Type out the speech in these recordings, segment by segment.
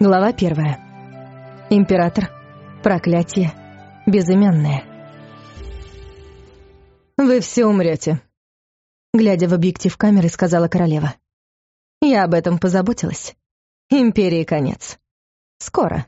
Глава 1. Император. Проклятие. Безымянное. «Вы все умрете», — глядя в объектив камеры, сказала королева. «Я об этом позаботилась. Империи конец. Скоро».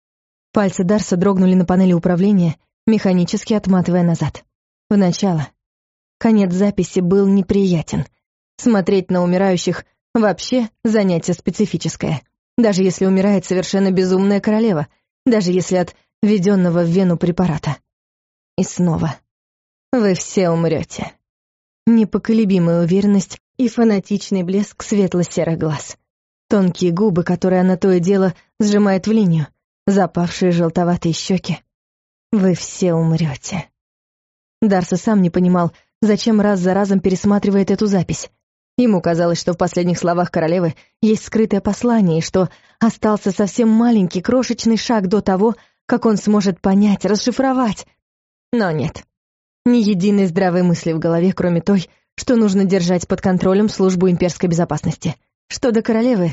Пальцы Дарса дрогнули на панели управления, механически отматывая назад. В начало. Конец записи был неприятен. Смотреть на умирающих — вообще занятие специфическое. Даже если умирает совершенно безумная королева, даже если от введенного в вену препарата. И снова. Вы все умрете. Непоколебимая уверенность и фанатичный блеск светло-серых глаз. Тонкие губы, которые она то и дело сжимает в линию, запавшие желтоватые щеки. Вы все умрете. Дарса сам не понимал, зачем раз за разом пересматривает эту запись. Ему казалось, что в последних словах королевы есть скрытое послание, и что остался совсем маленький, крошечный шаг до того, как он сможет понять, расшифровать. Но нет. Ни единой здравой мысли в голове, кроме той, что нужно держать под контролем службу имперской безопасности. Что до королевы,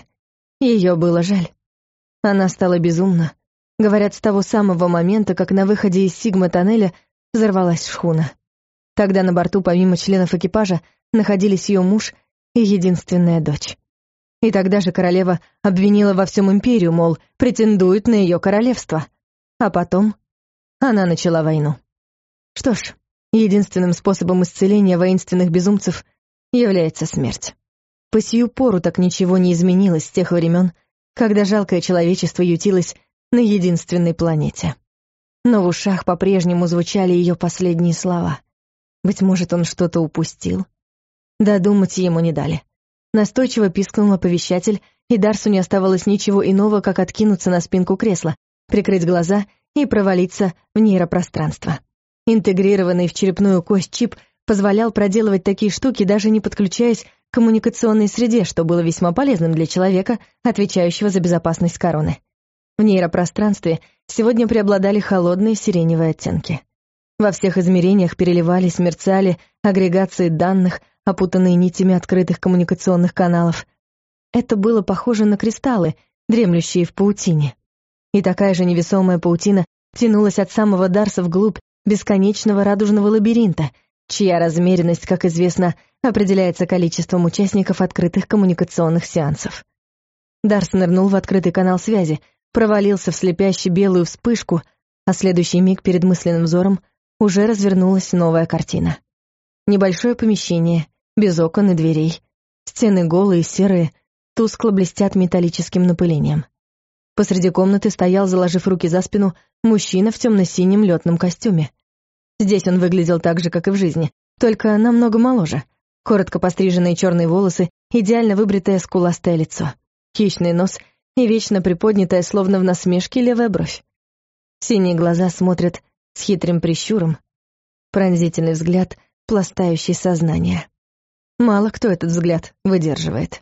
ее было жаль. Она стала безумна. Говорят, с того самого момента, как на выходе из Сигма-тоннеля взорвалась шхуна. Тогда на борту, помимо членов экипажа, находились ее муж и единственная дочь. И тогда же королева обвинила во всем империю, мол, претендует на ее королевство. А потом она начала войну. Что ж, единственным способом исцеления воинственных безумцев является смерть. По сию пору так ничего не изменилось с тех времен, когда жалкое человечество ютилось на единственной планете. Но в ушах по-прежнему звучали ее последние слова. Быть может, он что-то упустил? Додумать ему не дали. Настойчиво пискнул оповещатель, и Дарсу не оставалось ничего иного, как откинуться на спинку кресла, прикрыть глаза и провалиться в нейропространство. Интегрированный в черепную кость чип позволял проделывать такие штуки, даже не подключаясь к коммуникационной среде, что было весьма полезным для человека, отвечающего за безопасность короны. В нейропространстве сегодня преобладали холодные сиреневые оттенки. Во всех измерениях переливались, мерцали агрегации данных, опутанные нитями открытых коммуникационных каналов. Это было похоже на кристаллы, дремлющие в паутине. И такая же невесомая паутина тянулась от самого Дарса вглубь бесконечного радужного лабиринта, чья размеренность, как известно, определяется количеством участников открытых коммуникационных сеансов. Дарс нырнул в открытый канал связи, провалился в слепящую белую вспышку, а следующий миг перед мысленным взором уже развернулась новая картина. Небольшое помещение, без окон и дверей. Стены голые, серые, тускло блестят металлическим напылением. Посреди комнаты стоял, заложив руки за спину, мужчина в темно-синем летном костюме. Здесь он выглядел так же, как и в жизни, только намного моложе. Коротко постриженные черные волосы, идеально выбритое скуластое лицо, хищный нос и вечно приподнятая, словно в насмешке, левая бровь. Синие глаза смотрят с хитрым прищуром, пронзительный взгляд, пластающий сознание. Мало кто этот взгляд выдерживает.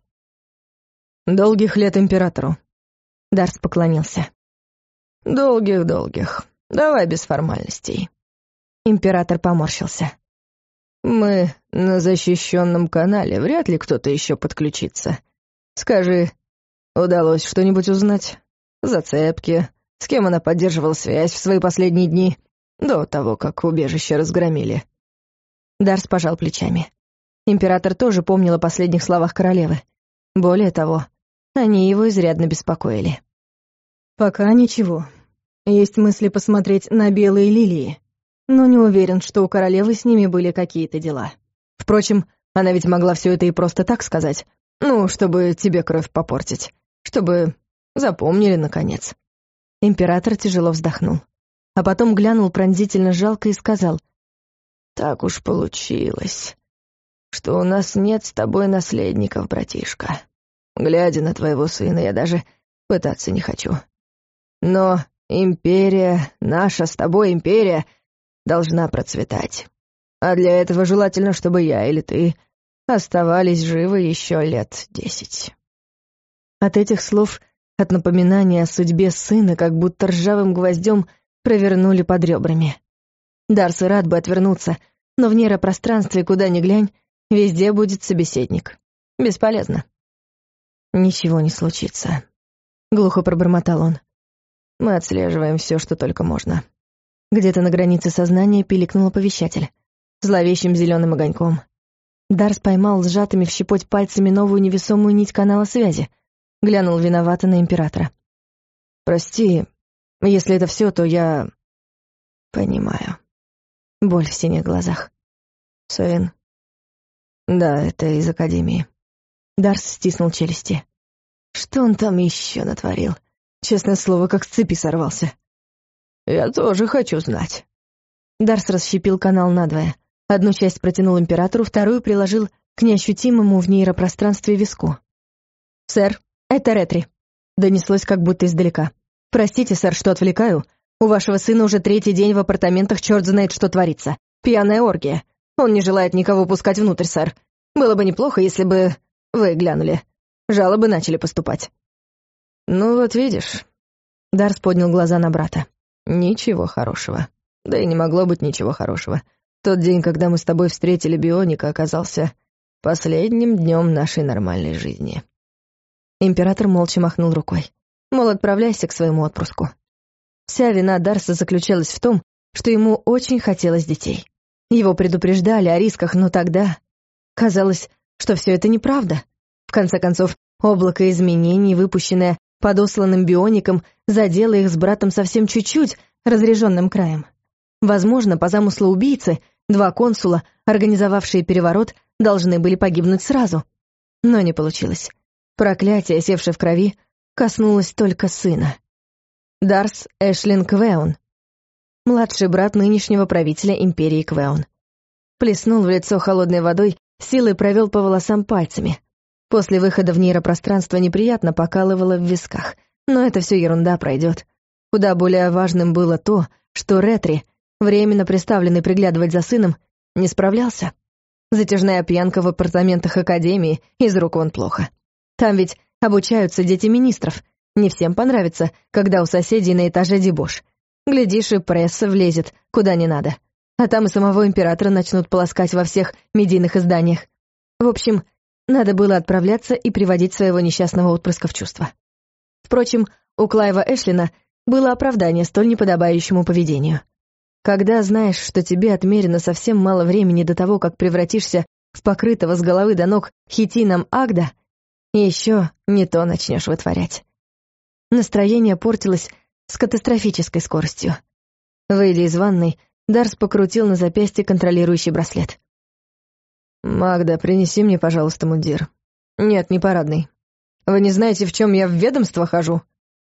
«Долгих лет императору», — Дарс поклонился. «Долгих-долгих. Давай без формальностей». Император поморщился. «Мы на защищенном канале, вряд ли кто-то еще подключится. Скажи, удалось что-нибудь узнать? Зацепки? С кем она поддерживала связь в свои последние дни, до того, как убежище разгромили?» Дарс пожал плечами. Император тоже помнил о последних словах королевы. Более того, они его изрядно беспокоили. «Пока ничего. Есть мысли посмотреть на белые лилии, но не уверен, что у королевы с ними были какие-то дела. Впрочем, она ведь могла все это и просто так сказать. Ну, чтобы тебе кровь попортить. Чтобы запомнили, наконец». Император тяжело вздохнул. А потом глянул пронзительно жалко и сказал: «Так уж получилось, что у нас нет с тобой наследников, братишка. Глядя на твоего сына, я даже пытаться не хочу. Но империя, наша с тобой империя, должна процветать. А для этого желательно, чтобы я или ты оставались живы еще лет 10. От этих слов, от напоминания о судьбе сына, как будто ржавым гвоздем провернули под ребрами. Дарс и рад бы отвернуться, но в нейропространстве, куда ни глянь, везде будет собеседник. Бесполезно. Ничего не случится. глухо пробормотал он. «Мы отслеживаем все, что только можно». Где-то на границе сознания пиликнул оповещатель. Зловещим зеленым огоньком. Дарс поймал сжатыми в щепоть пальцами новую невесомую нить канала связи. Глянул виновато на императора. «Прости, если это все, то я...» «Понимаю». Боль в синих глазах. «Сын?» «Да, это из Академии». Дарс стиснул челюсти. Что он там еще натворил? Честное слово, как с цепи сорвался. «Я тоже хочу знать». Дарс расщепил канал надвое. Одну часть протянул императору, вторую приложил к неощутимому в нейропространстве виску. «Сэр, это Ретри», — донеслось как будто издалека. «Простите, сэр, что отвлекаю. У вашего сына уже 3-й день в апартаментах черт знает, что творится. Пьяная оргия. Он не желает никого пускать внутрь, сэр. Было бы неплохо, если бы вы глянули. Жалобы начали поступать». «Ну вот видишь». Дарс поднял глаза на брата. «Ничего хорошего. Да и не могло быть ничего хорошего. Тот день, когда мы с тобой встретили Бионика, оказался последним днем нашей нормальной жизни». Император молча махнул рукой. Мол, отправляйся к своему отпуску. Вся вина Дарса заключалась в том, что ему очень хотелось детей. Его предупреждали о рисках, но тогда казалось, что все это неправда. В конце концов, облако изменений, выпущенное подосланным Биоником, задело их с братом совсем чуть-чуть разряженным краем. Возможно, по замыслу убийцы, 2 консула, организовавшие переворот, должны были погибнуть сразу. Но не получилось. Проклятие, севшее в крови, коснулось только сына. Дарс Эшлин Квеун, младший брат нынешнего правителя империи Квеун. Плеснул в лицо холодной водой, силой провел по волосам пальцами. После выхода в нейропространство неприятно покалывало в висках. Но это все ерунда, пройдет. Куда более важным было то, что Ретри, временно приставленный приглядывать за сыном, не справлялся. Затяжная пьянка в апартаментах Академии, из рук вон плохо. Там ведь обучаются дети министров. Не всем понравится, когда у соседей на этаже дебош. Глядишь, и пресса влезет, куда не надо. А там и самого императора начнут полоскать во всех медийных изданиях. В общем, надо было отправляться и приводить своего несчастного отпрыска в чувство. Впрочем, у Клайва Эшлина было оправдание столь неподобающему поведению. Когда знаешь, что тебе отмерено совсем мало времени до того, как превратишься в покрытого с головы до ног хитином Агда, еще не то начнешь вытворять. Настроение портилось с катастрофической скоростью. Выйдя из ванной, Дарс покрутил на запястье контролирующий браслет. «Магда, принеси мне, пожалуйста, мундир». «Нет, не парадный. Вы не знаете, в чем я в ведомство хожу?»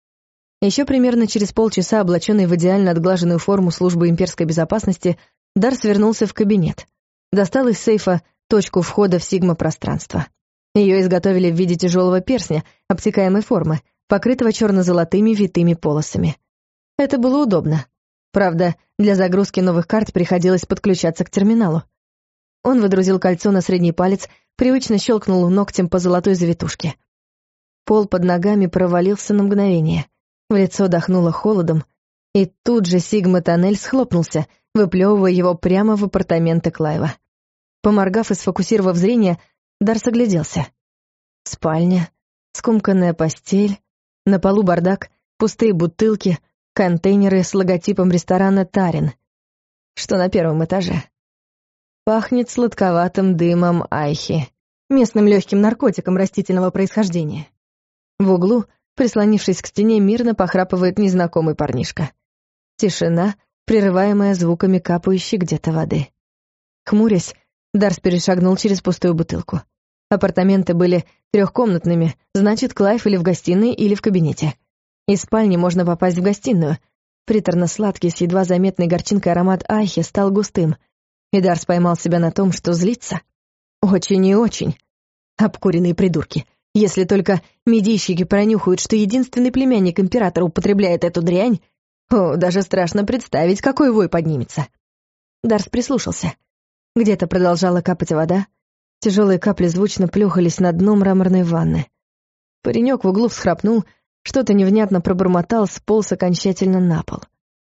Еще примерно через полчаса, облаченный в идеально отглаженную форму службы имперской безопасности, Дарс вернулся в кабинет. Достал из сейфа точку входа в сигма-пространство. Ее изготовили в виде тяжелого перстня, обтекаемой формы, покрытого черно-золотыми витыми полосами. Это было удобно. Правда, для загрузки новых карт приходилось подключаться к терминалу. Он выдрузил кольцо на средний палец, привычно щелкнул ногтем по золотой завитушке. Пол под ногами провалился на мгновение. В лицо дохнуло холодом, и тут же сигма-тоннель схлопнулся, выплевывая его прямо в апартаменты Клайва. Поморгав и сфокусировав зрение, Дарс огляделся. Спальня, скомканная постель, на полу бардак, пустые бутылки, контейнеры с логотипом ресторана «Тарин», что на 1-м этаже. Пахнет сладковатым дымом айхи, местным легким наркотиком растительного происхождения. В углу, прислонившись к стене, мирно похрапывает незнакомый парнишка. Тишина, прерываемая звуками капающей где-то воды. Хмурясь, Дарс перешагнул через пустую бутылку. Апартаменты были 3-комнатными, значит, Клайв или в гостиной, или в кабинете. Из спальни можно попасть в гостиную. Приторно-сладкий, с едва заметной горчинкой аромат айхи стал густым, и Дарс поймал себя на том, что злится. Очень и очень. Обкуренные придурки. Если только медийщики пронюхают, что единственный племянник императора употребляет эту дрянь, даже страшно представить, какой вой поднимется. Дарс прислушался. Где-то продолжала капать вода, тяжелые капли звучно плюхались на дно мраморной ванны. Паренек в углу всхрапнул, что-то невнятно пробормотал, сполз окончательно на пол.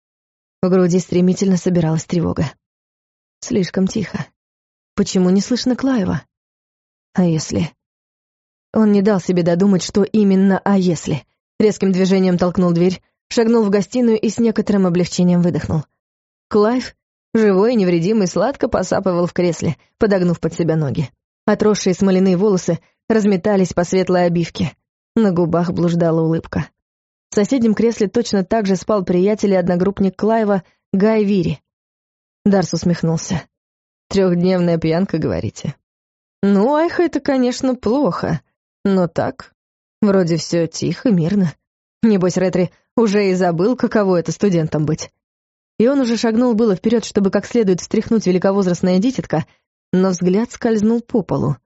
В груди стремительно собиралась тревога. Слишком тихо. Почему не слышно Клайва? А если... Он не дал себе додумать, что именно «а если». Резким движением толкнул дверь, шагнул в гостиную и с некоторым облегчением выдохнул. Клайв, живой и невредимый, сладко посапывал в кресле, подогнув под себя ноги. Отросшие смоляные волосы разметались по светлой обивке. На губах блуждала улыбка. В соседнем кресле точно так же спал приятель и одногруппник Клайва Гай Вири. Дарс усмехнулся. 3-дневная пьянка, говорите? Ну, Айха, это, конечно, плохо. Но так, вроде все тихо, мирно. Небось, Ретри уже и забыл, каково это студентом быть. И он уже шагнул было вперед, чтобы как следует встряхнуть великовозрастное дитятко, но взгляд скользнул по полу.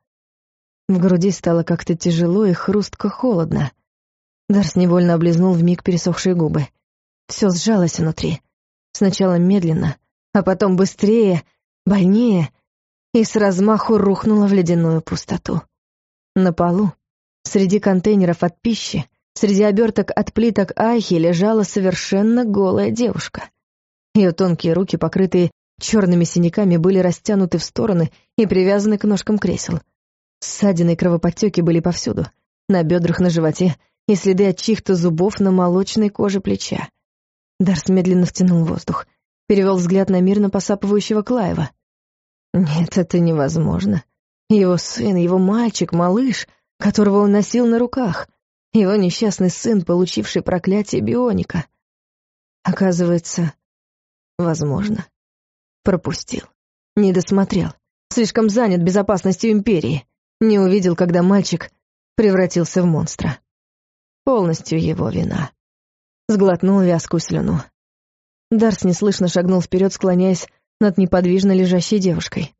В груди стало как-то тяжело и хрустко холодно. Дарс невольно облизнул вмиг пересохшие губы. Все сжалось внутри. Сначала медленно, а потом быстрее, больнее, и с размаху рухнуло в ледяную пустоту. На полу, среди контейнеров от пищи, среди оберток от плиток Айхи лежала совершенно голая девушка. Ее тонкие руки, покрытые черными синяками, были растянуты в стороны и привязаны к ножкам кресел. Ссадины и кровоподтеки были повсюду, на бедрах, на животе, и следы от чьих-то зубов на молочной коже плеча. Дарс медленно втянул воздух, перевел взгляд на мирно посапывающего Клайва. Нет, это невозможно. Его сын, его мальчик, малыш, которого он носил на руках, его несчастный сын, получивший проклятие бионика. Оказывается, возможно. Пропустил. Не досмотрел. Слишком занят безопасностью Империи. Не увидел, когда мальчик превратился в монстра. Полностью его вина. Сглотнул вязкую слюну. Дарс неслышно шагнул вперед, склоняясь над неподвижно лежащей девушкой.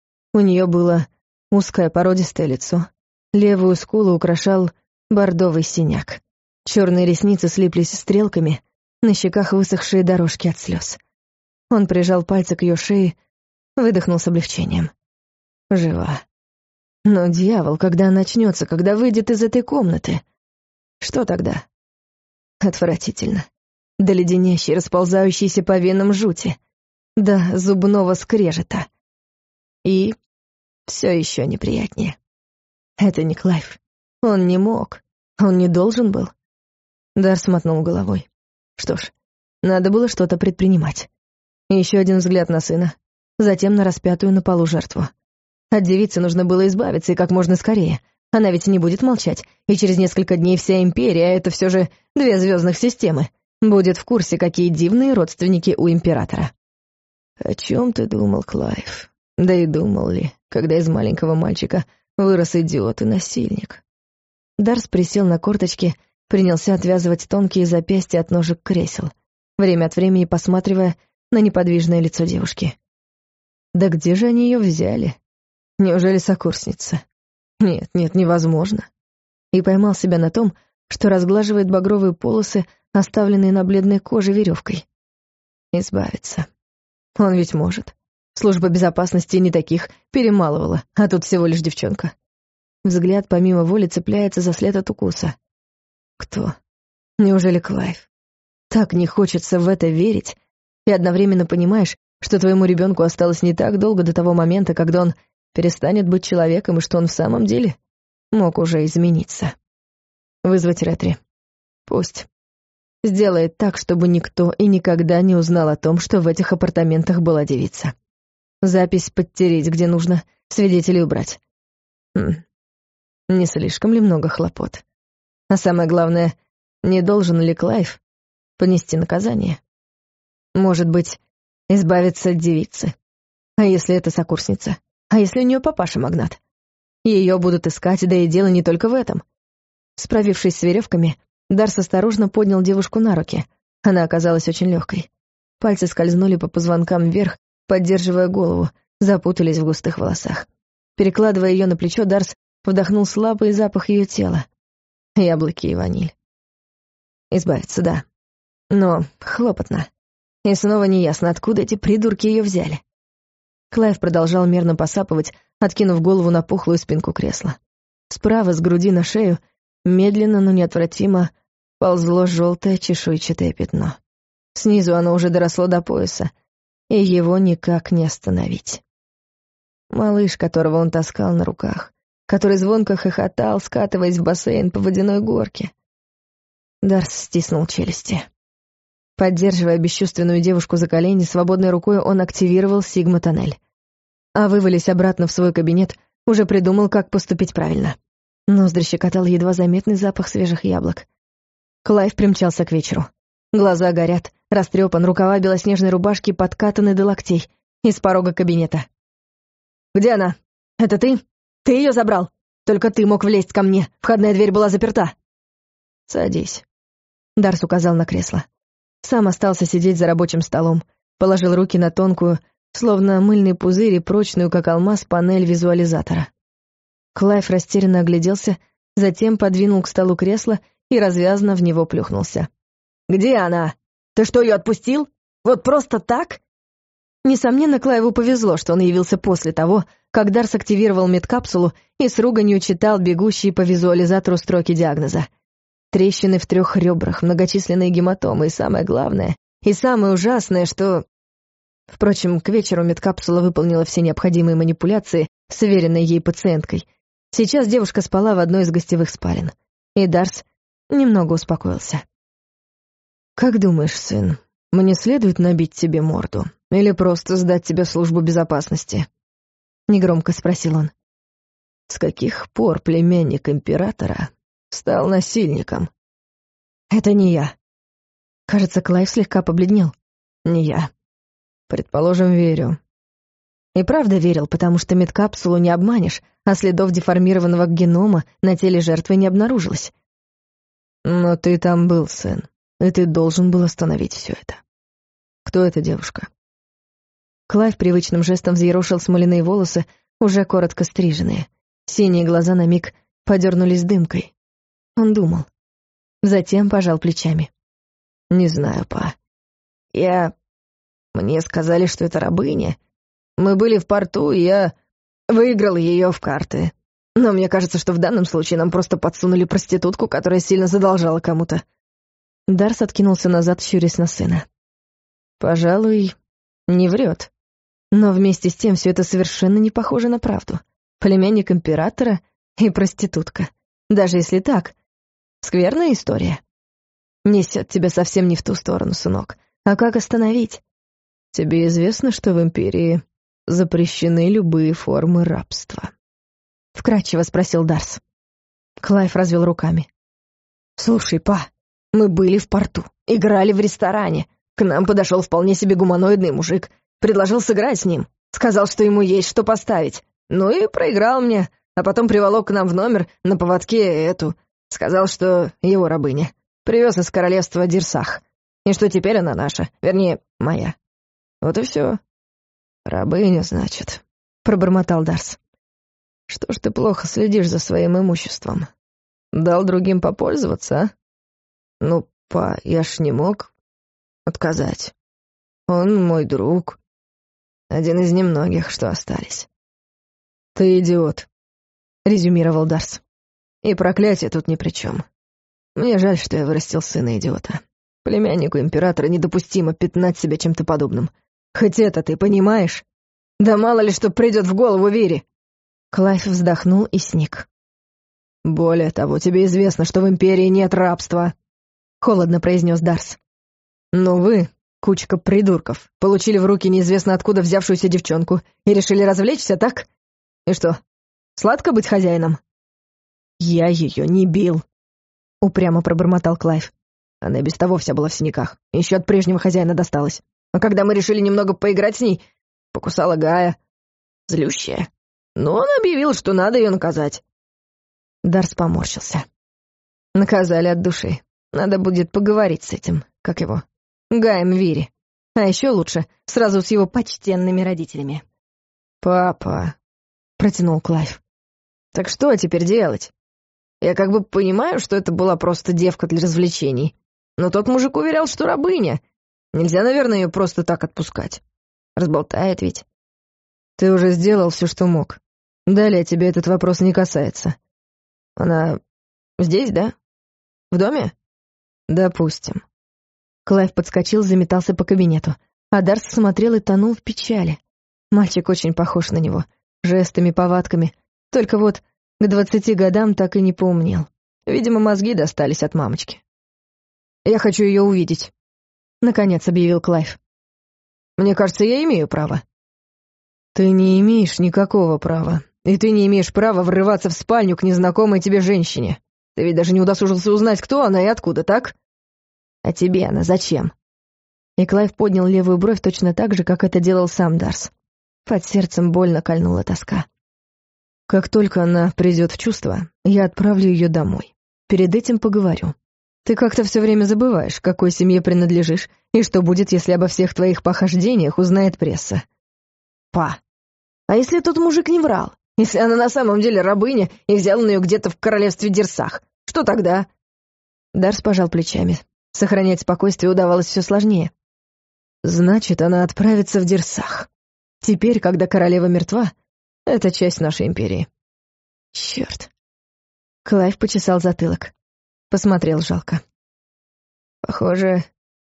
У нее было узкое породистое лицо. Левую скулу украшал бордовый синяк. Черные ресницы слиплись стрелками, на щеках высохшие дорожки от слез. Он прижал пальцы к ее шее, выдохнул с облегчением. Жива. Но дьявол, когда она очнется, когда выйдет из этой комнаты? Что тогда? Отвратительно. До леденящей, расползающейся по венам жути. До зубного скрежета. И все еще неприятнее. Это не Клайв. Он не мог. Он не должен был. Дарс мотнул головой. Что ж, надо было что-то предпринимать. Еще один взгляд на сына, затем на распятую на полу жертву. От девицы нужно было избавиться и как можно скорее. Она ведь не будет молчать, и через несколько дней вся Империя, а это все же 2 звездных системы, будет в курсе, какие дивные родственники у Императора. «О чем ты думал, Клайв? Да и думал ли, когда из маленького мальчика вырос идиот и насильник?» Дарс присел на корточки, принялся отвязывать тонкие запястья от ножек кресел, время от времени посматривая на неподвижное лицо девушки. Да где же они ее взяли? Неужели сокурсница? Нет, невозможно. И поймал себя на том, что разглаживает багровые полосы, оставленные на бледной коже веревкой. Избавиться. Он ведь может. Служба безопасности не таких перемалывала, а тут всего лишь девчонка. Взгляд помимо воли цепляется за след от укуса. Кто? Неужели Клайв? Так не хочется в это верить, и одновременно понимаешь, что твоему ребенку осталось не так долго до того момента, когда он перестанет быть человеком, и что он в самом деле мог уже измениться. Вызвать Ретри. Пусть. Сделает так, чтобы никто и никогда не узнал о том, что в этих апартаментах была девица. Запись подтереть, где нужно, свидетелей убрать. Не слишком ли много хлопот? А самое главное, не должен ли Клайв понести наказание? Может быть, избавиться от девицы? А если это сокурсница? А если у нее папаша магнат? Ее будут искать, да и дело не только в этом. Справившись с веревками, Дарс осторожно поднял девушку на руки. Она оказалась очень легкой. Пальцы скользнули по позвонкам вверх, поддерживая голову, запутались в густых волосах. Перекладывая ее на плечо, Дарс вдохнул слабый запах ее тела. Яблоки и ваниль. Избавиться, да. Но хлопотно. И снова неясно, откуда эти придурки ее взяли. Клайв продолжал мерно посапывать, откинув голову на пухлую спинку кресла. Справа, с груди на шею, медленно, но неотвратимо ползло желтое чешуйчатое пятно. Снизу оно уже доросло до пояса, и его никак не остановить. Малыш, которого он таскал на руках, который звонко хохотал, скатываясь в бассейн по водяной горке. Дарс стиснул челюсти. Поддерживая бесчувственную девушку за колени, свободной рукой он активировал Сигма-тоннель. А вывалясь обратно в свой кабинет, уже придумал, как поступить правильно. Ноздри щекотал едва заметный запах свежих яблок. Клайв примчался к вечеру. Глаза горят, растрепан, рукава белоснежной рубашки подкатаны до локтей. Из порога кабинета. «Где она? Это ты? Ты ее забрал? Только ты мог влезть ко мне. Входная дверь была заперта». «Садись». Дарс указал на кресло. Сам остался сидеть за рабочим столом. Положил руки на тонкую, словно мыльный пузырь и прочную, как алмаз, панель визуализатора. Клайв растерянно огляделся, затем подвинул к столу кресло и развязно в него плюхнулся. «Где она? Ты что, ее отпустил? Вот просто так?» Несомненно, Клайву повезло, что он явился после того, как Дарс активировал медкапсулу и с руганью читал бегущие по визуализатору строки диагноза. Трещины в 3 ребрах, многочисленные гематомы и самое главное, и самое ужасное, что... Впрочем, к вечеру медкапсула выполнила все необходимые манипуляции с уверенной ей пациенткой. Сейчас девушка спала в одной из гостевых спален, и Дарс немного успокоился. «Как думаешь, сын, мне следует набить тебе морду или просто сдать тебя в службу безопасности?» — негромко спросил он. «С каких пор племянник императора стал насильником?» «Это не я». Кажется, Клайв слегка побледнел. «Не я. Предположим, верю». И правда верил, потому что медкапсулу не обманешь, а следов деформированного генома на теле жертвы не обнаружилось. «Но ты там был, сын, и ты должен был остановить все это. Кто эта девушка?» Клайв привычным жестом взъерошил смоляные волосы, уже коротко стриженные. Синие глаза на миг подернулись дымкой. Он думал. Затем пожал плечами. «Не знаю, па. Мне сказали, что это рабыня. Мы были в порту, и я выиграл ее в карты. Но мне кажется, что в данном случае нам просто подсунули проститутку, которая сильно задолжала кому-то». Дарс откинулся назад, щурясь на сына. «Пожалуй, не врет. Но вместе с тем все это совершенно не похоже на правду. Племянник императора и проститутка. Даже если так, скверная история. Несет тебя совсем не в ту сторону, сынок. А как остановить? Тебе известно, что в империи запрещены любые формы рабства?» Вкратчиво спросил Дарс. Клайв развел руками. «Слушай, па, мы были в порту, играли в ресторане. К нам подошел вполне себе гуманоидный мужик, предложил сыграть с ним, сказал, что ему есть что поставить. Ну и проиграл мне, а потом приволок к нам в номер на поводке эту. Сказал, что его рабыня. Привез из королевства Дирсах. И что теперь она наша, вернее, моя. Вот и все. «Рабыня, значит», — пробормотал Дарс. «Что ж ты плохо следишь за своим имуществом? Дал другим попользоваться, а? Ну, па, я ж не мог отказать. Он мой друг. Один из немногих, что остались». «Ты идиот», — резюмировал Дарс. «И проклятие тут ни при чем. Мне жаль, что я вырастил сына идиота. Племяннику императора недопустимо пятнать себя чем-то подобным. Хоть это ты понимаешь? Да мало ли что придет в голову Вере». Клайв вздохнул и сник. «Более того, тебе известно, что в империи нет рабства», — холодно произнес Дарс. «Но вы, кучка придурков, получили в руки неизвестно откуда взявшуюся девчонку и решили развлечься, так? И что, сладко быть хозяином?» «Я ее не бил», — упрямо пробормотал Клайв. «Она и без того вся была в синяках, еще от прежнего хозяина досталась. А когда мы решили немного поиграть с ней, покусала Гая. Злющая. Но он объявил, что надо ее наказать». Дарс поморщился. «Наказали от души. Надо будет поговорить с этим, как его, Гаем Вири. А еще лучше, сразу с его почтенными родителями». «Папа», — протянул Клайв. «Так что теперь делать? Я как бы понимаю, что это была просто девка для развлечений. Но тот мужик уверял, что рабыня. Нельзя, наверное, ее просто так отпускать. Разболтает ведь». «Ты уже сделал все, что мог. Далее тебя этот вопрос не касается». «Она здесь, да? В доме?» «Допустим». Клайв подскочил, заметался по кабинету, а Дарс смотрел и тонул в печали. Мальчик очень похож на него, жестами, повадками. Только вот к 20 годам так и не поумнел. Видимо, мозги достались от мамочки. Я хочу ее увидеть», — наконец объявил Клайв. «Мне кажется, я имею право». «Ты не имеешь никакого права. И ты не имеешь права врываться в спальню к незнакомой тебе женщине. Ты ведь даже не удосужился узнать, кто она и откуда, так? А тебе она зачем?» И Клайв поднял левую бровь точно так же, как это делал сам Дарс. Под сердцем больно кольнула тоска. «Как только она придет в чувство, я отправлю ее домой. Перед этим поговорю. Ты как-то все время забываешь, к какой семье принадлежишь, и что будет, если обо всех твоих похождениях узнает пресса». «Па, а если тот мужик не врал? Если она на самом деле рабыня, и взял он ее где-то в королевстве Дерсах, что тогда?» Дарс пожал плечами. Сохранять спокойствие удавалось все сложнее. «Значит, она отправится в Дерсах. Теперь, когда королева мертва, это часть нашей империи». «Черт». Клайв почесал затылок. Посмотрел жалко. «Похоже,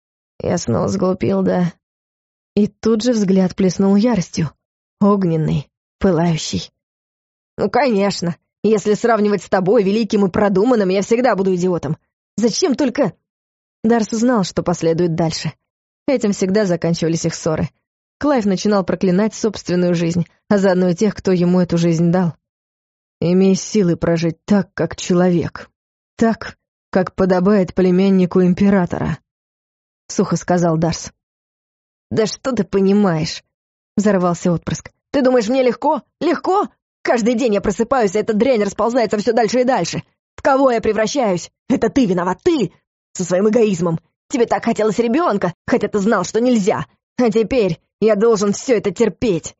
я снова сглупил, да?» И тут же взгляд плеснул яростью. Огненный, пылающий. «Ну, конечно. Если сравнивать с тобой, великим и продуманным, я всегда буду идиотом. Зачем только...» Дарс знал, что последует дальше. Этим всегда заканчивались их ссоры. Клайв начинал проклинать собственную жизнь, а заодно и тех, кто ему эту жизнь дал. «Имей силы прожить так, как человек. Так, как подобает племяннику императора», — сухо сказал Дарс. «Да что ты понимаешь?» — взорвался отпрыск. «Ты думаешь, мне легко? Легко? Каждый день я просыпаюсь, и эта дрянь расползается все дальше и дальше. В кого я превращаюсь? Это ты виноват, ты! Со своим эгоизмом. Тебе так хотелось ребенка, хотя ты знал, что нельзя. А теперь я должен все это терпеть».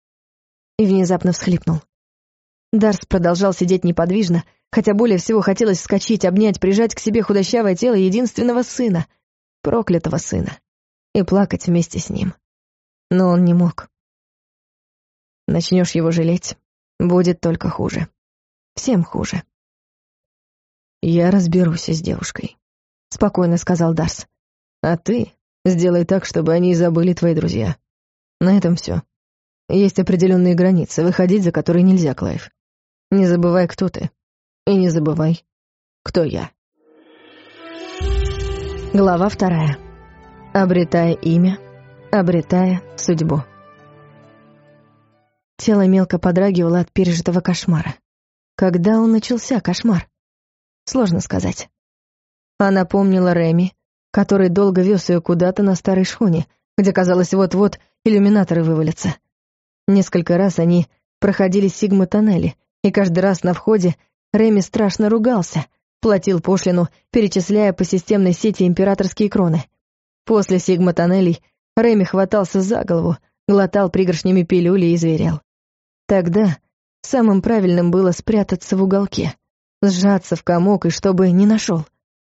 И внезапно всхлипнул. Дарс продолжал сидеть неподвижно, хотя более всего хотелось вскочить, обнять, прижать к себе худощавое тело единственного сына, проклятого сына, и плакать вместе с ним. Но он не мог. Начнешь его жалеть, будет только хуже. Всем хуже. «Я разберусь с девушкой», — спокойно сказал Дарс. «А ты сделай так, чтобы они забыли твои друзья. На этом все. Есть определенные границы, выходить за которые нельзя, Клайв. Не забывай, кто ты. И не забывай, кто я». Глава 2. Обретая имя, обретая судьбу. Тело мелко подрагивало от пережитого кошмара. Когда он начался, кошмар? Сложно сказать. Она помнила Реми, который долго вез ее куда-то на старой шхуне, где, казалось, вот-вот иллюминаторы вывалятся. Несколько раз они проходили Сигма-тоннели, и каждый раз на входе Реми страшно ругался, платил пошлину, перечисляя по системной сети императорские кроны. После Сигма-тоннелей Реми хватался за голову, глотал пригоршнями пилюли и зверел. Тогда самым правильным было спрятаться в уголке, сжаться в комок и чтобы не нашел.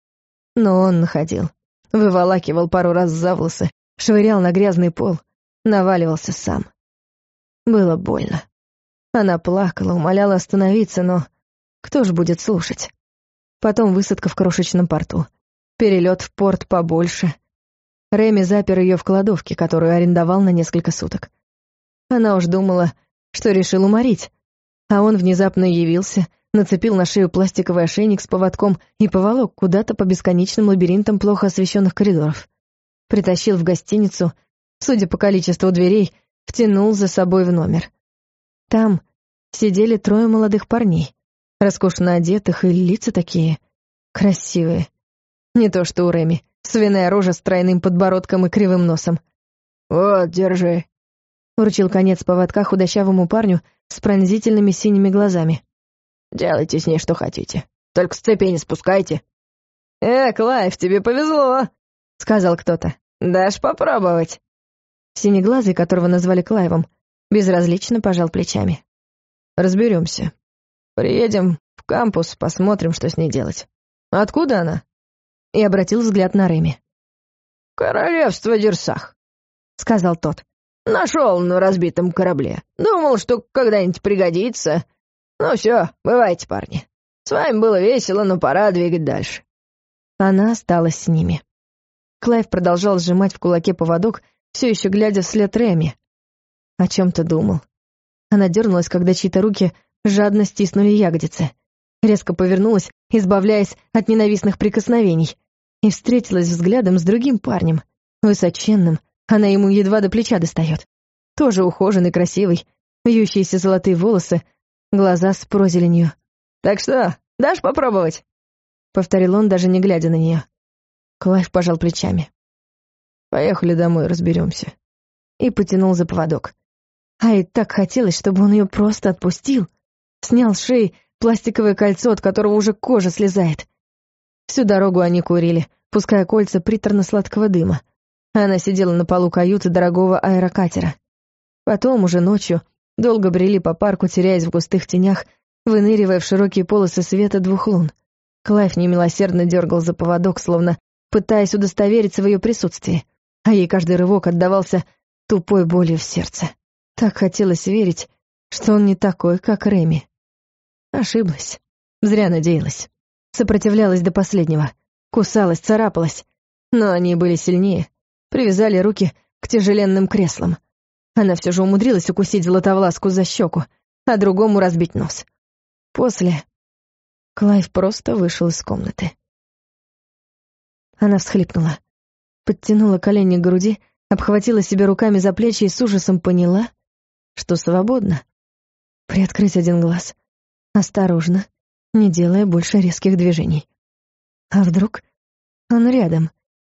Но он находил. Выволакивал пару раз за волосы, швырял на грязный пол, наваливался сам. Было больно. Она плакала, умоляла остановиться, но кто ж будет слушать? Потом высадка в крошечном порту. Перелет в порт побольше. Реми запер ее в кладовке, которую арендовал на несколько суток. Она уж думала, что решил уморить, а он внезапно явился, нацепил на шею пластиковый ошейник с поводком и поволок куда-то по бесконечным лабиринтам плохо освещенных коридоров. Притащил в гостиницу, судя по количеству дверей, втянул за собой в номер. Там сидели 3 молодых парней, роскошно одетых, и лица такие красивые. Не то что у Реми, свиная рожа с тройным подбородком и кривым носом. «Вот, держи», — вручил конец поводка худощавому парню с пронзительными синими глазами. «Делайте с ней что хотите. Только с цепи не спускайте». Клайв, тебе повезло», — сказал кто-то. «Дашь попробовать?» Синеглазый, которого назвали Клайвом, безразлично пожал плечами. «Разберемся. Приедем в кампус, посмотрим, что с ней делать. Откуда она?» И обратил взгляд на Реми. «Королевство Дерсах», — сказал тот. «Нашел на разбитом корабле. Думал, что когда-нибудь пригодится. Ну все, бывайте, парни. С вами было весело, но пора двигать дальше». Она осталась с ними. Клайв продолжал сжимать в кулаке поводок, все еще глядя вслед Реми. О чем-то думал. Она дернулась, когда чьи-то руки жадно стиснули ягодицы. Резко повернулась, избавляясь от ненавистных прикосновений. и встретилась взглядом с другим парнем, высоченным, она ему едва до плеча достает. Тоже ухоженный, красивый, вьющиеся золотые волосы, глаза с прозеленью. «Так что, дашь попробовать?» — повторил он, даже не глядя на нее. Клайв пожал плечами. «Поехали домой, разберемся». И потянул за поводок. А и так хотелось, чтобы он ее просто отпустил. Снял с шеи пластиковое кольцо, от которого уже кожа слезает. Всю дорогу они курили, пуская кольца приторно-сладкого дыма. Она сидела на полу каюты дорогого аэрокатера. Потом, уже ночью, долго брели по парку, теряясь в густых тенях, выныривая в широкие полосы света 2 лун. Клайв немилосердно дергал за поводок, словно пытаясь удостовериться в ее присутствии, а ей каждый рывок отдавался тупой болью в сердце. Так хотелось верить, что он не такой, как Реми. Ошиблась. Зря надеялась. Сопротивлялась до последнего. Кусалась, царапалась. Но они были сильнее. Привязали руки к тяжеленным креслам. Она все же умудрилась укусить Златовласку за щеку, а другому разбить нос. После Клайв просто вышел из комнаты. Она всхлипнула. Подтянула колени к груди, обхватила себя руками за плечи и с ужасом поняла, что свободна. Приоткрыть один глаз. Осторожно, не делая больше резких движений. А вдруг он рядом?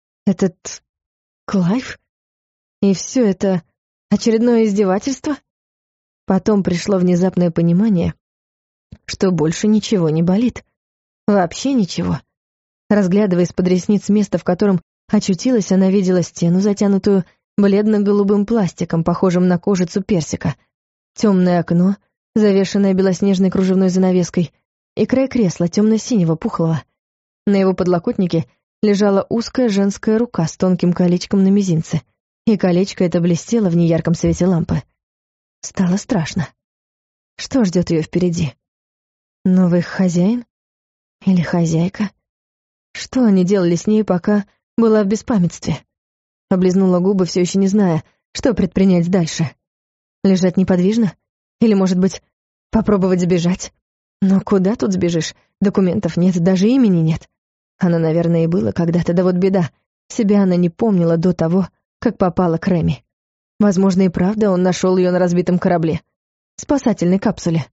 Этот Клайв? И все это очередное издевательство? Потом пришло внезапное понимание, что больше ничего не болит. Вообще ничего. Разглядывая из-под ресниц место, в котором очутилась, она видела стену, затянутую бледно-голубым пластиком, похожим на кожицу персика, темное окно, завешенное белоснежной кружевной занавеской, и край кресла темно-синего, пухлого. На его подлокотнике лежала узкая женская рука с тонким колечком на мизинце, и колечко это блестело в неярком свете лампы. Стало страшно. Что ждет ее впереди? Новый хозяин? Или хозяйка? Что они делали с ней, пока была в беспамятстве? Облизнула губы, все еще не зная, что предпринять дальше. Лежать неподвижно? Или, может быть, попробовать сбежать? Но куда тут сбежишь? Документов нет, даже имени нет. Она, наверное, и была когда-то, да вот беда. Себя она не помнила до того, как попала к Реми. Возможно, и правда он нашел ее на разбитом корабле. Спасательной капсуле.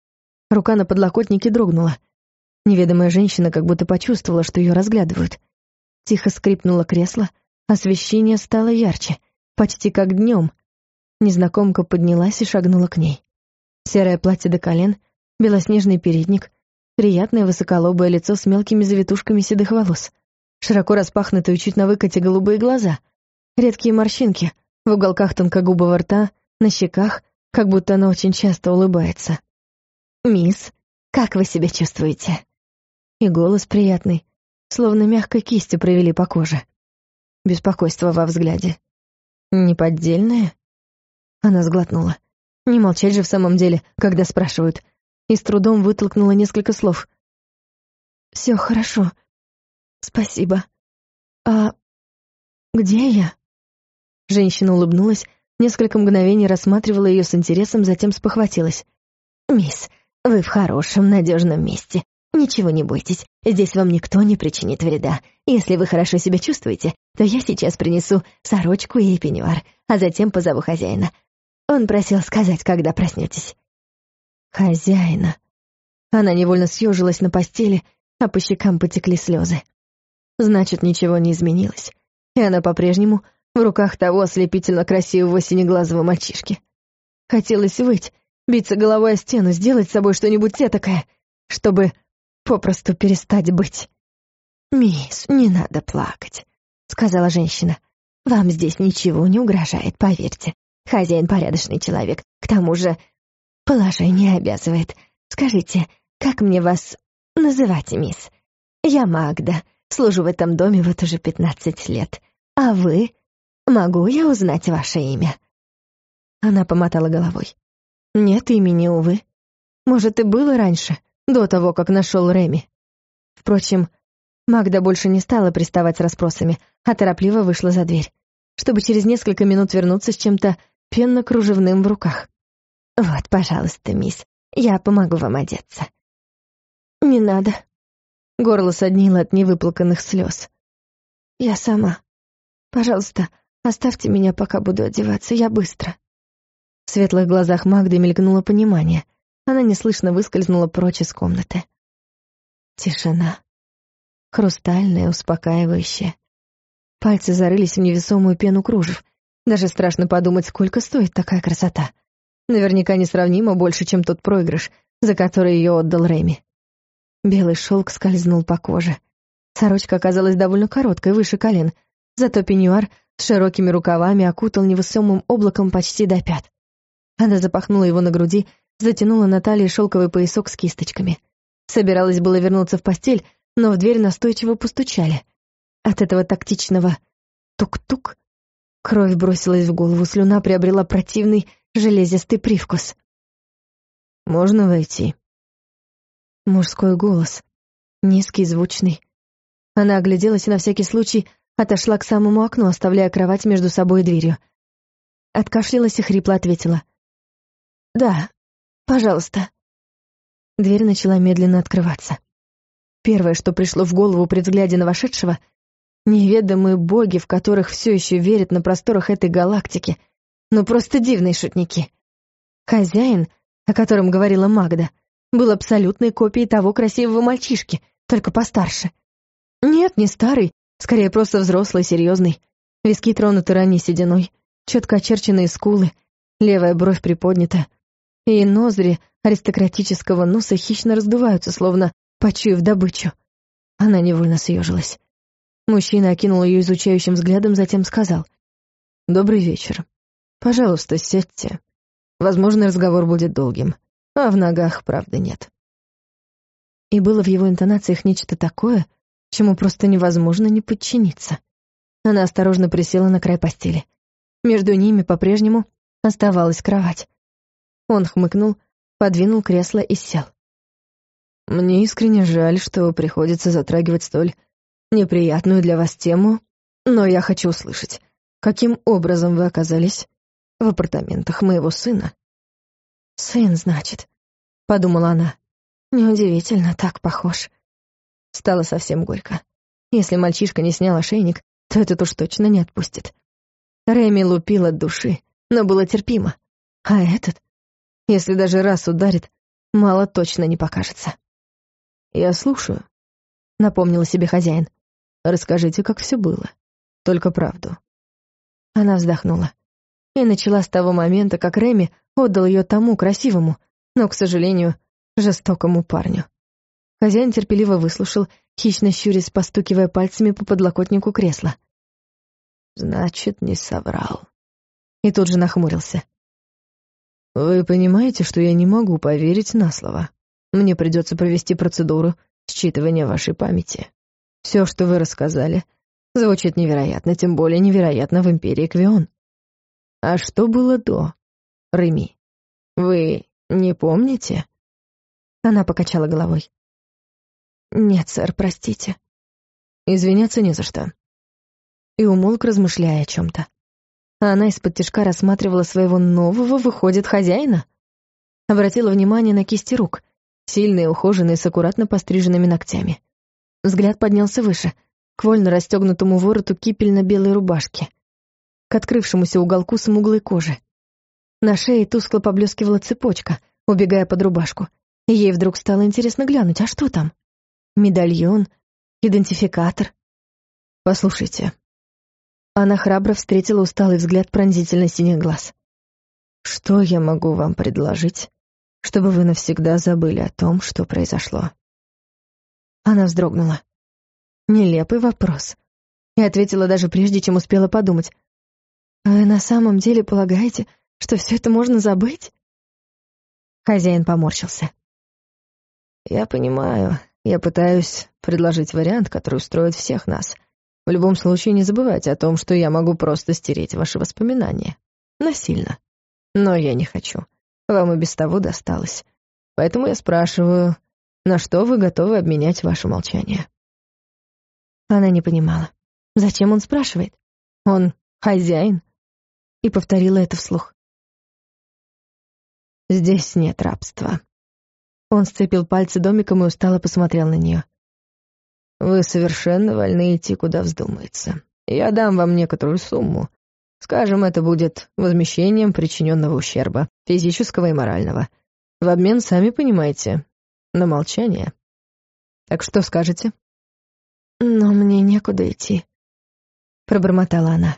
Рука на подлокотнике дрогнула. Неведомая женщина как будто почувствовала, что ее разглядывают. Тихо скрипнуло кресло, освещение стало ярче, почти как днем. Незнакомка поднялась и шагнула к ней. Серое платье до колен, белоснежный передник, приятное высоколобое лицо с мелкими завитушками седых волос, широко распахнутые чуть на выкате голубые глаза, редкие морщинки в уголках тонкогубого рта, на щеках, как будто она очень часто улыбается. «Мисс, как вы себя чувствуете?» И голос приятный, словно мягкой кистью провели по коже. Беспокойство во взгляде. «Неподдельное?» Она сглотнула. Не молчать же в самом деле, когда спрашивают. И с трудом вытолкнула несколько слов. «Все хорошо. Спасибо. А где я?» Женщина улыбнулась, несколько мгновений рассматривала ее с интересом, затем спохватилась. «Мисс, вы в хорошем, надежном месте. Ничего не бойтесь, здесь вам никто не причинит вреда. Если вы хорошо себя чувствуете, то я сейчас принесу сорочку и пеньюар, а затем позову хозяина. Он просил сказать, когда проснетесь». «Хозяина». Она невольно съежилась на постели, а по щекам потекли слезы. Значит, ничего не изменилось, и она по-прежнему в руках того ослепительно красивого синеглазого мальчишки. Хотелось выть, биться головой о стену, сделать с собой что-нибудь этакое, чтобы попросту перестать быть. «Мисс, не надо плакать», — сказала женщина. «Вам здесь ничего не угрожает, поверьте. Хозяин порядочный человек. К тому же положение обязывает. Скажите, как мне вас называть, мисс? Я Магда, служу в этом доме вот уже 15 лет. А вы? Могу я узнать ваше имя?» Она помотала головой. «Нет имени, увы. Может, и было раньше, до того, как нашел Реми». Впрочем, Магда больше не стала приставать с расспросами, а торопливо вышла за дверь, чтобы через несколько минут вернуться с чем-то пенно-кружевным в руках. «Вот, пожалуйста, мисс, я помогу вам одеться». «Не надо». Горло соднило от невыплаканных слез. «Я сама. Пожалуйста, оставьте меня, пока буду одеваться, я быстро». В светлых глазах Магды мелькнуло понимание. Она неслышно выскользнула прочь из комнаты. Тишина. Хрустальная, успокаивающая. Пальцы зарылись в невесомую пену кружев. Даже страшно подумать, сколько стоит такая красота. Наверняка несравнимо больше, чем тот проигрыш, за который ее отдал Реми. Белый шелк скользнул по коже. Сорочка оказалась довольно короткой, выше колен, зато пеньюар с широкими рукавами окутал невесомым облаком почти до пят. Она запахнула его на груди, затянула на талии шелковый поясок с кисточками. Собиралась было вернуться в постель, но в дверь настойчиво постучали. От этого тактичного тук-тук кровь бросилась в голову, слюна приобрела противный железистый привкус. «Можно войти?» Мужской голос, низкий, звучный. Она огляделась и на всякий случай отошла к самому окну, оставляя кровать между собой и дверью. Откашлялась и хрипло ответила. «Да, пожалуйста». Дверь начала медленно открываться. Первое, что пришло в голову при взгляде на вошедшего — неведомые боги, в которых все еще верят на просторах этой галактики. Ну, просто дивные шутники. Хозяин, о котором говорила Магда, был абсолютной копией того красивого мальчишки, только постарше. Нет, не старый, скорее просто взрослый, серьезный. Виски тронуты ранней сединой, четко очерченные скулы, левая бровь приподнята, и ноздри аристократического носа хищно раздуваются, словно почуяв добычу. Она невольно съежилась. Мужчина окинул ее изучающим взглядом, затем сказал: «Добрый вечер. Пожалуйста, сядьте. Возможно, разговор будет долгим, а в ногах правды нет». И было в его интонациях нечто такое, чему просто невозможно не подчиниться. Она осторожно присела на край постели. Между ними по-прежнему оставалась кровать. Он хмыкнул, подвинул кресло и сел. «Мне искренне жаль, что приходится затрагивать столь неприятную для вас тему, но я хочу услышать, каким образом вы оказались в апартаментах моего сына?» «Сын, значит», — подумала она. «Неудивительно, так похож». Стало совсем горько. Если мальчишка не снял ошейник, то этот уж точно не отпустит. Реми лупил от души, но было терпимо. А этот, если даже раз ударит, мало точно не покажется. «Я слушаю», — напомнил себе хозяин. «Расскажите, как все было. Только правду». Она вздохнула. И начала с того момента, как Реми отдал ее тому красивому, но, к сожалению, жестокому парню. Хозяин терпеливо выслушал, хищно щурясь, постукивая пальцами по подлокотнику кресла. «Значит, не соврал». И тут же нахмурился. «Вы понимаете, что я не могу поверить на слово? Мне придется провести процедуру считывания вашей памяти. Все, что вы рассказали, звучит невероятно, тем более невероятно в Империи Квион. А что было до, Реми? Вы не помните?» Она покачала головой. «Нет, сэр, простите». «Извиняться не за что». И умолк, размышляя о чем-то. А она из-под-тишка рассматривала своего нового, выходит, хозяина. Обратила внимание на кисти рук, сильные, ухоженные, с аккуратно постриженными ногтями. Взгляд поднялся выше, к вольно расстегнутому вороту кипельно-белой рубашки, к открывшемуся уголку смуглой кожи. На шее тускло поблескивала цепочка, убегая под рубашку. И ей вдруг стало интересно глянуть, а что там? Медальон, идентификатор. «Послушайте». Она храбро встретила усталый взгляд пронзительно-синих глаз. «Что я могу вам предложить, чтобы вы навсегда забыли о том, что произошло?» Она вздрогнула. Нелепый вопрос. И ответила даже прежде, чем успела подумать. «Вы на самом деле полагаете, что все это можно забыть?» Хозяин поморщился. «Я понимаю. Я пытаюсь предложить вариант, который устроит всех нас. В любом случае не забывайте о том, что я могу просто стереть ваши воспоминания. Насильно. Но я не хочу. Вам и без того досталось. Поэтому я спрашиваю, на что вы готовы обменять ваше молчание?» Она не понимала. Зачем он спрашивает? Он хозяин? И повторила это вслух. «Здесь нет рабства». Он сцепил пальцы домиком и устало посмотрел на нее. Вы совершенно вольны идти, куда вздумается. Я дам вам некоторую сумму. Скажем, это будет возмещением причиненного ущерба, физического и морального. В обмен, сами понимаете, на молчание. Так что скажете?» «Но мне некуда идти», — пробормотала она.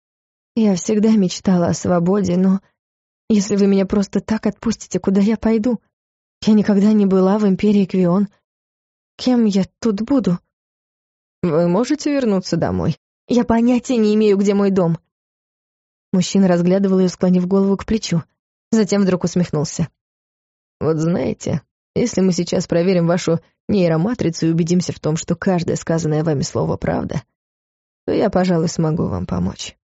«Я всегда мечтала о свободе, но если вы меня просто так отпустите, куда я пойду? Я никогда не была в Империи Квион. Кем я тут буду?» «Вы можете вернуться домой?» «Я понятия не имею, где мой дом». Мужчина разглядывал ее, склонив голову к плечу. Затем вдруг усмехнулся. «Вот знаете, если мы сейчас проверим вашу нейроматрицу и убедимся в том, что каждое сказанное вами слово правда, то я, пожалуй, смогу вам помочь».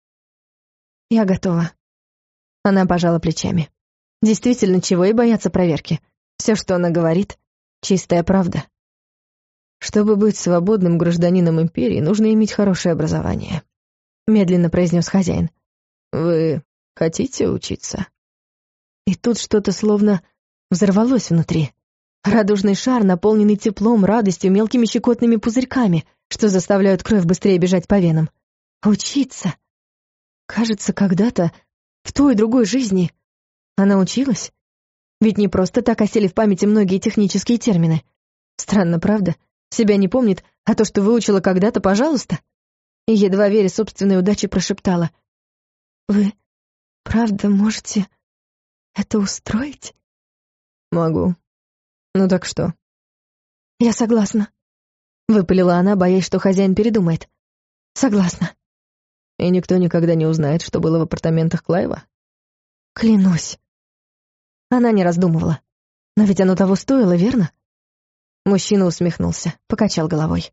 «Я готова». Она пожала плечами. Действительно, чего и бояться проверки. Все, что она говорит, чистая правда. «Чтобы быть свободным гражданином Империи, нужно иметь хорошее образование», — медленно произнес хозяин. «Вы хотите учиться?» И тут что-то словно взорвалось внутри. Радужный шар, наполненный теплом, радостью, мелкими щекотными пузырьками, что заставляют кровь быстрее бежать по венам. Учиться. Кажется, когда-то, в той другой жизни, она училась. Ведь не просто так осели в памяти многие технические термины. Странно, правда? Себя не помнит, а то, что выучила когда-то, пожалуйста. И, едва веря собственной удаче, прошептала: «Вы правда можете это устроить?» «Могу. Ну так что?» «Я согласна», — выпалила она, боясь, что хозяин передумает. «Согласна». «И никто никогда не узнает, что было в апартаментах Клайва?» «Клянусь». Она не раздумывала. Но ведь оно того стоило, верно? Мужчина усмехнулся, покачал головой.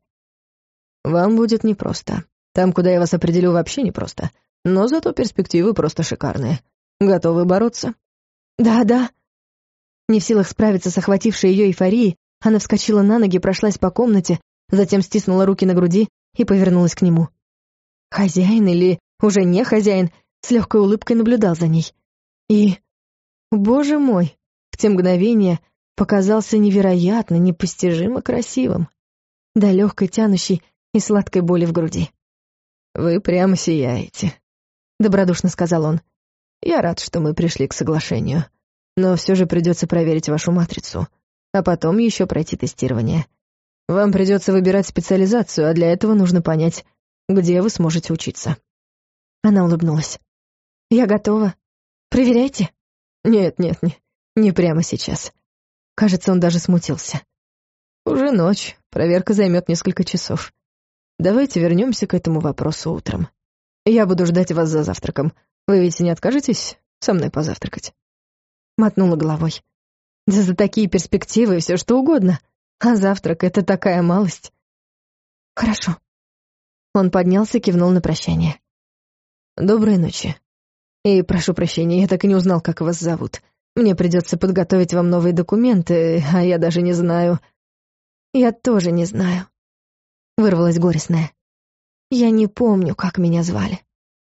«Вам будет непросто. Там, куда я вас определю, вообще непросто. Но зато перспективы просто шикарные. Готовы бороться?» «Да». Не в силах справиться с охватившей ее эйфорией, она вскочила на ноги, прошлась по комнате, затем стиснула руки на груди и повернулась к нему. Хозяин или уже не хозяин с легкой улыбкой наблюдал за ней. И, боже мой, в те мгновения показался невероятно, непостижимо красивым, до легкой тянущей и сладкой боли в груди. «Вы прямо сияете», — добродушно сказал он. «Я рад, что мы пришли к соглашению. Но все же придется проверить вашу матрицу, а потом еще пройти тестирование. Вам придется выбирать специализацию, а для этого нужно понять, где вы сможете учиться». Она улыбнулась. «Я готова. Проверяйте». «Нет, не прямо сейчас». Кажется, он даже смутился. «Уже ночь, проверка займет несколько часов. Давайте вернемся к этому вопросу утром. Я буду ждать вас за завтраком. Вы ведь не откажетесь со мной позавтракать?» Мотнула головой. «Да за такие перспективы все что угодно. А завтрак — это такая малость». «Хорошо». Он поднялся, кивнул на прощание. «Доброй ночи. И прошу прощения, я так и не узнал, как вас зовут. Мне придется подготовить вам новые документы, а я даже не знаю...» «Я тоже не знаю», — вырвалась горестная. «Я не помню, как меня звали».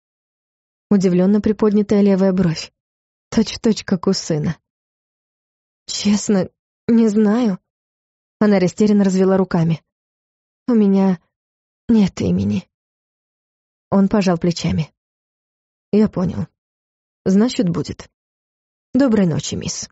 Удивленно приподнятая левая бровь. Точь-в-точь, как у сына. «Честно, не знаю». Она растерянно развела руками. «У меня нет имени». Он пожал плечами. «Я понял. Значит, будет. Доброй ночи, мисс».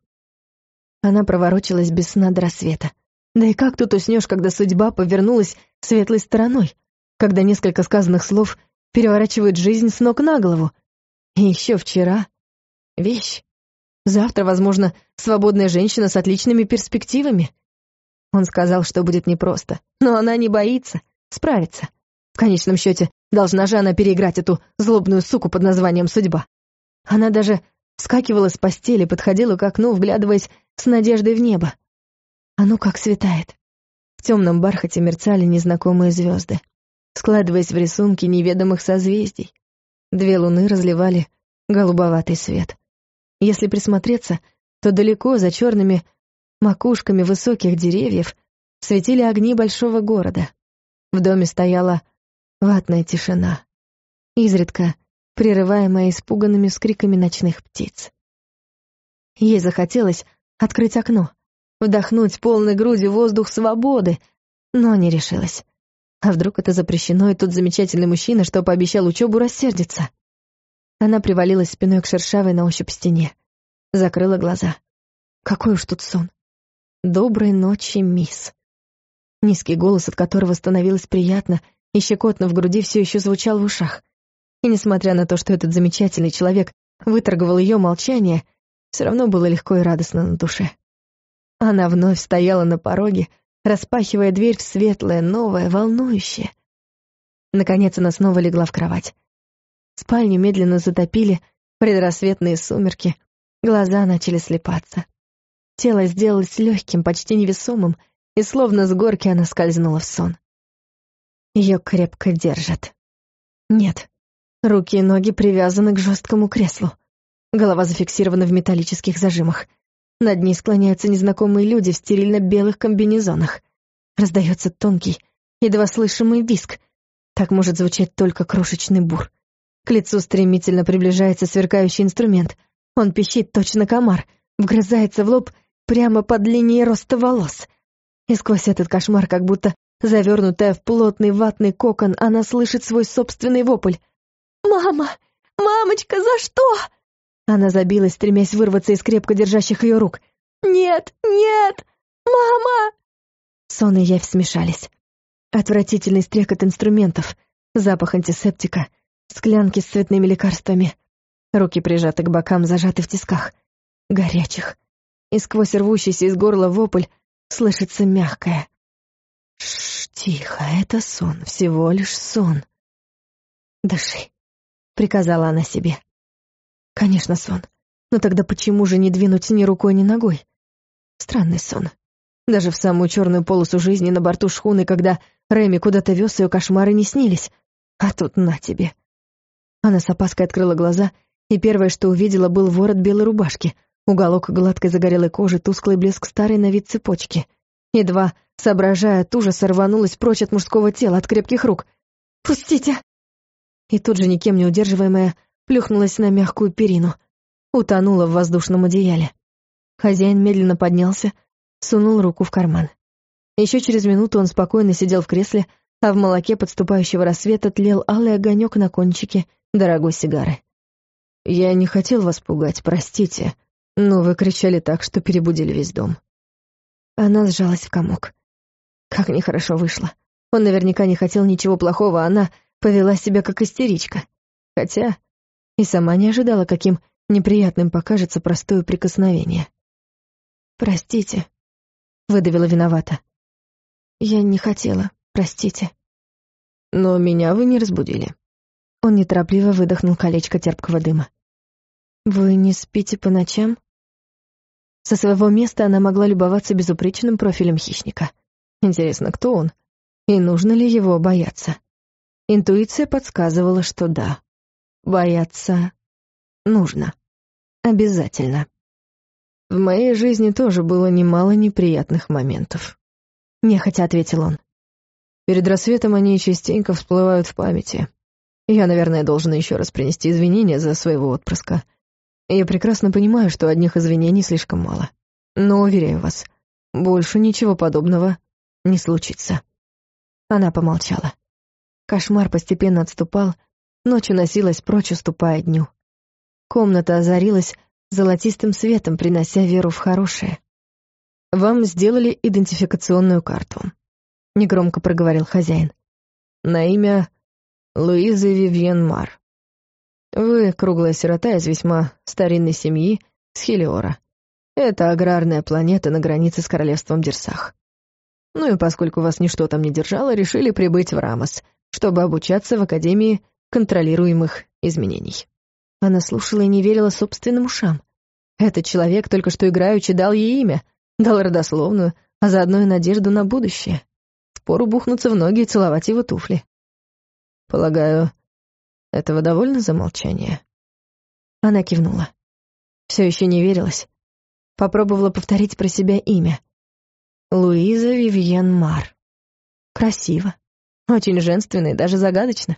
Она проворочилась без сна до рассвета. Да и как тут уснешь, когда судьба повернулась светлой стороной, когда несколько сказанных слов переворачивают жизнь с ног на голову? И еще вчера вещь. Завтра, возможно, свободная женщина с отличными перспективами. Он сказал, что будет непросто, но она не боится, справится. В конечном счете, должна же она переиграть эту злобную суку под названием судьба. Она даже вскакивала с постели, подходила к окну, вглядываясь с надеждой в небо. Оно как светает. В темном бархате мерцали незнакомые звезды, складываясь в рисунки неведомых созвездий. 2 луны разливали голубоватый свет. Если присмотреться, то далеко за черными макушками высоких деревьев светили огни большого города. В доме стояла ватная тишина, изредка прерываемая испуганными скриками ночных птиц. Ей захотелось открыть окно, вдохнуть полной грудью воздух свободы, но не решилась. А вдруг это запрещено, и тот замечательный мужчина, что пообещал учебу, рассердится? Она привалилась спиной к шершавой на ощупь стене. Закрыла глаза. Какой уж тут сон. «Доброй ночи, мисс». Низкий голос, от которого становилось приятно и щекотно в груди, все еще звучал в ушах. И несмотря на то, что этот замечательный человек выторговал ее молчание, все равно было легко и радостно на душе. Она вновь стояла на пороге, распахивая дверь в светлое, новое, волнующее. Наконец она снова легла в кровать. Спальню медленно затопили предрассветные сумерки, глаза начали слепаться. Тело сделалось легким, почти невесомым, и словно с горки она скользнула в сон. Ее крепко держат. Нет, руки и ноги привязаны к жесткому креслу. Голова зафиксирована в металлических зажимах. Над ней склоняются незнакомые люди в стерильно-белых комбинезонах. Раздается тонкий, едва слышимый визг. Так может звучать только крошечный бур. К лицу стремительно приближается сверкающий инструмент. Он пищит точно комар, вгрызается в лоб прямо под линией роста волос. И сквозь этот кошмар, как будто завернутая в плотный ватный кокон, она слышит свой собственный вопль. «Мама! Мамочка, за что?» Она забилась, стремясь вырваться из крепко держащих ее рук. «Нет! Нет! Мама!» Сон и явь смешались. Отвратительный стрекот инструментов, запах антисептика, склянки с цветными лекарствами. Руки прижаты к бокам, зажаты в тисках. Горячих. И сквозь рвущийся из горла вопль слышится мягкое: «Шш, тихо, это сон, всего лишь сон». «Дыши», — приказала она себе. Конечно, сон. Но тогда почему же не двинуть ни рукой, ни ногой? Странный сон. Даже в самую черную полосу жизни на борту шхуны, когда Реми куда-то вез, ее кошмары не снились. А тут на тебе. Она с опаской открыла глаза, и первое, что увидела, был ворот белой рубашки, уголок гладкой загорелой кожи, тусклый блеск старой на вид цепочки. Едва, соображая от ужаса, рванулась прочь от мужского тела, от крепких рук. «Пустите!» И тут же, никем не удерживаемая, плюхнулась на мягкую перину, утонула в воздушном одеяле. Хозяин медленно поднялся, сунул руку в карман. Еще через минуту он спокойно сидел в кресле, а в молоке подступающего рассвета тлел алый огонек на кончике дорогой сигары. «Я не хотел вас пугать, простите, но вы кричали так, что перебудили весь дом». Она сжалась в комок. Как нехорошо вышло. Он наверняка не хотел ничего плохого, а она повела себя как истеричка. Хотя и сама не ожидала, каким неприятным покажется простое прикосновение. «Простите», — выдавила виновата. «Я не хотела, простите». «Но меня вы не разбудили». Он неторопливо выдохнул колечко терпкого дыма. «Вы не спите по ночам?» Со своего места она могла любоваться безупречным профилем хищника. Интересно, кто он? И нужно ли его бояться? Интуиция подсказывала, что да. Бояться нужно. Обязательно. В моей жизни тоже было немало неприятных моментов. Нехотя ответил он. Перед рассветом они частенько всплывают в памяти. Я, наверное, должен еще раз принести извинения за своего отпрыска. Я прекрасно понимаю, что одних извинений слишком мало. Но, уверяю вас, больше ничего подобного не случится. Она помолчала. Кошмар постепенно отступал, ночь уносилась прочь, уступая дню. Комната озарилась золотистым светом, принося веру в хорошее. «Вам сделали идентификационную карту», — негромко проговорил хозяин. «На имя Луизы Вивьен Мар. Вы круглая сирота из весьма старинной семьи с Хелиора. Это аграрная планета на границе с королевством Дерсах. Ну и поскольку вас ничто там не держало, решили прибыть в Рамос, чтобы обучаться в Академии контролируемых изменений». Она слушала и не верила собственным ушам. Этот человек только что играючи дал ей имя, дал родословную, а заодно и надежду на будущее. Впору бухнуться в ноги и целовать его туфли. «Полагаю, этого довольно за молчание?» Она кивнула. Все еще не верилась. Попробовала повторить про себя имя. Луиза Вивьен Мар. Красиво. Очень женственно и даже загадочно.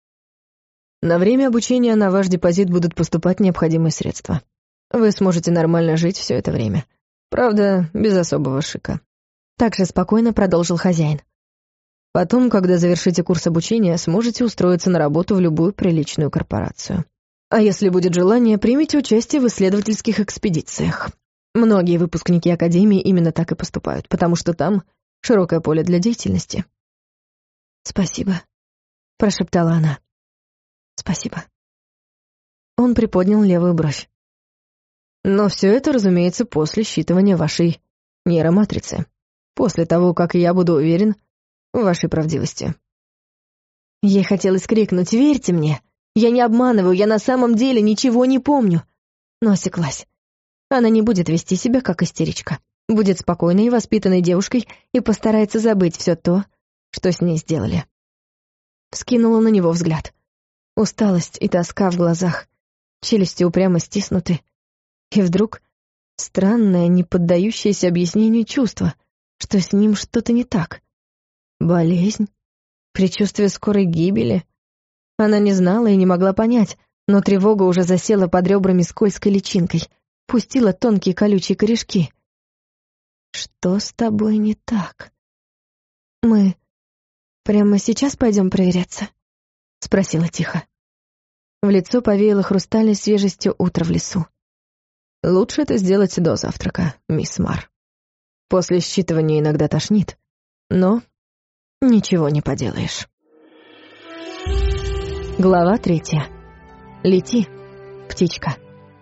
На время обучения на ваш депозит будут поступать необходимые средства. Вы сможете нормально жить все это время. Правда, без особого шика. Так же спокойно продолжил хозяин. Потом, когда завершите курс обучения, сможете устроиться на работу в любую приличную корпорацию. А если будет желание, примите участие в исследовательских экспедициях. Многие выпускники Академии именно так и поступают, потому что там широкое поле для деятельности. «Спасибо», — прошептала она. «Спасибо». Он приподнял левую бровь. Но все это, разумеется, после считывания вашей нейроматрицы. После того, как я буду уверен в вашей правдивости. Ей хотелось крикнуть: «Верьте мне! Я не обманываю, я на самом деле ничего не помню!» Но осеклась. Она не будет вести себя как истеричка. Будет спокойной и воспитанной девушкой и постарается забыть все то, что с ней сделали. Вскинула на него взгляд. Усталость и тоска в глазах, челюсти упрямо стиснуты. И вдруг странное, не поддающееся объяснению чувство, что с ним что-то не так. Болезнь? Предчувствие скорой гибели? Она не знала и не могла понять, но тревога уже засела под ребрами скользкой личинкой, пустила тонкие колючие корешки. «Что с тобой не так?» «Мы прямо сейчас пойдем проверяться?» — спросила тихо. В лицо повеяло хрустальной свежестью утра в лесу. Лучше это сделать до завтрака, мисс Мар. После считывания иногда тошнит, но ничего не поделаешь. Глава 3. Лети, птичка.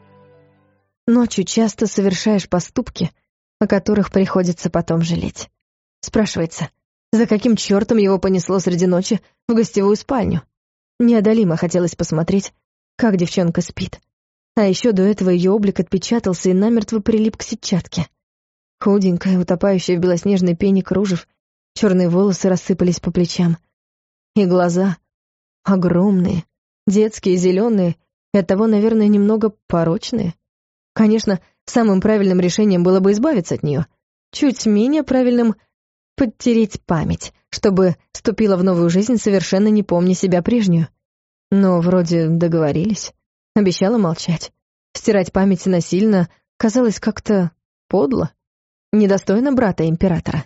Ночью часто совершаешь поступки, о которых приходится потом жалеть. Спрашивается, за каким чертом его понесло среди ночи в гостевую спальню? Неодолимо хотелось посмотреть, как девчонка спит. А еще до этого ее облик отпечатался и намертво прилип к сетчатке. Худенькая, утопающая в белоснежной пене кружев, черные волосы рассыпались по плечам. И глаза огромные, детские, зеленые, и оттого, наверное, немного порочные. Конечно, самым правильным решением было бы избавиться от нее. Чуть менее правильным — подтереть память, чтобы вступила в новую жизнь, совершенно не помня себя прежнюю. Но вроде договорились. Обещала молчать. Стирать память насильно казалось как-то подло, недостойно брата императора.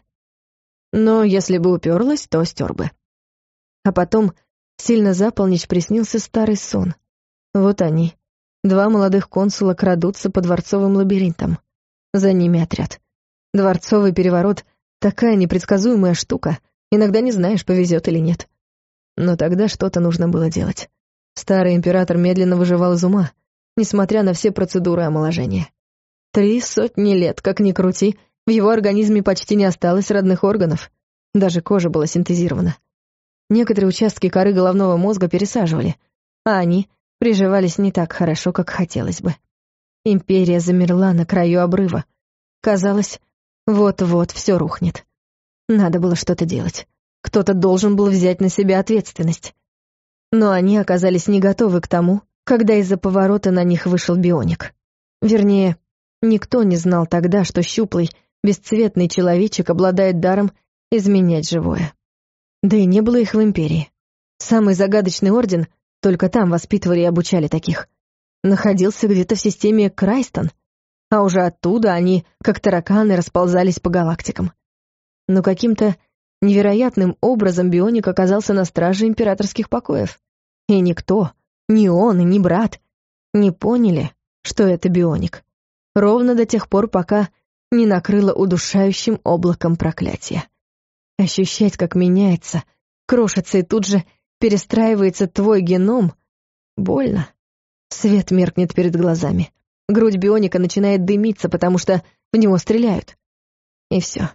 Но если бы уперлась, то стер бы. А потом сильно за полночь приснился старый сон. Вот они, два молодых консула, крадутся по дворцовым лабиринтам. За ними отряд. Дворцовый переворот — такая непредсказуемая штука, иногда не знаешь, повезет или нет. Но тогда что-то нужно было делать. Старый император медленно выживал из ума, несмотря на все процедуры омоложения. 300 лет, как ни крути, в его организме почти не осталось родных органов. Даже кожа была синтезирована. Некоторые участки коры головного мозга пересаживали, а они приживались не так хорошо, как хотелось бы. Империя замерла на краю обрыва. Казалось, вот-вот все рухнет. Надо было что-то делать. Кто-то должен был взять на себя ответственность. Но они оказались не готовы к тому, когда из-за поворота на них вышел бионик. Вернее, никто не знал тогда, что щуплый, бесцветный человечек обладает даром изменять живое. Да и не было их в Империи. Самый загадочный орден, только там воспитывали и обучали таких, находился где-то в системе Крайстон, а уже оттуда они, как тараканы, расползались по галактикам. Но каким-то невероятным образом бионик оказался на страже императорских покоев. И никто, ни он и ни брат, не поняли, что это бионик. Ровно до тех пор, пока не накрыло удушающим облаком проклятия. Ощущать, как меняется, крошится и тут же перестраивается твой геном, больно. Свет меркнет перед глазами. Грудь бионика начинает дымиться, потому что в него стреляют. И все.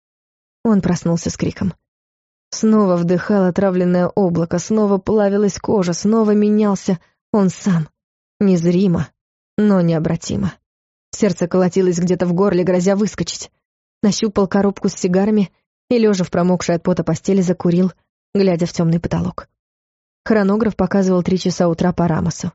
Он проснулся с криком. Снова вдыхал отравленное облако, снова плавилась кожа, снова менялся он сам. Незримо, но необратимо. Сердце колотилось где-то в горле, грозя выскочить. Нащупал коробку с сигарами и, лежа в промокшей от пота постели, закурил, глядя в темный потолок. Хронограф показывал 3 часа утра по Рамосу.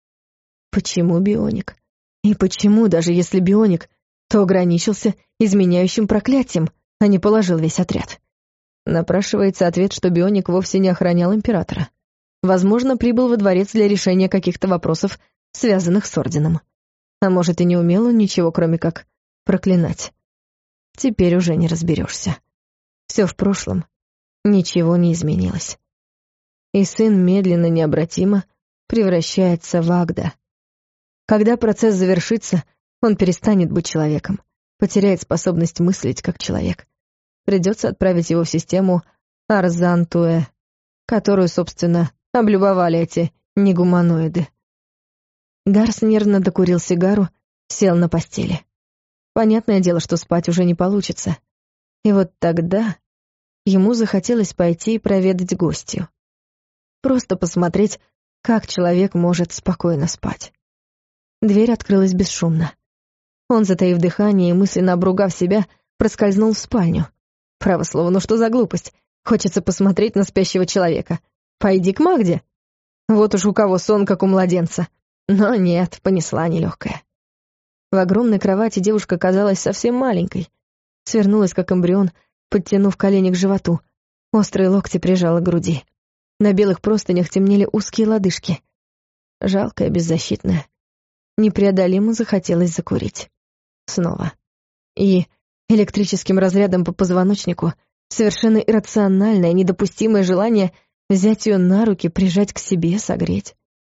Почему бионик? И почему, даже если бионик, то ограничился изменяющим проклятием, а не положил весь отряд? Напрашивается ответ, что бионик вовсе не охранял императора. Возможно, прибыл во дворец для решения каких-то вопросов, связанных с орденом. А может, и не умел он ничего, кроме как проклинать. Теперь уже не разберешься. Все в прошлом. ничего не изменилось. И сын медленно, необратимо превращается в Агда. Когда процесс завершится, он перестанет быть человеком, потеряет способность мыслить как человек. Придется отправить его в систему Арзантуэ, которую, собственно, облюбовали эти негуманоиды. Дарс нервно докурил сигару, сел на постели. Понятное дело, что спать уже не получится. И вот тогда ему захотелось пойти и проведать гостью. Просто посмотреть, как человек может спокойно спать. Дверь открылась бесшумно. Он, затаив дыхание и мысленно обругав себя, проскользнул в спальню. Право слово, ну что за глупость? Хочется посмотреть на спящего человека. Пойди к Магде. Вот уж у кого сон, как у младенца. Но нет, понесла нелегкая. В огромной кровати девушка казалась совсем маленькой. Свернулась, как эмбрион, подтянув колени к животу. Острые локти прижала к груди. На белых простынях темнели узкие лодыжки. Жалкая, беззащитная. Непреодолимо захотелось закурить. Снова. И электрическим разрядом по позвоночнику совершенно иррациональное, недопустимое желание взять ее на руки, прижать к себе, согреть.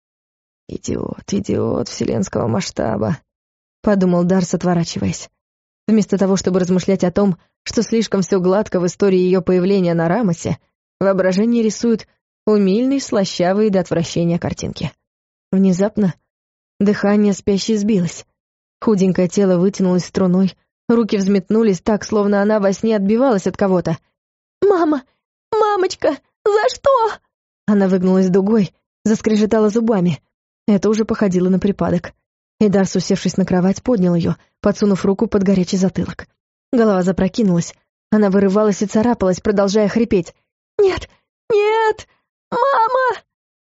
«Идиот вселенского масштаба», — подумал Дарс, отворачиваясь. Вместо того, чтобы размышлять о том, что слишком все гладко в истории ее появления на Рамосе, воображение рисует умильные, слащавые до отвращения картинки. Внезапно дыхание спящей сбилось. Худенькое тело вытянулось струной, руки взметнулись так, словно она во сне отбивалась от кого-то. «Мама! Мамочка! За что?» Она выгнулась дугой, заскрежетала зубами. Это уже походило на припадок. И Дарс, усевшись на кровать, поднял ее, подсунув руку под горячий затылок. Голова запрокинулась. Она вырывалась и царапалась, продолжая хрипеть. «Нет! Нет! Мама!»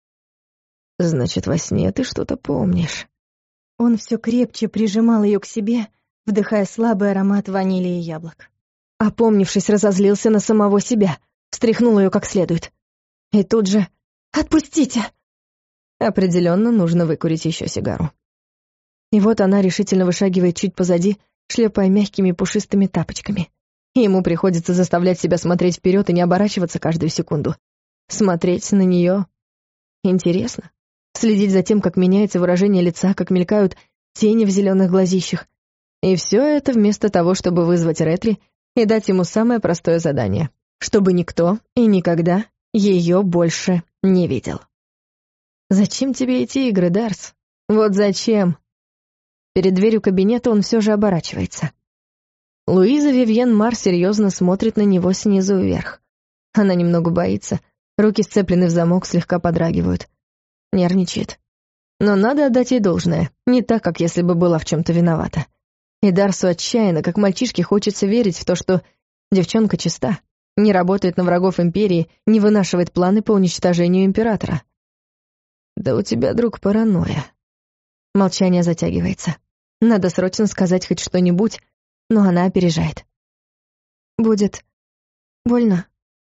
«Значит, во сне ты что-то помнишь». Он все крепче прижимал ее к себе, вдыхая слабый аромат ванили и яблок. Опомнившись, разозлился на самого себя, встряхнул ее как следует. И тут же «Отпустите!» Определенно нужно выкурить еще сигару. И вот она решительно вышагивает чуть позади, шлепая мягкими пушистыми тапочками. И ему приходится заставлять себя смотреть вперед и не оборачиваться каждую секунду. Смотреть на нее интересно. Следить за тем, как меняется выражение лица, как мелькают тени в зеленых глазищах. И все это вместо того, чтобы вызвать Ретри и дать ему самое простое задание, чтобы никто и никогда ее больше не видел. «Зачем тебе эти игры, Дарс? Вот зачем?» Перед дверью кабинета он все же оборачивается. Луиза Вивьен Мар серьезно смотрит на него снизу вверх. Она немного боится, руки сцеплены в замок, слегка подрагивают. Нервничает. Но надо отдать ей должное, не так, как если бы была в чем-то виновата. И Дарсу отчаянно, как мальчишке, хочется верить в то, что девчонка чиста, не работает на врагов Империи, не вынашивает планы по уничтожению Императора. «Да у тебя, друг, паранойя». Молчание затягивается. Надо срочно сказать хоть что-нибудь, но она опережает. «Будет больно?»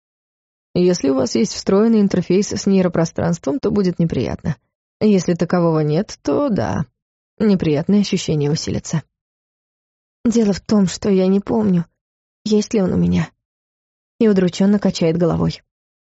«Если у вас есть встроенный интерфейс с нейропространством, то будет неприятно. Если такового нет, то да, неприятные ощущения усилятся». «Дело в том, что я не помню, есть ли он у меня». И удрученно качает головой.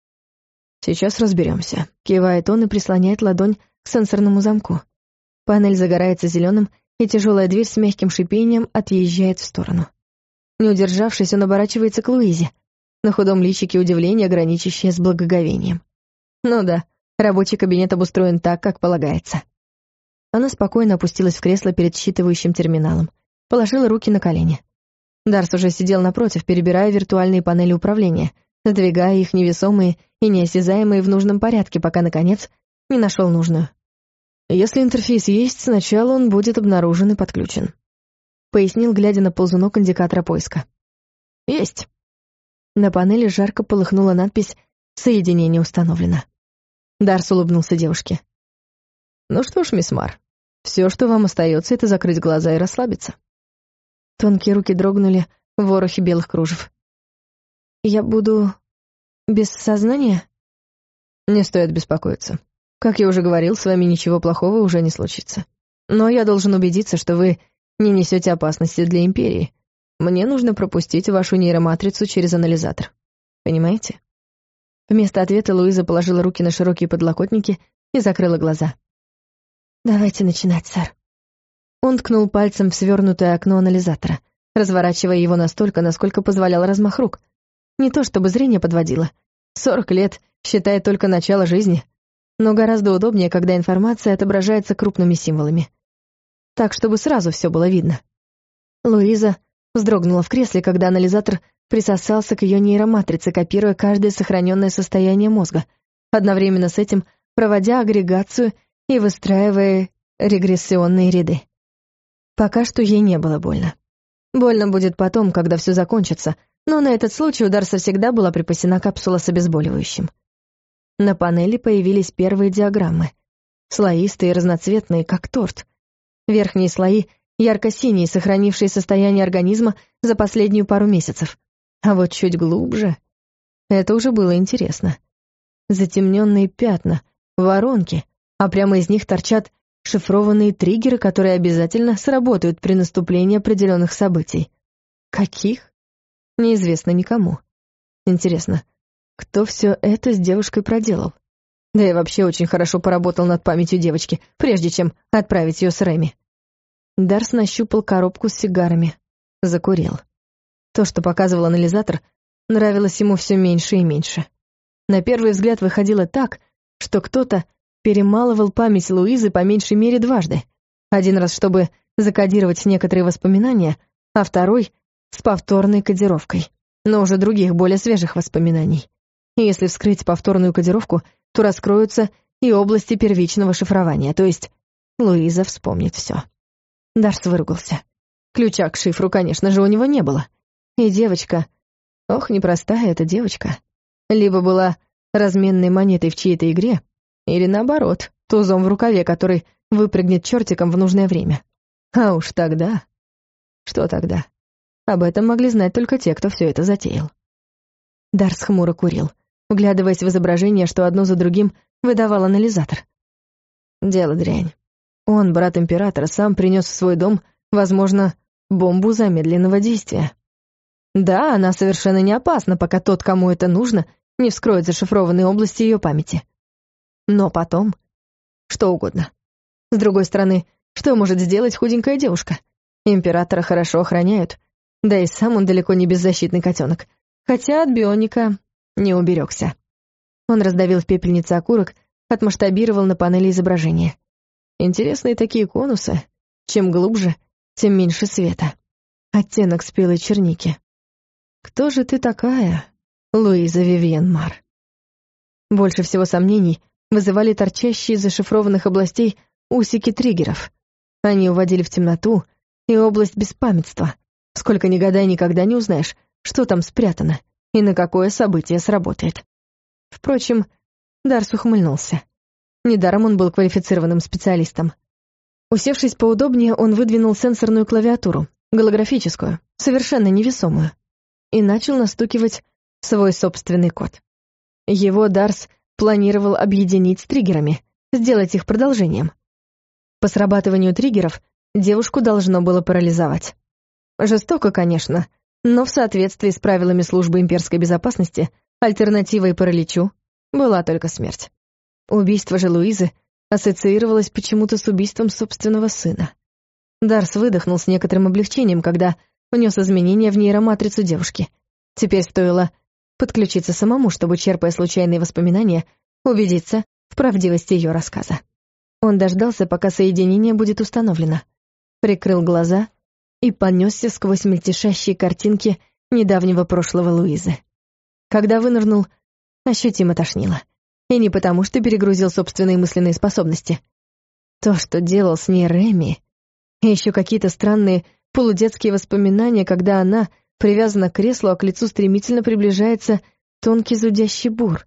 «Сейчас разберемся», — кивает он и прислоняет ладонь к сенсорному замку. Панель загорается зеленым, и тяжелая дверь с мягким шипением отъезжает в сторону. Не удержавшись, он оборачивается к Луизе. На худом личике удивление, граничащее с благоговением. Ну да, рабочий кабинет обустроен так, как полагается. Она спокойно опустилась в кресло перед считывающим терминалом, положила руки на колени. Дарс уже сидел напротив, перебирая виртуальные панели управления, сдвигая их невесомые и неосязаемые в нужном порядке, пока, наконец, не нашел нужную. «Если интерфейс есть, сначала он будет обнаружен и подключен», — пояснил, глядя на ползунок индикатора поиска. «Есть». На панели жарко полыхнула надпись «Соединение установлено». Дарс улыбнулся девушке. «Ну что ж, мисс Мар, все, что вам остается, это закрыть глаза и расслабиться». Тонкие руки дрогнули в ворохе белых кружев. «Я буду без сознания?» «Не стоит беспокоиться. Как я уже говорил, с вами ничего плохого уже не случится. Но я должен убедиться, что вы не несете опасности для Империи. Мне нужно пропустить вашу нейроматрицу через анализатор. Понимаете?» Вместо ответа Луиза положила руки на широкие подлокотники и закрыла глаза. «Давайте начинать, сэр». Он ткнул пальцем в свернутое окно анализатора, разворачивая его настолько, насколько позволял размах рук. Не то чтобы зрение подводило. 40 лет, считая только начало жизни. Но гораздо удобнее, когда информация отображается крупными символами. Так, чтобы сразу все было видно. Луиза вздрогнула в кресле, когда анализатор присосался к ее нейроматрице, копируя каждое сохраненное состояние мозга, одновременно с этим проводя агрегацию и выстраивая регрессионные ряды. Пока что ей не было больно. Больно будет потом, когда все закончится, но на этот случай у Дарса всегда была припасена капсула с обезболивающим. На панели появились первые диаграммы. Слоистые и разноцветные, как торт. Верхние слои ярко-синие, сохранившие состояние организма за последнюю пару месяцев. А вот чуть глубже... Это уже было интересно. Затемненные пятна, воронки, а прямо из них торчат шифрованные триггеры, которые обязательно сработают при наступлении определенных событий. Каких? Неизвестно никому. Интересно, кто все это с девушкой проделал? Да и вообще очень хорошо поработал над памятью девочки, прежде чем отправить ее с Реми. Дарс нащупал коробку с сигарами. Закурил. То, что показывал анализатор, нравилось ему все меньше и меньше. На первый взгляд выходило так, что кто-то перемалывал память Луизы по меньшей мере дважды. Один раз, чтобы закодировать некоторые воспоминания, а второй — с повторной кодировкой, но уже других, более свежих воспоминаний. И если вскрыть повторную кодировку, то раскроются и области первичного шифрования, то есть Луиза вспомнит все. Дарс выругался. Ключа к шифру, конечно же, у него не было. И девочка... Ох, непростая эта девочка. Либо была разменной монетой в чьей-то игре, или наоборот, тузом в рукаве, который выпрыгнет чертиком в нужное время. А уж тогда... Что тогда? Об этом могли знать только те, кто все это затеял. Дарс хмуро курил, вглядываясь в изображение, что одно за другим выдавал анализатор. Дело дрянь. Он, брат императора, сам принес в свой дом, возможно, бомбу замедленного действия. Да, она совершенно не опасна, пока тот, кому это нужно, не вскроет зашифрованные области ее памяти. Но потом... Что угодно. С другой стороны, что может сделать худенькая девушка? Императора хорошо охраняют, да и сам он далеко не беззащитный котенок, хотя от бионика не уберегся. Он раздавил в пепельнице окурок, отмасштабировал на панели изображения. Интересные такие конусы. Чем глубже, тем меньше света. Оттенок спелой черники. Кто же ты такая, Луиза Вивьен Мар? Больше всего сомнений вызывали торчащие из зашифрованных областей усики триггеров. Они уводили в темноту и область беспамятства. Сколько ни гадай, никогда не узнаешь, что там спрятано и на какое событие сработает. Впрочем, Дарс ухмыльнулся. Недаром он был квалифицированным специалистом. Усевшись поудобнее, он выдвинул сенсорную клавиатуру, голографическую, совершенно невесомую, и начал настукивать свой собственный код. Его Дарс планировал объединить с триггерами, сделать их продолжением. По срабатыванию триггеров девушку должно было парализовать. Жестоко, конечно, но в соответствии с правилами службы имперской безопасности альтернативой параличу была только смерть. Убийство же Луизы ассоциировалось почему-то с убийством собственного сына. Дарс выдохнул с некоторым облегчением, когда внес изменения в нейроматрицу девушки. Теперь стоило подключиться самому, чтобы, черпая случайные воспоминания, убедиться в правдивости ее рассказа. Он дождался, пока соединение будет установлено, прикрыл глаза и понесся сквозь мельтешащие картинки недавнего прошлого Луизы. Когда вынырнул, ощутимо тошнило. И не потому, что перегрузил собственные мысленные способности. То, что делал с ней Реми, и еще какие-то странные полудетские воспоминания, когда она привязана к креслу, а к лицу стремительно приближается тонкий зудящий бур.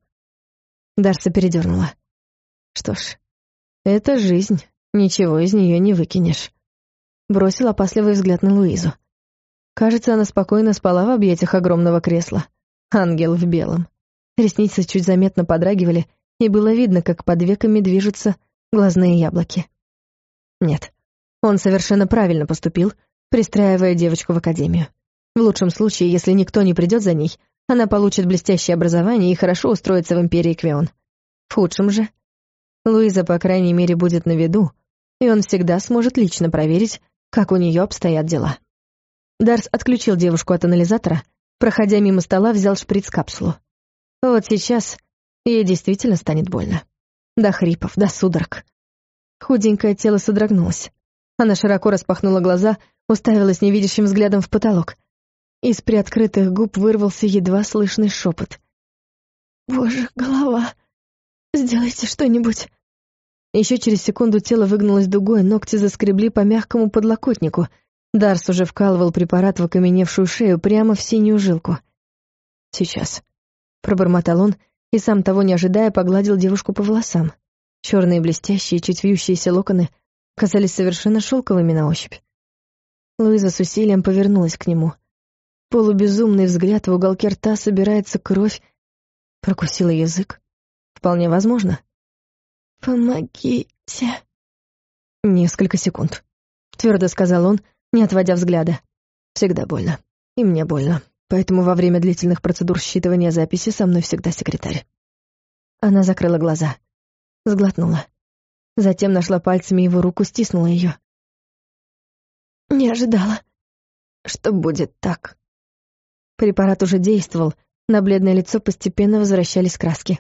Дарса передернула. Что ж, это жизнь, ничего из нее не выкинешь. Бросил опасливый взгляд на Луизу. Кажется, она спокойно спала в объятиях огромного кресла. Ангел в белом. Ресницы чуть заметно подрагивали, и было видно, как под веками движутся глазные яблоки. Нет, он совершенно правильно поступил, пристраивая девочку в академию. В лучшем случае, если никто не придет за ней, она получит блестящее образование и хорошо устроится в империи Квион. В худшем же, Луиза, по крайней мере, будет на виду, и он всегда сможет лично проверить, как у нее обстоят дела. Дарс отключил девушку от анализатора, проходя мимо стола, взял шприц-капсулу. Вот сейчас ей действительно станет больно. До хрипов, до судорог. Худенькое тело содрогнулось. Она широко распахнула глаза, уставилась невидящим взглядом в потолок. Из приоткрытых губ вырвался едва слышный шепот. «Боже, голова! Сделайте что-нибудь!» Еще через секунду тело выгнулось дугой, ногти заскребли по мягкому подлокотнику. Дарс уже вкалывал препарат в окаменевшую шею прямо в синюю жилку. «Сейчас», — пробормотал он, и сам того не ожидая, погладил девушку по волосам. Черные блестящие, чуть вьющиеся локоны казались совершенно шелковыми на ощупь. Луиза с усилием повернулась к нему. Полубезумный взгляд, в уголке рта собирается кровь. Прокусила язык. Вполне возможно. «Помогите». «Несколько секунд», — твердо сказал он, не отводя взгляда. «Всегда больно. И мне больно. Поэтому во время длительных процедур считывания записи со мной всегда секретарь». Она закрыла глаза. Сглотнула. Затем нашла пальцами его руку, стиснула ее. «Не ожидала, что будет так». Препарат уже действовал, на бледное лицо постепенно возвращались краски.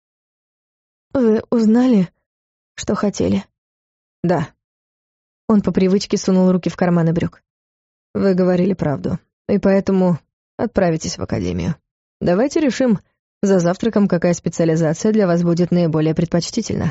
«Вы узнали, что хотели?» «Да». Он по привычке сунул руки в карманы брюк. «Вы говорили правду, и поэтому отправитесь в академию. Давайте решим за завтраком, какая специализация для вас будет наиболее предпочтительна».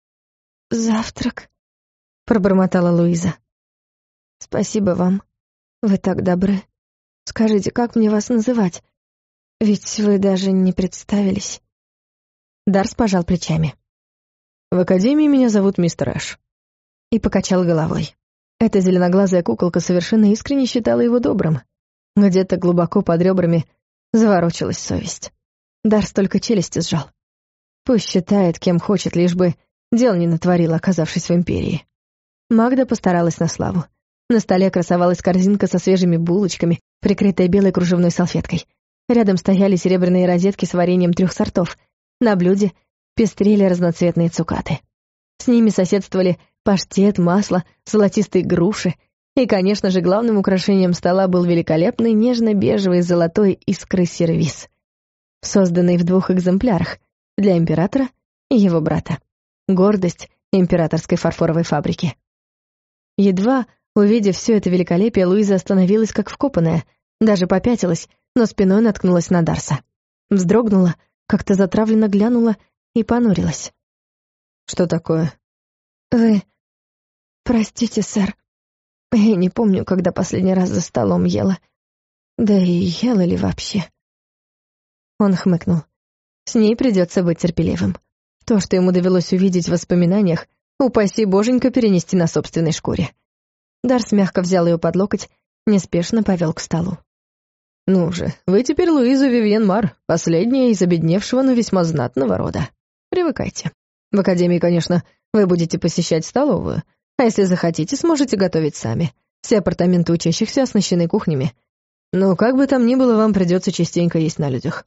«Завтрак», — пробормотала Луиза. «Спасибо вам. Вы так добры. Скажите, как мне вас называть? Ведь вы даже не представились». Дарс пожал плечами. «В академии меня зовут мистер Эш». И покачал головой. Эта зеленоглазая куколка совершенно искренне считала его добрым. Где-то глубоко под ребрами заворочилась совесть. Дарс только челюсти сжал. Пусть считает, кем хочет, лишь бы дел не натворил, оказавшись в империи. Магда постаралась на славу. На столе красовалась корзинка со свежими булочками, прикрытая белой кружевной салфеткой. Рядом стояли серебряные розетки с вареньем 3 сортов. На блюде пестрели разноцветные цукаты. С ними соседствовали паштет, масло, золотистые груши. И, конечно же, главным украшением стола был великолепный нежно-бежевый с золотой искрой сервиз, созданный в 2 экземплярах для императора и его брата. Гордость императорской фарфоровой фабрики. Едва увидев все это великолепие, Луиза остановилась как вкопанная, даже попятилась, но спиной наткнулась на Дарса. Вздрогнула, как-то затравленно глянула и понурилась. «Что такое?» «Вы... Простите, сэр. Я не помню, когда последний раз за столом ела. Да и ела ли вообще?» Он хмыкнул. С ней придется быть терпеливым. То, что ему довелось увидеть в воспоминаниях, упаси боженька перенести на собственной шкуре. Дарс мягко взял ее под локоть, неспешно повел к столу. «Ну же, вы теперь Луиза Вивьен Мар, последняя из обедневшего, но весьма знатного рода. Привыкайте. В академии, конечно, вы будете посещать столовую, а если захотите, сможете готовить сами. Все апартаменты учащихся оснащены кухнями. Но как бы там ни было, вам придется частенько есть на людях.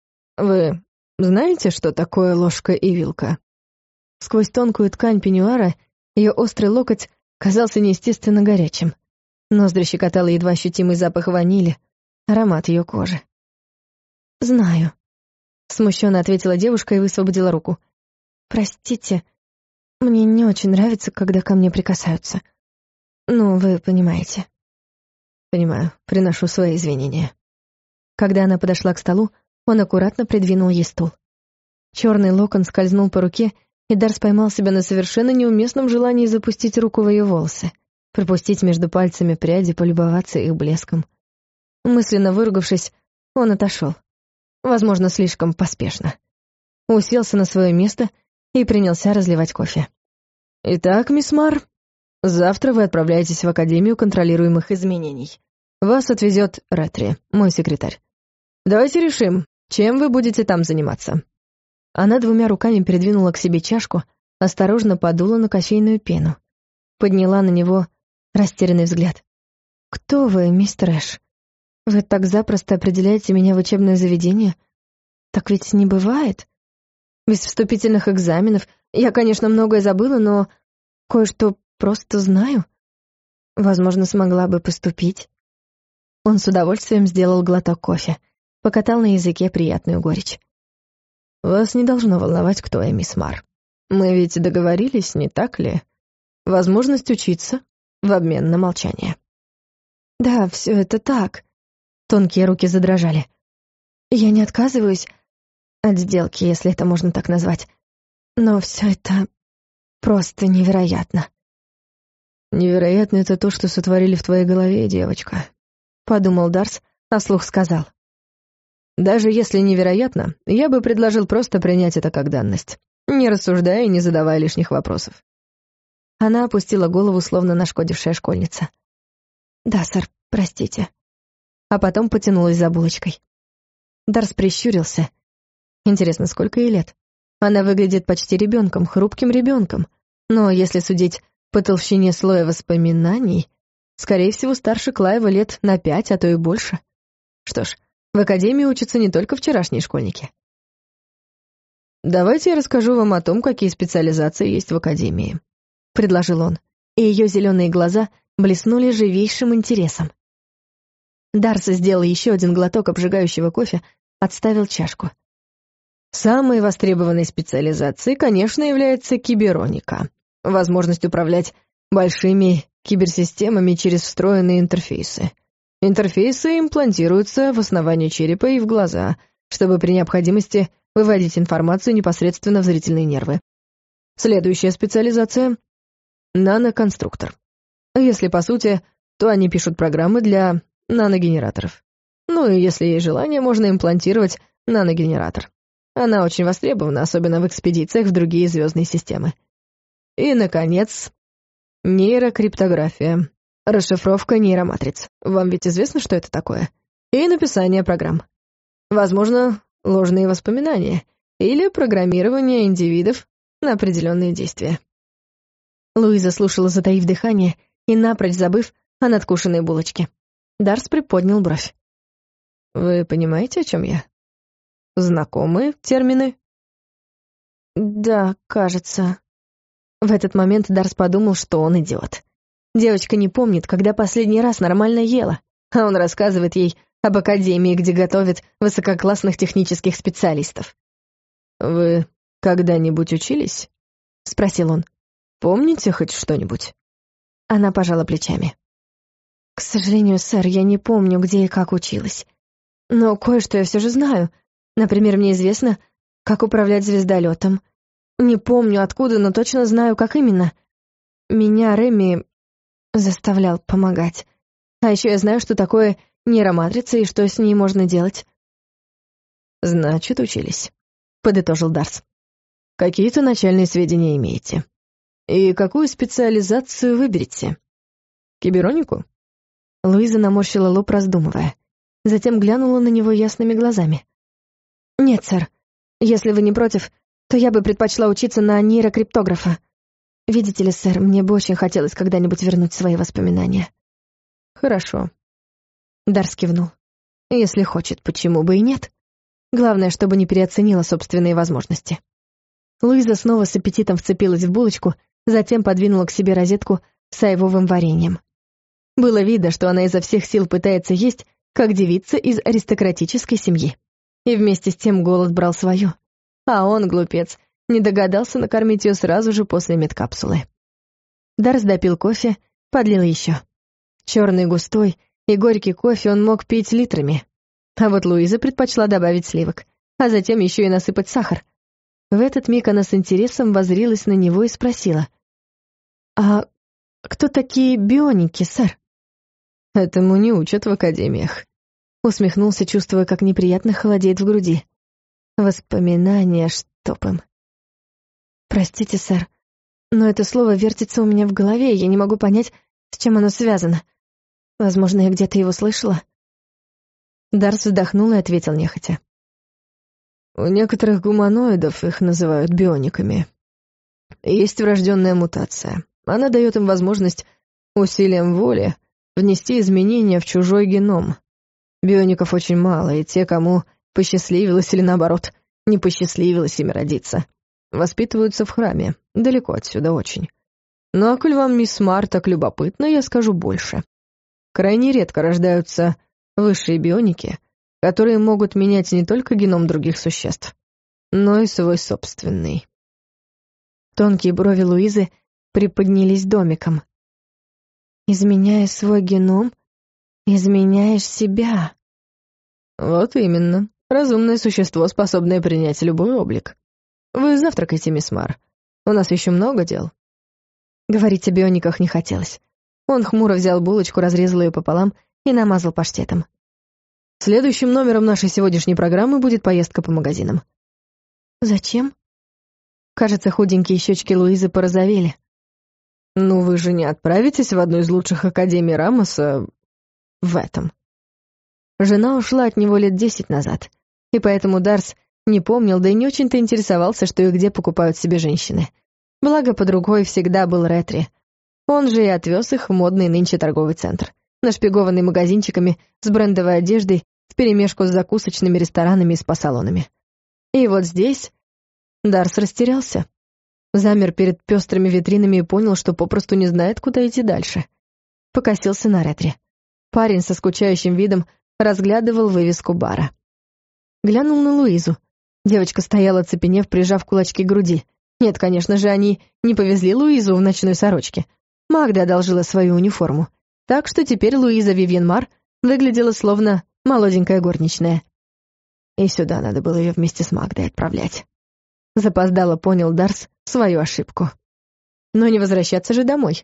Вы знаете, что такое ложка и вилка?» Сквозь тонкую ткань пеньюара ее острый локоть казался неестественно горячим. Ноздри щекотал едва ощутимый запах ванили, аромат ее кожи. «Знаю», — смущенно ответила девушка и высвободила руку. «Простите, мне не очень нравится, когда ко мне прикасаются. Ну, вы понимаете». «Понимаю, приношу свои извинения». Когда она подошла к столу, он аккуратно придвинул ей стул. Черный локон скользнул по руке, и Дарс поймал себя на совершенно неуместном желании запустить руку в ее волосы, пропустить между пальцами пряди, полюбоваться их блеском. Мысленно выругавшись, он отошел. Возможно, слишком поспешно. Уселся на свое место и принялся разливать кофе. «Итак, мисс Мар, завтра вы отправляетесь в Академию контролируемых изменений. Вас отвезет Ретри, мой секретарь. Давайте решим, чем вы будете там заниматься». Она 2 руками передвинула к себе чашку, осторожно подула на кофейную пену. Подняла на него растерянный взгляд. «Кто вы, мистер Эш?» Вы так запросто определяете меня в учебное заведение? Так ведь не бывает. Без вступительных экзаменов. Я, конечно, многое забыла, но кое-что просто знаю. Возможно, смогла бы поступить. Он с удовольствием сделал глоток кофе, покатал на языке приятную горечь. Вас не должно волновать, кто я, мисс Мар. Мы ведь договорились, не так ли? Возможность учиться в обмен на молчание. Да, все это так. Тонкие руки задрожали. Я не отказываюсь от сделки, если это можно так назвать. Но все это просто невероятно. Невероятно это то, что сотворили в твоей голове, девочка, подумал Дарс, а вслух сказал. Даже если невероятно, я бы предложил просто принять это как данность, не рассуждая и не задавая лишних вопросов. Она опустила голову, словно нашкодившая школьница. «Да, сэр, простите». А потом потянулась за булочкой. Дарс прищурился. Интересно, сколько ей лет? Она выглядит почти ребенком, хрупким ребенком. Но если судить по толщине слоя воспоминаний, скорее всего, старше Клайва лет на 5, а то и больше. Что ж, в академии учатся не только вчерашние школьники. «Давайте я расскажу вам о том, какие специализации есть в академии», — предложил он, и ее зеленые глаза блеснули живейшим интересом. Дарс сделал еще один глоток обжигающего кофе, отставил чашку. Самой востребованной специализацией, конечно, является кибероника. Возможность управлять большими киберсистемами через встроенные интерфейсы. Интерфейсы имплантируются в основание черепа и в глаза, чтобы при необходимости выводить информацию непосредственно в зрительные нервы. Следующая специализация — наноконструктор. Если по сути, то они пишут программы для наногенераторов. Ну и если есть желание, можно имплантировать наногенератор. Она очень востребована, особенно в экспедициях в другие звездные системы. И, наконец, нейрокриптография. Расшифровка нейроматриц. Вам ведь известно, что это такое? И написание программ. Возможно, ложные воспоминания или программирование индивидов на определенные действия. Луиза слушала, затаив дыхание, и напрочь забыв о надкушенной булочке. Дарс приподнял бровь. «Вы понимаете, о чем я? Знакомы термины?» «Да, кажется». В этот момент Дарс подумал, что он идиот. Девочка не помнит, когда последний раз нормально ела, а он рассказывает ей об академии, где готовят высококлассных технических специалистов. «Вы когда-нибудь учились?» — спросил он. «Помните хоть что-нибудь?» Она пожала плечами. «К сожалению, сэр, я не помню, где и как училась. Но кое-что я все же знаю. Например, мне известно, как управлять звездолетом. Не помню откуда, но точно знаю, как именно. Меня Реми заставлял помогать. А еще я знаю, что такое нейроматрица и что с ней можно делать». «Значит, учились», — подытожил Дарс. «Какие-то начальные сведения имеете. И какую специализацию выберете? Киберонику?» Луиза наморщила лоб, раздумывая. Затем глянула на него ясными глазами. «Нет, сэр. Если вы не против, то я бы предпочла учиться на нейрокриптографа. Видите ли, сэр, мне бы очень хотелось когда-нибудь вернуть свои воспоминания». «Хорошо». Дарс кивнул. «Если хочет, почему бы и нет? Главное, чтобы не переоценила собственные возможности». Луиза снова с аппетитом вцепилась в булочку, затем подвинула к себе розетку с айвовым вареньем. Было видно, что она изо всех сил пытается есть, как девица из аристократической семьи. И вместе с тем голод брал свое. А он, глупец, не догадался накормить ее сразу же после медкапсулы. Дарс допил кофе, подлил еще. Черный густой и горький кофе он мог пить литрами. А вот Луиза предпочла добавить сливок, а затем еще и насыпать сахар. В этот миг она с интересом воззрилась на него и спросила: «А кто такие бионики, сэр?» «Этому не учат в академиях», — усмехнулся, чувствуя, как неприятно холодеет в груди. Воспоминания, чтоб им. «Простите, сэр, но это слово вертится у меня в голове, и я не могу понять, с чем оно связано. Возможно, я где-то его слышала». Дарс вздохнул и ответил нехотя. «У некоторых гуманоидов их называют биониками. Есть врожденная мутация. Она дает им возможность усилием воли внести изменения в чужой геном. Биоников очень мало, и те, кому посчастливилось или, наоборот, не посчастливилось ими родиться, воспитываются в храме, далеко отсюда очень. Ну а коль вам, мисс Мар, так любопытно, я скажу больше. Крайне редко рождаются высшие бионики, которые могут менять не только геном других существ, но и свой собственный. Тонкие брови Луизы приподнялись домиком. «Изменяя свой геном, изменяешь себя». Вот именно. Разумное существо, способное принять любой облик. Вы завтракайте, мисс Мар. У нас еще много дел. Говорить о биониках не хотелось. Он хмуро взял булочку, разрезал ее пополам и намазал паштетом. Следующим номером нашей сегодняшней программы будет поездка по магазинам. Зачем? Кажется, худенькие щечки Луизы порозовели. Ну, вы же не отправитесь в одну из лучших академий Рамоса в этом. Жена ушла от него лет 10 назад, и поэтому Дарс не помнил, да и не очень-то интересовался, что и где покупают себе женщины. Благо, под рукой всегда был Ретри. Он же и отвез их в модный нынче торговый центр, нашпигованный магазинчиками с брендовой одеждой вперемешку с закусочными ресторанами и спа-салонами. И вот здесь Дарс растерялся. Замер перед пестрыми витринами и понял, что попросту не знает, куда идти дальше. Покосился на Ретри. Парень со скучающим видом разглядывал вывеску бара. Глянул на Луизу. Девочка стояла, оцепенев, прижав кулачки к груди. Нет, конечно же, они не повезли Луизу в ночной сорочке. Магда одолжила свою униформу. Так что теперь Луиза Вивьен Мар выглядела словно молоденькая горничная. И сюда надо было ее вместе с Магдой отправлять. Запоздало понял Дарс свою ошибку. Но не возвращаться же домой.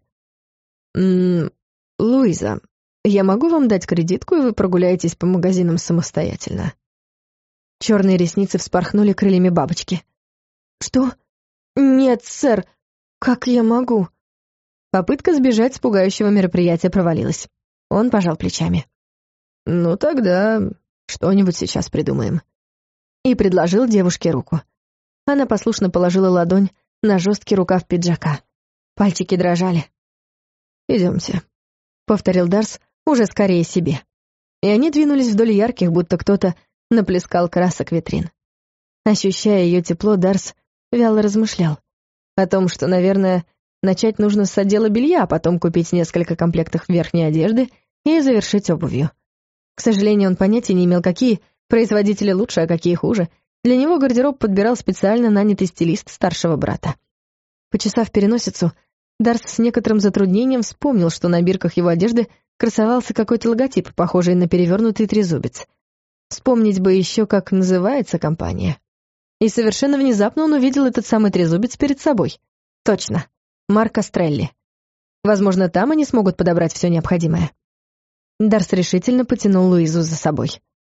Луиза, я могу вам дать кредитку, и вы прогуляетесь по магазинам самостоятельно. Черные ресницы вспорхнули крыльями бабочки. Что? Нет, сэр, как я могу? Попытка сбежать с пугающего мероприятия провалилась. Он пожал плечами. Ну тогда что-нибудь сейчас придумаем. И предложил девушке руку. Она послушно положила ладонь на жесткий рукав пиджака. Пальчики дрожали. «Идемте», — повторил Дарс уже скорее себе. И они двинулись вдоль ярких, будто кто-то наплескал красок витрин. Ощущая ее тепло, Дарс вяло размышлял о том, что, наверное, начать нужно с отдела белья, а потом купить несколько комплектов верхней одежды и завершить обувью. К сожалению, он понятия не имел, какие производители лучше, а какие хуже. Для него гардероб подбирал специально нанятый стилист старшего брата. Почесав переносицу, Дарс с некоторым затруднением вспомнил, что на бирках его одежды красовался какой-то логотип, похожий на перевернутый трезубец. Вспомнить бы еще, как называется компания. И совершенно внезапно он увидел этот самый трезубец перед собой. Точно, марка Стрелли. Возможно, там они смогут подобрать все необходимое. Дарс решительно потянул Луизу за собой.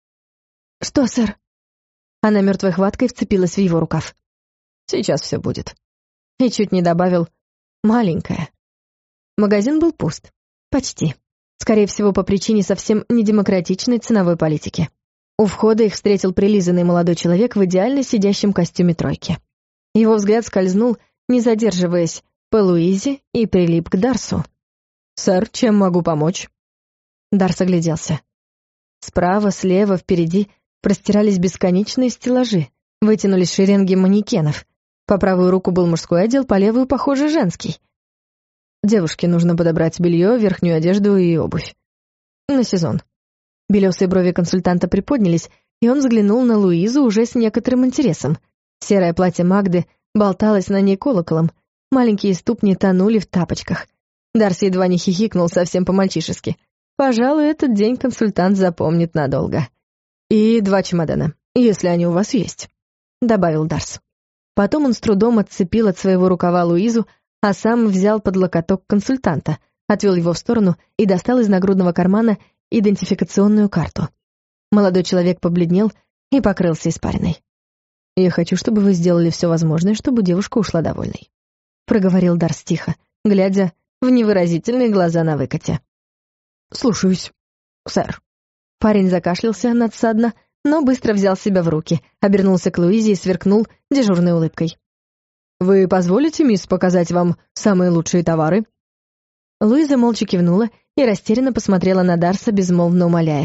«Что, сэр?» Она мертвой хваткой вцепилась в его рукав. «Сейчас все будет». И чуть не добавил «маленькая». Магазин был пуст. Почти. Скорее всего, по причине совсем недемократичной ценовой политики. У входа их встретил прилизанный молодой человек в идеально сидящем костюме тройки. Его взгляд скользнул, не задерживаясь, по Луизе и прилип к Дарсу. «Сэр, чем могу помочь?» Дарс огляделся. Справа, слева, впереди простирались бесконечные стеллажи, вытянулись шеренги манекенов. По правую руку был мужской отдел, по левую, похоже, женский. Девушке нужно подобрать белье, верхнюю одежду и обувь. На сезон. Белесые брови консультанта приподнялись, и он взглянул на Луизу уже с некоторым интересом. Серое платье Магды болталось на ней колоколом, маленькие ступни тонули в тапочках. Дарси едва не хихикнул совсем по-мальчишески. Пожалуй, этот день консультант запомнит надолго. «И 2 чемодана, если они у вас есть», — добавил Дарс. Потом он с трудом отцепил от своего рукава Луизу, а сам взял под локоток консультанта, отвел его в сторону и достал из нагрудного кармана идентификационную карту. Молодой человек побледнел и покрылся испариной. «Я хочу, чтобы вы сделали все возможное, чтобы девушка ушла довольной», — проговорил Дарс тихо, глядя в невыразительные глаза на выкате. «Слушаюсь, сэр». Парень закашлялся надсадно, но быстро взял себя в руки, обернулся к Луизе и сверкнул дежурной улыбкой. «Вы позволите, мисс, показать вам самые лучшие товары?» Луиза молча кивнула и растерянно посмотрела на Дарса, безмолвно умоляя.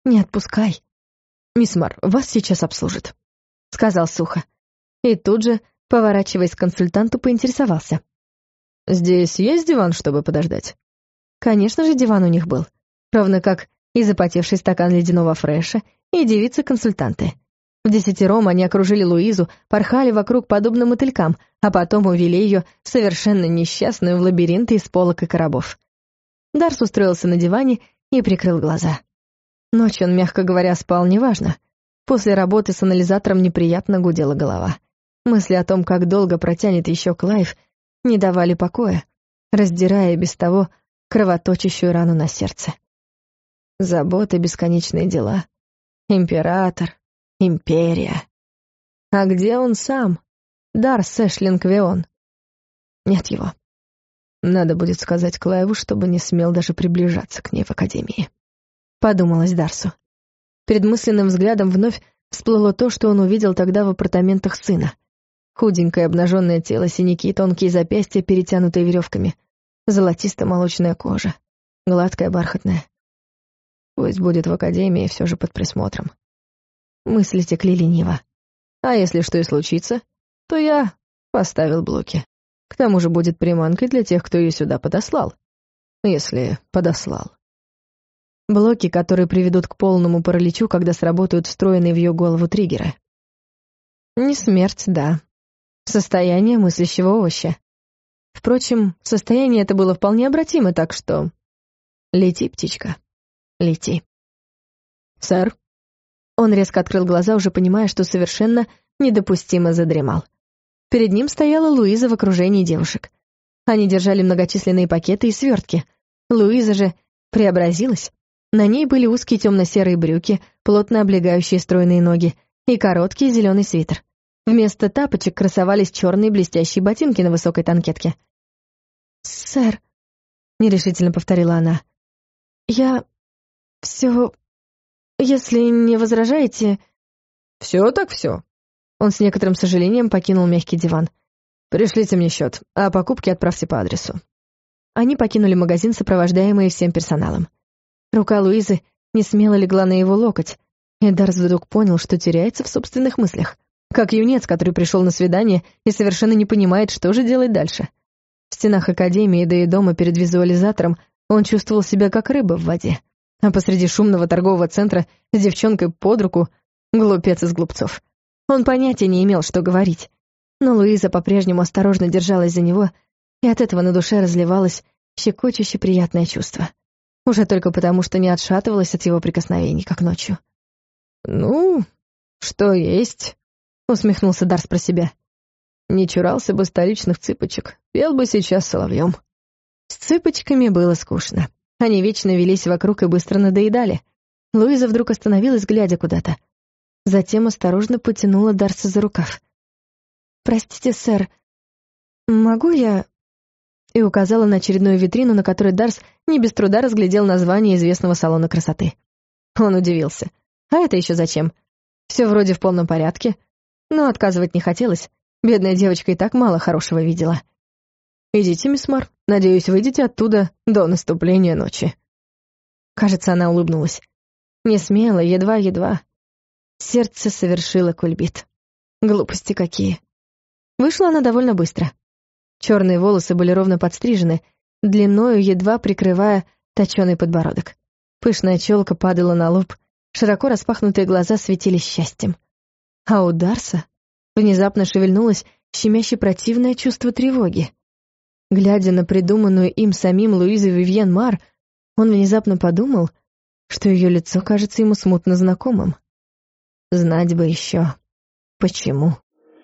«Не отпускай». «Мисс Мар, вас сейчас обслужат», — сказал сухо. И тут же, поворачиваясь к консультанту, поинтересовался. «Здесь есть диван, чтобы подождать?» Конечно же, диван у них был, равно как и запотевший стакан ледяного фреша, и девицы-консультанты. Вдесятером они окружили Луизу, порхали вокруг подобно мотылькам, а потом увели ее, совершенно несчастную, в лабиринты из полок и коробов. Дарс устроился на диване и прикрыл глаза. Ночью он, мягко говоря, спал неважно. После работы с анализатором неприятно гудела голова. Мысли о том, как долго протянет еще Клайв, не давали покоя, раздирая без того кровоточащую рану на сердце. Заботы, бесконечные дела. Император, империя. А где он сам? Дарс Эшлинг Вион. Нет его. Надо будет сказать Клайву, чтобы не смел даже приближаться к ней в академии. Подумалось Дарсу. Перед мысленным взглядом вновь всплыло то, что он увидел тогда в апартаментах сына. Худенькое обнаженное тело, синяки, тонкие запястья, перетянутые веревками, золотисто-молочная кожа, гладкая, бархатная. Пусть будет в академии, все же под присмотром. Мысли текли лениво. А если что и случится, то я поставил блоки. К тому же будет приманкой для тех, кто ее сюда подослал. Если подослал. Блоки, которые приведут к полному параличу, когда сработают встроенные в ее голову триггеры. Не смерть, да. Состояние мыслящего овоща. Впрочем, состояние это было вполне обратимо, так что... Лети, птичка, лети. «Сэр?» Он резко открыл глаза, уже понимая, что совершенно недопустимо задремал. Перед ним стояла Луиза в окружении девушек. Они держали многочисленные пакеты и свертки. Луиза же преобразилась. На ней были узкие темно-серые брюки, плотно облегающие стройные ноги, и короткий зеленый свитер. Вместо тапочек красовались черные блестящие ботинки на высокой танкетке. «Сэр», — нерешительно повторила она, — «я... все... если не возражаете...» «Все так все». Он с некоторым сожалением покинул мягкий диван. «Пришлите мне счет, а покупки отправьте по адресу». Они покинули магазин, сопровождаемые всем персоналом. Рука Луизы несмело легла на его локоть, и Дарс вдруг понял, что теряется в собственных мыслях, как юнец, который пришел на свидание и совершенно не понимает, что же делать дальше. В стенах академии, да и дома перед визуализатором он чувствовал себя как рыба в воде, а посреди шумного торгового центра с девчонкой под руку — глупец из глупцов. Он понятия не имел, что говорить. Но Луиза по-прежнему осторожно держалась за него, и от этого на душе разливалось щекочуще приятное чувство. Уже только потому, что не отшатывалась от его прикосновений, как ночью. «Ну, что есть», — усмехнулся Дарс про себя. «Не чурался бы столичных цыпочек, пел бы сейчас соловьем». С цыпочками было скучно. Они вечно велись вокруг и быстро надоедали. Луиза вдруг остановилась, глядя куда-то. Затем осторожно потянула Дарса за рукав. «Простите, сэр, могу я...» И указала на очередную витрину, на которой Дарс не без труда разглядел название известного салона красоты. Он удивился. А это еще зачем? Все вроде в полном порядке. Но отказывать не хотелось. Бедная девочка и так мало хорошего видела. «Идите, мисс Мар. Надеюсь, выйдете оттуда до наступления ночи». Кажется, она улыбнулась. Несмело, едва-едва. Сердце совершило кульбит. Глупости какие. Вышла она довольно быстро. Черные волосы были ровно подстрижены, длиною едва прикрывая точеный подбородок. Пышная челка падала на лоб, широко распахнутые глаза светились счастьем. А у Дарса внезапно шевельнулось щемяще противное чувство тревоги. Глядя на придуманную им самим Луизу Вивьен Мар, он внезапно подумал, что ее лицо кажется ему смутно знакомым. Знать бы еще, почему.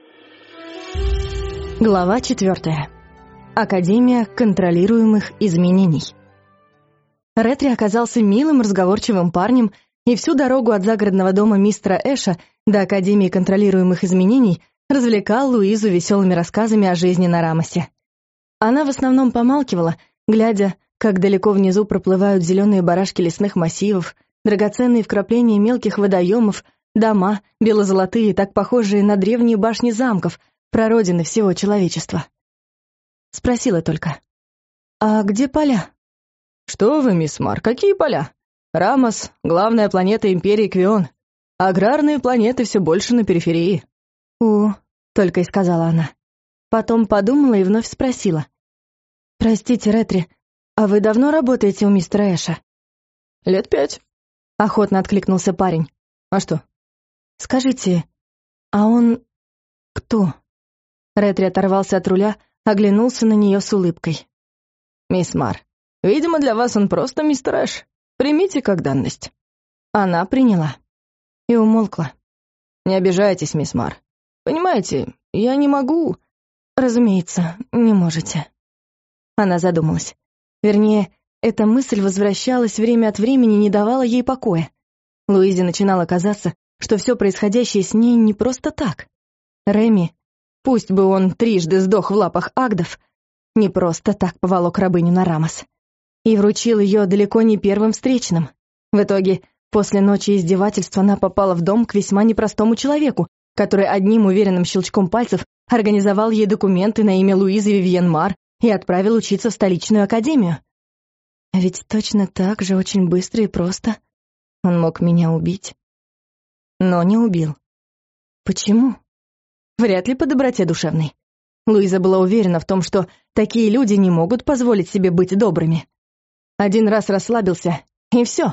Глава 4. Академия контролируемых изменений. Ретри оказался милым, разговорчивым парнем, и всю дорогу от загородного дома мистера Эша до Академии контролируемых изменений развлекал Луизу веселыми рассказами о жизни на Рамосе. Она в основном помалкивала, глядя, как далеко внизу проплывают зеленые барашки лесных массивов, драгоценные вкрапления мелких водоемов, дома, бело-золотые, так похожие на древние башни замков, прародины всего человечества. Спросила только: «А где поля?» «Что вы, мисс Мар, какие поля? Рамос — главная планета Империи Квион. Аграрные планеты все больше на периферии». Только и сказала она. Потом подумала и вновь спросила. «Простите, Ретри, а вы давно работаете у мистера Эша?» 5 лет. Охотно откликнулся парень. А что? «Скажите, а он кто?» Ретри оторвался от руля, оглянулся на нее с улыбкой. «Мисс Мар, видимо, для вас он просто мистер Эш. Примите как данность». Она приняла. И умолкла. «Не обижайтесь, мисс Мар. Понимаете, я не могу...» «Разумеется, не можете». Она задумалась. Вернее, эта мысль возвращалась время от времени и не давала ей покоя. Луизе начинало казаться, что все происходящее с ней не просто так. Реми, пусть бы он трижды сдох в лапах агдов, не просто так поволок рабыню на Рамос. И вручил ее далеко не первым встречным. В итоге, после ночи издевательств она попала в дом к весьма непростому человеку, который одним уверенным щелчком пальцев организовал ей документы на имя Луизы Вивьен Мар и отправил учиться в столичную академию. А ведь точно так же очень быстро и просто он мог меня убить. Но не убил. Почему? Вряд ли по доброте душевной. Луиза была уверена в том, что такие люди не могут позволить себе быть добрыми. Один раз расслабился, и все.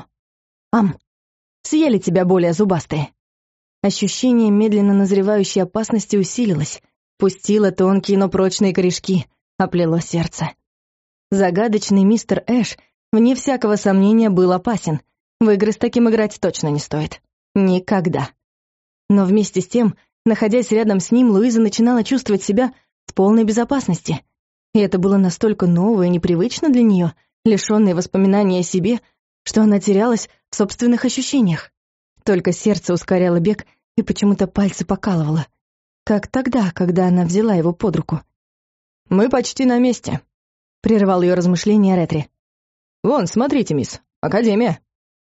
Съели тебя более зубастые. Ощущение медленно назревающей опасности усилилось, пустило тонкие, но прочные корешки, оплело сердце. Загадочный мистер Эш, вне всякого сомнения, был опасен. В игры с таким играть точно не стоит. Никогда. Но вместе с тем, находясь рядом с ним, Луиза начинала чувствовать себя в полной безопасности. И это было настолько ново и непривычно для нее, лишённой воспоминаний о себе, что она терялась в собственных ощущениях. Только сердце ускоряло бег и почему-то пальцы покалывало. Как тогда, когда она взяла его под руку. «Мы почти на месте», — прервал ее размышления Ретри. «Вон, смотрите, мисс, Академия».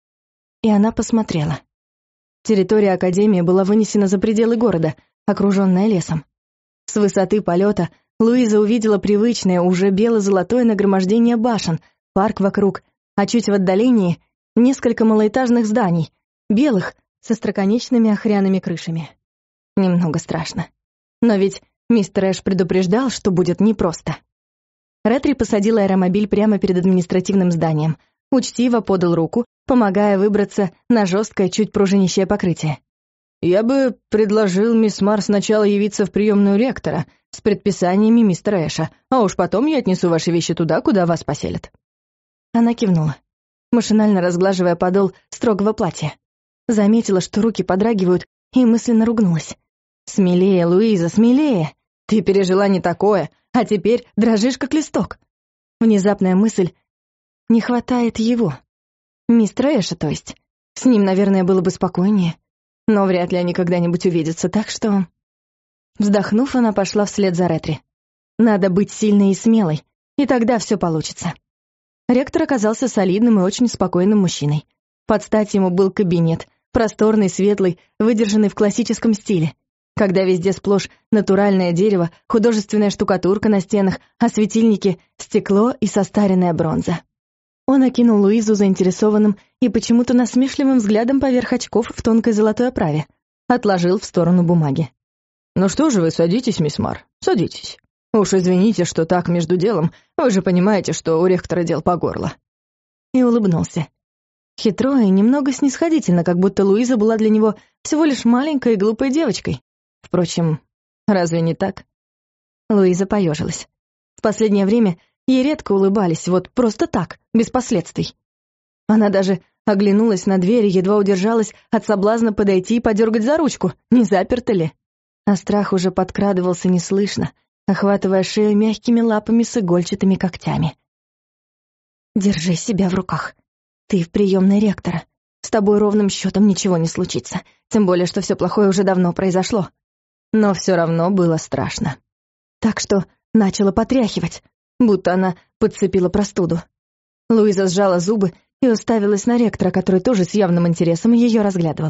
И она посмотрела. Территория Академии была вынесена за пределы города, окружённая лесом. С высоты полета Луиза увидела привычное, уже бело-золотое нагромождение башен, парк вокруг, а чуть в отдалении — несколько малоэтажных зданий, белых, со остроконечными охряными крышами. Немного страшно. Но ведь мистер Эш предупреждал, что будет непросто. Ретри посадил аэромобиль прямо перед административным зданием, учтиво подал руку, помогая выбраться на жесткое, чуть пружинищее покрытие. «Я бы предложил мисс Мар сначала явиться в приемную ректора с предписаниями мистера Эша, а уж потом я отнесу ваши вещи туда, куда вас поселят». Она кивнула, машинально разглаживая подол строгого платья. Заметила, что руки подрагивают, и мысленно ругнулась. «Смелее, Луиза, смелее! Ты пережила не такое, а теперь дрожишь, как листок». Внезапная мысль: не хватает его. Мистера Эша, то есть. С ним, наверное, было бы спокойнее. Но вряд ли они когда-нибудь увидятся, так что... Вздохнув, она пошла вслед за Ретри. Надо быть сильной и смелой, и тогда все получится. Ректор оказался солидным и очень спокойным мужчиной. Под стать ему был кабинет, просторный, светлый, выдержанный в классическом стиле, когда везде сплошь натуральное дерево, художественная штукатурка на стенах, а светильники — стекло и состаренная бронза. Он окинул Луизу заинтересованным и почему-то насмешливым взглядом поверх очков в тонкой золотой оправе, отложил в сторону бумаги. «Ну что же вы, садитесь, мисс Мар, садитесь. Уж извините, что так между делом, вы же понимаете, что у ректора дел по горло». И улыбнулся. Хитро и немного снисходительно, как будто Луиза была для него всего лишь маленькой и глупой девочкой. Впрочем, разве не так? Луиза поежилась. В последнее время ей редко улыбались, вот просто так, без последствий. Она даже оглянулась на дверь и едва удержалась от соблазна подойти и подергать за ручку, не заперто ли. А страх уже подкрадывался неслышно, охватывая шею мягкими лапами с игольчатыми когтями. «Держи себя в руках. Ты в приемной ректора. С тобой ровным счетом ничего не случится, тем более, что все плохое уже давно произошло». Но все равно было страшно. Так что начала потряхивать, будто она подцепила простуду. Луиза сжала зубы и уставилась на ректора, который тоже с явным интересом ее разглядывал.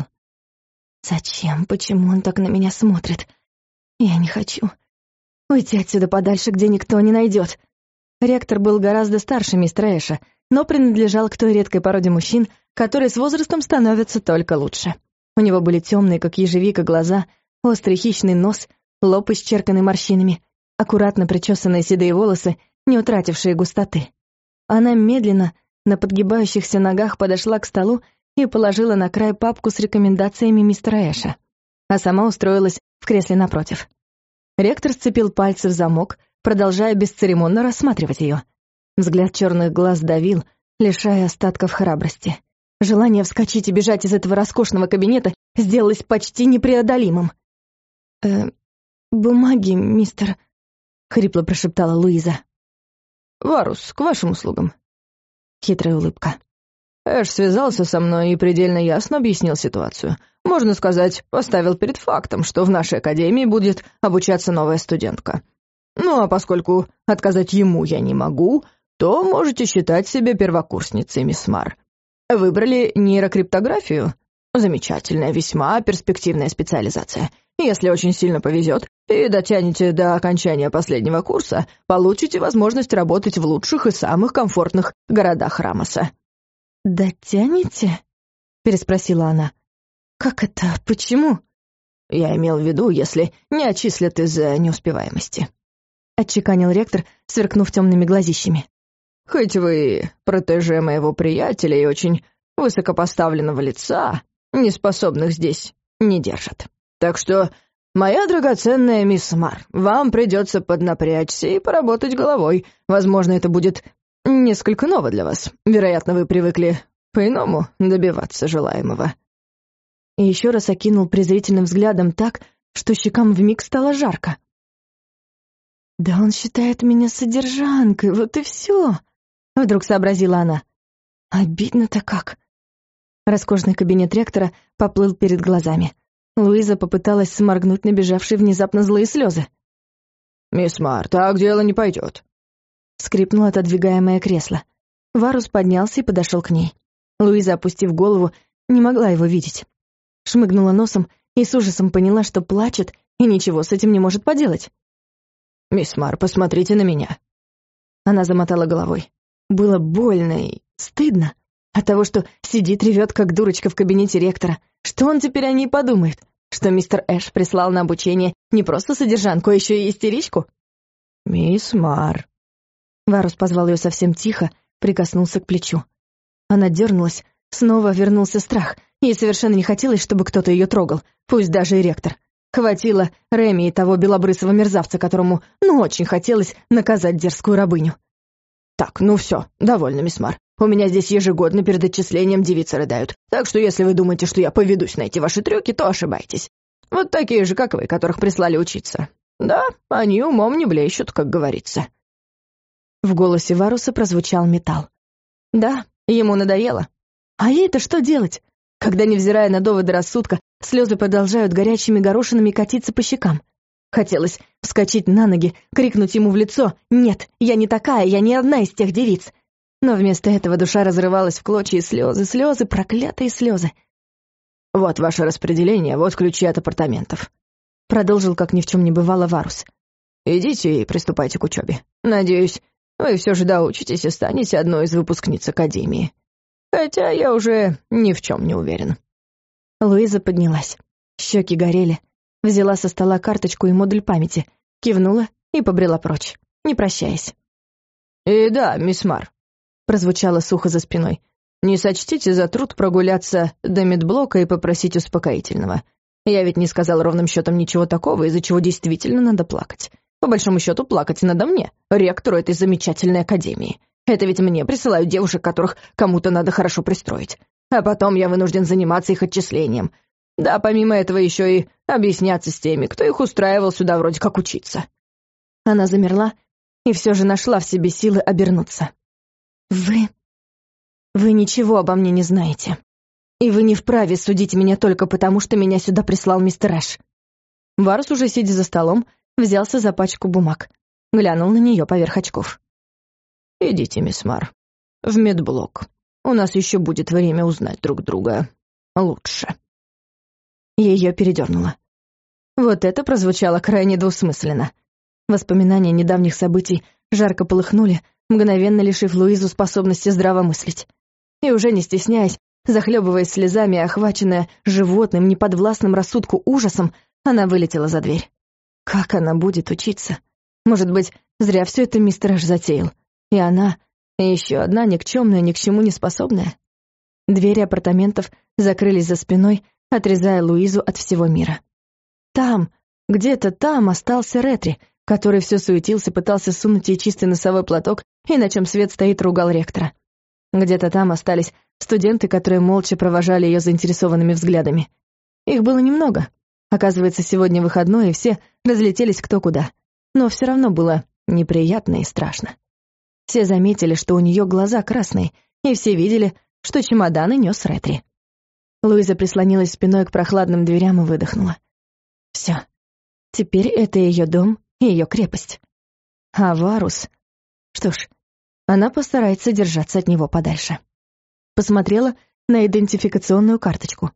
«Зачем? Почему он так на меня смотрит? Я не хочу. Уйти отсюда подальше, где никто не найдет». Ректор был гораздо старше мистера Эша, но принадлежал к той редкой породе мужчин, который с возрастом становится только лучше. У него были темные, как ежевика, глаза, острый хищный нос, лоб исчерканный морщинами, аккуратно причесанные седые волосы, не утратившие густоты. Она медленно, на подгибающихся ногах подошла к столу и положила на край папку с рекомендациями мистера Эша, а сама устроилась в кресле напротив. Ректор сцепил пальцы в замок, продолжая бесцеремонно рассматривать ее. Взгляд черных глаз давил, лишая остатков храбрости. Желание вскочить и бежать из этого роскошного кабинета сделалось почти непреодолимым. «Бумаги, мистер...» — хрипло прошептала Луиза. «Варус, к вашим услугам». Хитрая улыбка. Эш связался со мной и предельно ясно объяснил ситуацию. Можно сказать, поставил перед фактом, что в нашей академии будет обучаться новая студентка. Ну а поскольку отказать ему я не могу, то можете считать себя первокурсницей, мисс Мар. Выбрали нейрокриптографию? Замечательная, весьма перспективная специализация. Если очень сильно повезет и дотянете до окончания последнего курса, получите возможность работать в лучших и самых комфортных городах Рамоса. «Дотянете?» — переспросила она. «Как это? Почему?» «Я имел в виду, если не отчислят из-за неуспеваемости», — отчеканил ректор, сверкнув темными глазищами. «Хоть вы протеже моего приятеля и очень высокопоставленного лица, неспособных здесь не держат. Так что, моя драгоценная мисс Мар, вам придется поднапрячься и поработать головой. Возможно, это будет несколько ново для вас. Вероятно, вы привыкли по-иному добиваться желаемого». И еще раз окинул презрительным взглядом так, что щекам вмиг стало жарко. «Да он считает меня содержанкой, вот и все», — вдруг сообразила она. «Обидно-то как». Роскошный кабинет ректора поплыл перед глазами. Луиза попыталась сморгнуть набежавшие внезапно злые слезы. «Мисс Мар, так дело не пойдет», — скрипнуло отодвигаемое кресло. Варус поднялся и подошел к ней. Луиза, опустив голову, не могла его видеть. Шмыгнула носом и с ужасом поняла, что плачет и ничего с этим не может поделать. «Мисс Мар, посмотрите на меня». Она замотала головой. Было больно и стыдно от того, что сидит, ревет, как дурочка в кабинете ректора. Что он теперь о ней подумает? Что мистер Эш прислал на обучение не просто содержанку, а еще и истеричку? «Мисс Мар». Варус позвал ее совсем тихо, прикоснулся к плечу. Она дернулась, снова вернулся страх. Ей совершенно не хотелось, чтобы кто-то ее трогал, пусть даже и ректор. Хватило Реми и того белобрысого мерзавца, которому, очень хотелось наказать дерзкую рабыню. «Так, ну все, довольно, мисс Мар. У меня здесь ежегодно перед отчислением девицы рыдают, так что если вы думаете, что я поведусь на эти ваши трюки, то ошибаетесь. Вот такие же, как вы, которых прислали учиться. Да, они умом не блещут, как говорится». В голосе Варуса прозвучал металл. Да, ему надоело. А ей-то что делать, когда, невзирая на доводы рассудка, слезы продолжают горячими горошинами катиться по щекам? Хотелось вскочить на ноги, крикнуть ему в лицо: «Нет, я не такая, я не одна из тех девиц». Но вместо этого душа разрывалась в клочья, и слезы, проклятые слезы. «Вот ваше распределение, вот ключи от апартаментов», — продолжил, как ни в чем не бывало, Варус. «Идите и приступайте к учебе. Надеюсь, вы все же доучитесь и станете одной из выпускниц Академии. Хотя я уже ни в чем не уверен». Луиза поднялась. Щеки горели. Взяла со стола карточку и модуль памяти, кивнула и побрела прочь, не прощаясь. «И да, мисс Мар», — прозвучало сухо за спиной, «не сочтите за труд прогуляться до медблока и попросить успокоительного. Я ведь не сказал ровным счетом ничего такого, из-за чего действительно надо плакать. По большому счету, плакать надо мне, ректору этой замечательной академии. Это ведь мне присылают девушек, которых кому-то надо хорошо пристроить. А потом я вынужден заниматься их отчислением. Да, помимо этого еще и объясняться с теми, кто их устраивал сюда вроде как учиться». Она замерла и все же нашла в себе силы обернуться. «Вы ничего обо мне не знаете. И вы не вправе судить меня только потому, что меня сюда прислал мистер Эш». Варус, уже сидя за столом, взялся за пачку бумаг, глянул на нее поверх очков. «Идите, мисс Мар, в медблок. У нас еще будет время узнать друг друга лучше». Ее передернуло. Вот это прозвучало крайне двусмысленно. Воспоминания недавних событий жарко полыхнули, мгновенно лишив Луизу способности здраво мыслить. И уже не стесняясь, Захлебываясь слезами, охваченная животным, неподвластным рассудку ужасом, она вылетела за дверь. Как она будет учиться? Может быть, зря все это мистер Эш затеял. И она, и еще одна никчемная, ни к чему не способная. Двери апартаментов закрылись за спиной, отрезая Луизу от всего мира. Там, где-то там остался Ретри, который все суетился, пытался сунуть ей чистый носовой платок и, на чем свет стоит, ругал ректора. Где-то там остались студенты, которые молча провожали ее заинтересованными взглядами. Их было немного. Оказывается, сегодня выходной, и все разлетелись кто куда. Но все равно было неприятно и страшно. Все заметили, что у нее глаза красные, и все видели, что чемоданы нес Ретри. Луиза прислонилась спиной к прохладным дверям и выдохнула. Все. Теперь это ее дом и ее крепость. А Варус... Что ж, она постарается держаться от него подальше. Посмотрела на идентификационную карточку.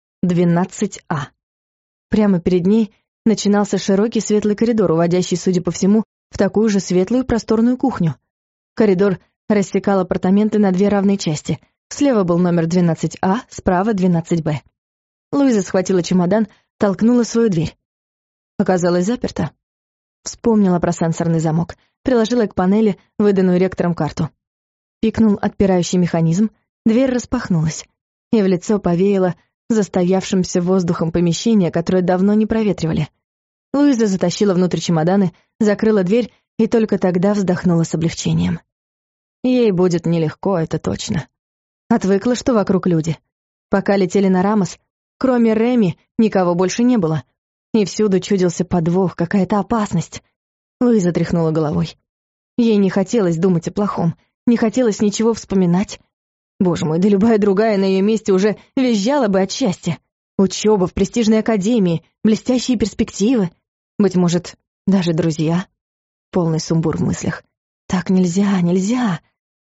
12А. Прямо перед ней начинался широкий светлый коридор, уводящий, судя по всему, в такую же светлую просторную кухню. Коридор рассекал апартаменты на две равные части. Слева был номер 12А, справа 12Б. Луиза схватила чемодан, толкнула свою дверь. Оказалось заперто. Вспомнила про сенсорный замок, приложила к панели выданную ректором карту. Пикнул отпирающий механизм, дверь распахнулась, и в лицо повеяло застоявшимся воздухом помещения, которое давно не проветривали. Луиза затащила внутрь чемоданы, закрыла дверь и только тогда вздохнула с облегчением. Ей будет нелегко, это точно. Отвыкла, что вокруг люди. Пока летели на Рамос, кроме Реми, никого больше не было. И всюду чудился подвох, какая-то опасность. Луиза тряхнула головой. Ей не хотелось думать о плохом, не хотелось ничего вспоминать. Боже мой, да любая другая на ее месте уже визжала бы от счастья. Учеба в престижной академии, блестящие перспективы. Быть может, даже друзья. Полный сумбур в мыслях. Так нельзя, нельзя.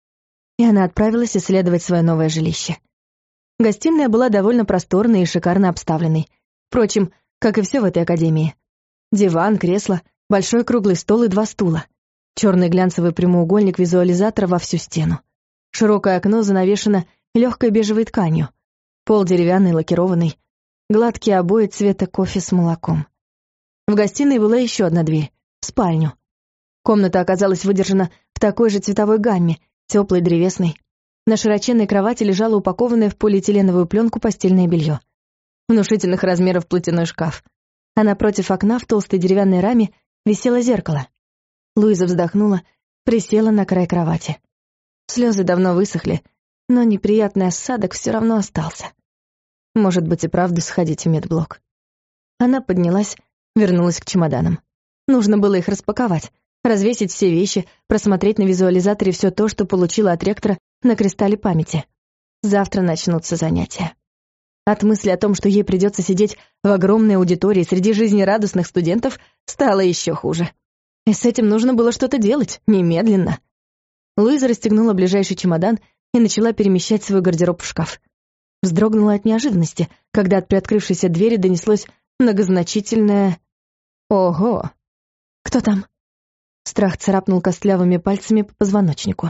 И она отправилась исследовать свое новое жилище. Гостиная была довольно просторной и шикарно обставленной. Впрочем, как и все в этой академии. Диван, кресло, большой круглый стол и 2 стула. Черный глянцевый прямоугольник визуализатора во всю стену. Широкое окно занавешено легкой бежевой тканью. Пол деревянный, лакированный. Гладкие обои цвета кофе с молоком. В гостиной была еще одна дверь — в спальню. Комната оказалась выдержана в такой же цветовой гамме, теплой, древесной. На широченной кровати лежало упакованное в полиэтиленовую пленку постельное белье. Внушительных размеров платяной шкаф. А напротив окна в толстой деревянной раме висело зеркало. Луиза вздохнула, присела на край кровати. Слезы давно высохли, но неприятный осадок все равно остался. Может быть, и правда сходить в медблок. Она поднялась, вернулась к чемоданам. Нужно было их распаковать, развесить все вещи, просмотреть на визуализаторе все то, что получила от ректора на кристалле памяти. Завтра начнутся занятия. От мысли о том, что ей придется сидеть в огромной аудитории среди жизнерадостных студентов, стало еще хуже. И с этим нужно было что-то делать, немедленно. Луиза расстегнула ближайший чемодан и начала перемещать свой гардероб в шкаф. Вздрогнула от неожиданности, когда от приоткрывшейся двери донеслось многозначительное «Ого!» «Кто там?» Страх царапнул костлявыми пальцами по позвоночнику.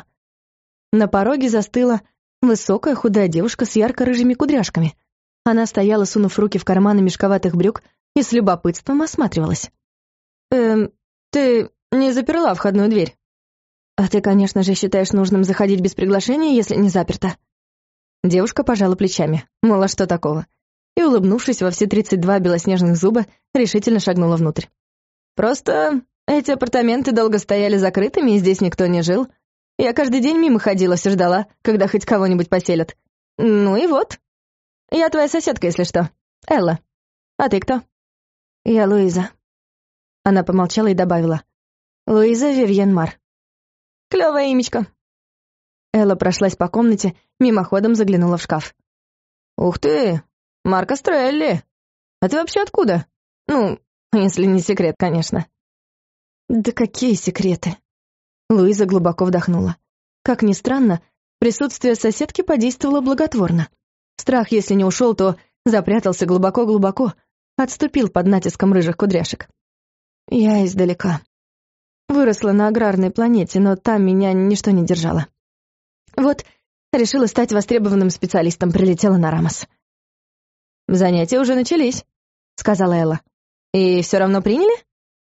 На пороге застыла высокая худая девушка с ярко-рыжими кудряшками. Она стояла, сунув руки в карманы мешковатых брюк, и с любопытством осматривалась. Ты не заперла входную дверь?» «А ты, конечно же, считаешь нужным заходить без приглашения, если не заперта?» Девушка пожала плечами, мол, а что такого? И, улыбнувшись во все 32 белоснежных зуба, решительно шагнула внутрь. «Просто эти апартаменты долго стояли закрытыми, и здесь никто не жил. Я каждый день мимо ходила, все ждала, когда хоть кого-нибудь поселят. Ну и вот. Я твоя соседка, если что. Элла. А ты кто?» «Я Луиза». Она помолчала и добавила. «Луиза Вивьен Мар». «Клёвое имечко». Элла прошлась по комнате, мимоходом заглянула в шкаф. «Ух ты, Марко Стрелли. А ты вообще откуда? Ну, если не секрет, конечно». «Да какие секреты?» Луиза глубоко вдохнула. Как ни странно, присутствие соседки подействовало благотворно. Страх, если не ушел, то запрятался глубоко-глубоко, отступил под натиском рыжих кудряшек. «Я издалека. Выросла на аграрной планете, но там меня ничто не держало. Вот Решила стать востребованным специалистом, прилетела на Рамос. «Занятия уже начались», — сказала Элла. «И все равно приняли?»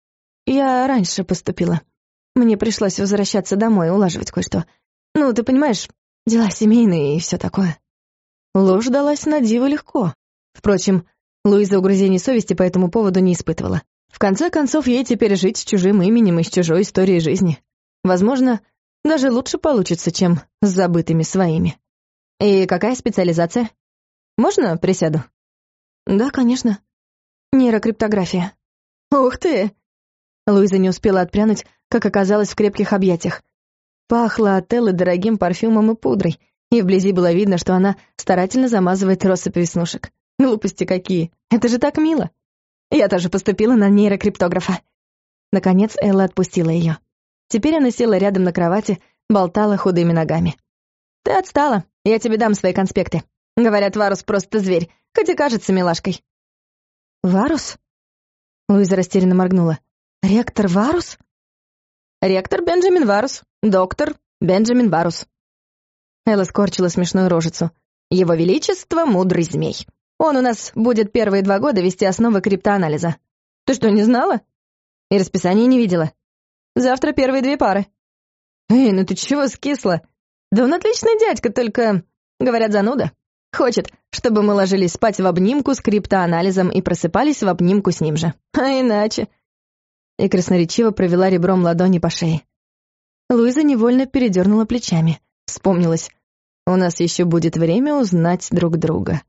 «Я раньше поступила. Мне пришлось возвращаться домой, улаживать кое-что. Ну, ты понимаешь, дела семейные и все такое». Ложь далась на диво легко. Впрочем, Луиза угрызений совести по этому поводу не испытывала. В конце концов, ей теперь жить с чужим именем и с чужой историей жизни. Возможно, даже лучше получится, чем с забытыми своими. «И какая специализация? Можно присяду?» «Да, конечно. Нейрокриптография». «Ух ты!» Луиза не успела отпрянуть, как оказалась в крепких объятиях. Пахло от Эллы дорогим парфюмом и пудрой, и вблизи было видно, что она старательно замазывает россыпь веснушек. Глупости какие! Это же так мило! Я тоже поступила на нейрокриптографа. Наконец Элла отпустила ее. Теперь она села рядом на кровати, болтала худыми ногами. «Ты отстала, я тебе дам свои конспекты. Говорят, Варус просто зверь, хоть и кажется милашкой». «Варус?» Луиза растерянно моргнула. «Ректор Варус?» «Ректор Бенджамин Варус, доктор Бенджамин Варус». Элла скорчила смешную рожицу. «Его Величество — мудрый змей. Он у нас будет первые 2 года вести основы криптоанализа. Ты что, не знала? И расписание не видела? Завтра первые 2 пары». «Эй, ну ты чего скисла? Да он отличный дядька, только, говорят, зануда. Хочет, чтобы мы ложились спать в обнимку с криптоанализом и просыпались в обнимку с ним же. А иначе...» И красноречиво провела ребром ладони по шее. Луиза невольно передернула плечами. Вспомнилась. У нас еще будет время узнать друг друга.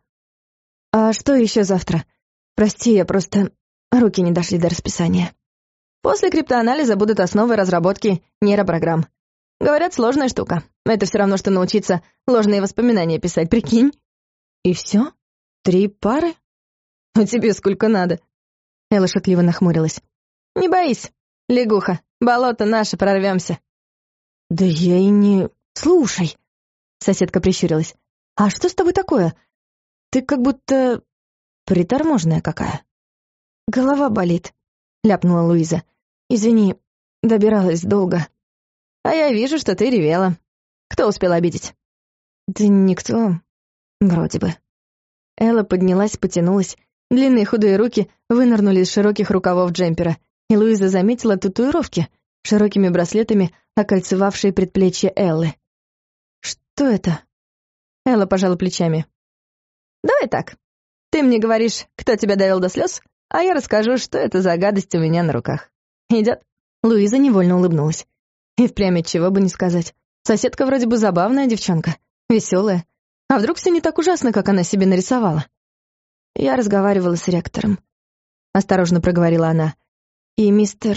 «А что еще завтра? Прости, я просто... руки не дошли до расписания». «После криптоанализа будут основы разработки нейропрограмм. Говорят, сложная штука. Это все равно, что научиться ложные воспоминания писать, прикинь». «И все? 3 пары? А тебе сколько надо?» Элла шутливо нахмурилась. «Не боись, лягуха, болото наше, прорвемся». «Да я и не... Слушай», — соседка прищурилась, «а что с тобой такое? Ты как будто... приторможенная какая». «Голова болит», — ляпнула Луиза. «Извини, добиралась долго». «А я вижу, что ты ревела. Кто успел обидеть?» «Да никто, вроде бы». Элла поднялась, потянулась. Длинные худые руки вынырнули из широких рукавов джемпера, и Луиза заметила татуировки, широкими браслетами окольцевавшие предплечье Эллы. «Что это?» Элла пожала плечами. «Давай так. Ты мне говоришь, кто тебя довел до слез, а я расскажу, что это за гадость у меня на руках. Идет?» Луиза невольно улыбнулась. И впрямь чего бы не сказать. Соседка вроде бы забавная девчонка, веселая. А вдруг все не так ужасно, как она себе нарисовала? «Я разговаривала с ректором», — осторожно проговорила она. «И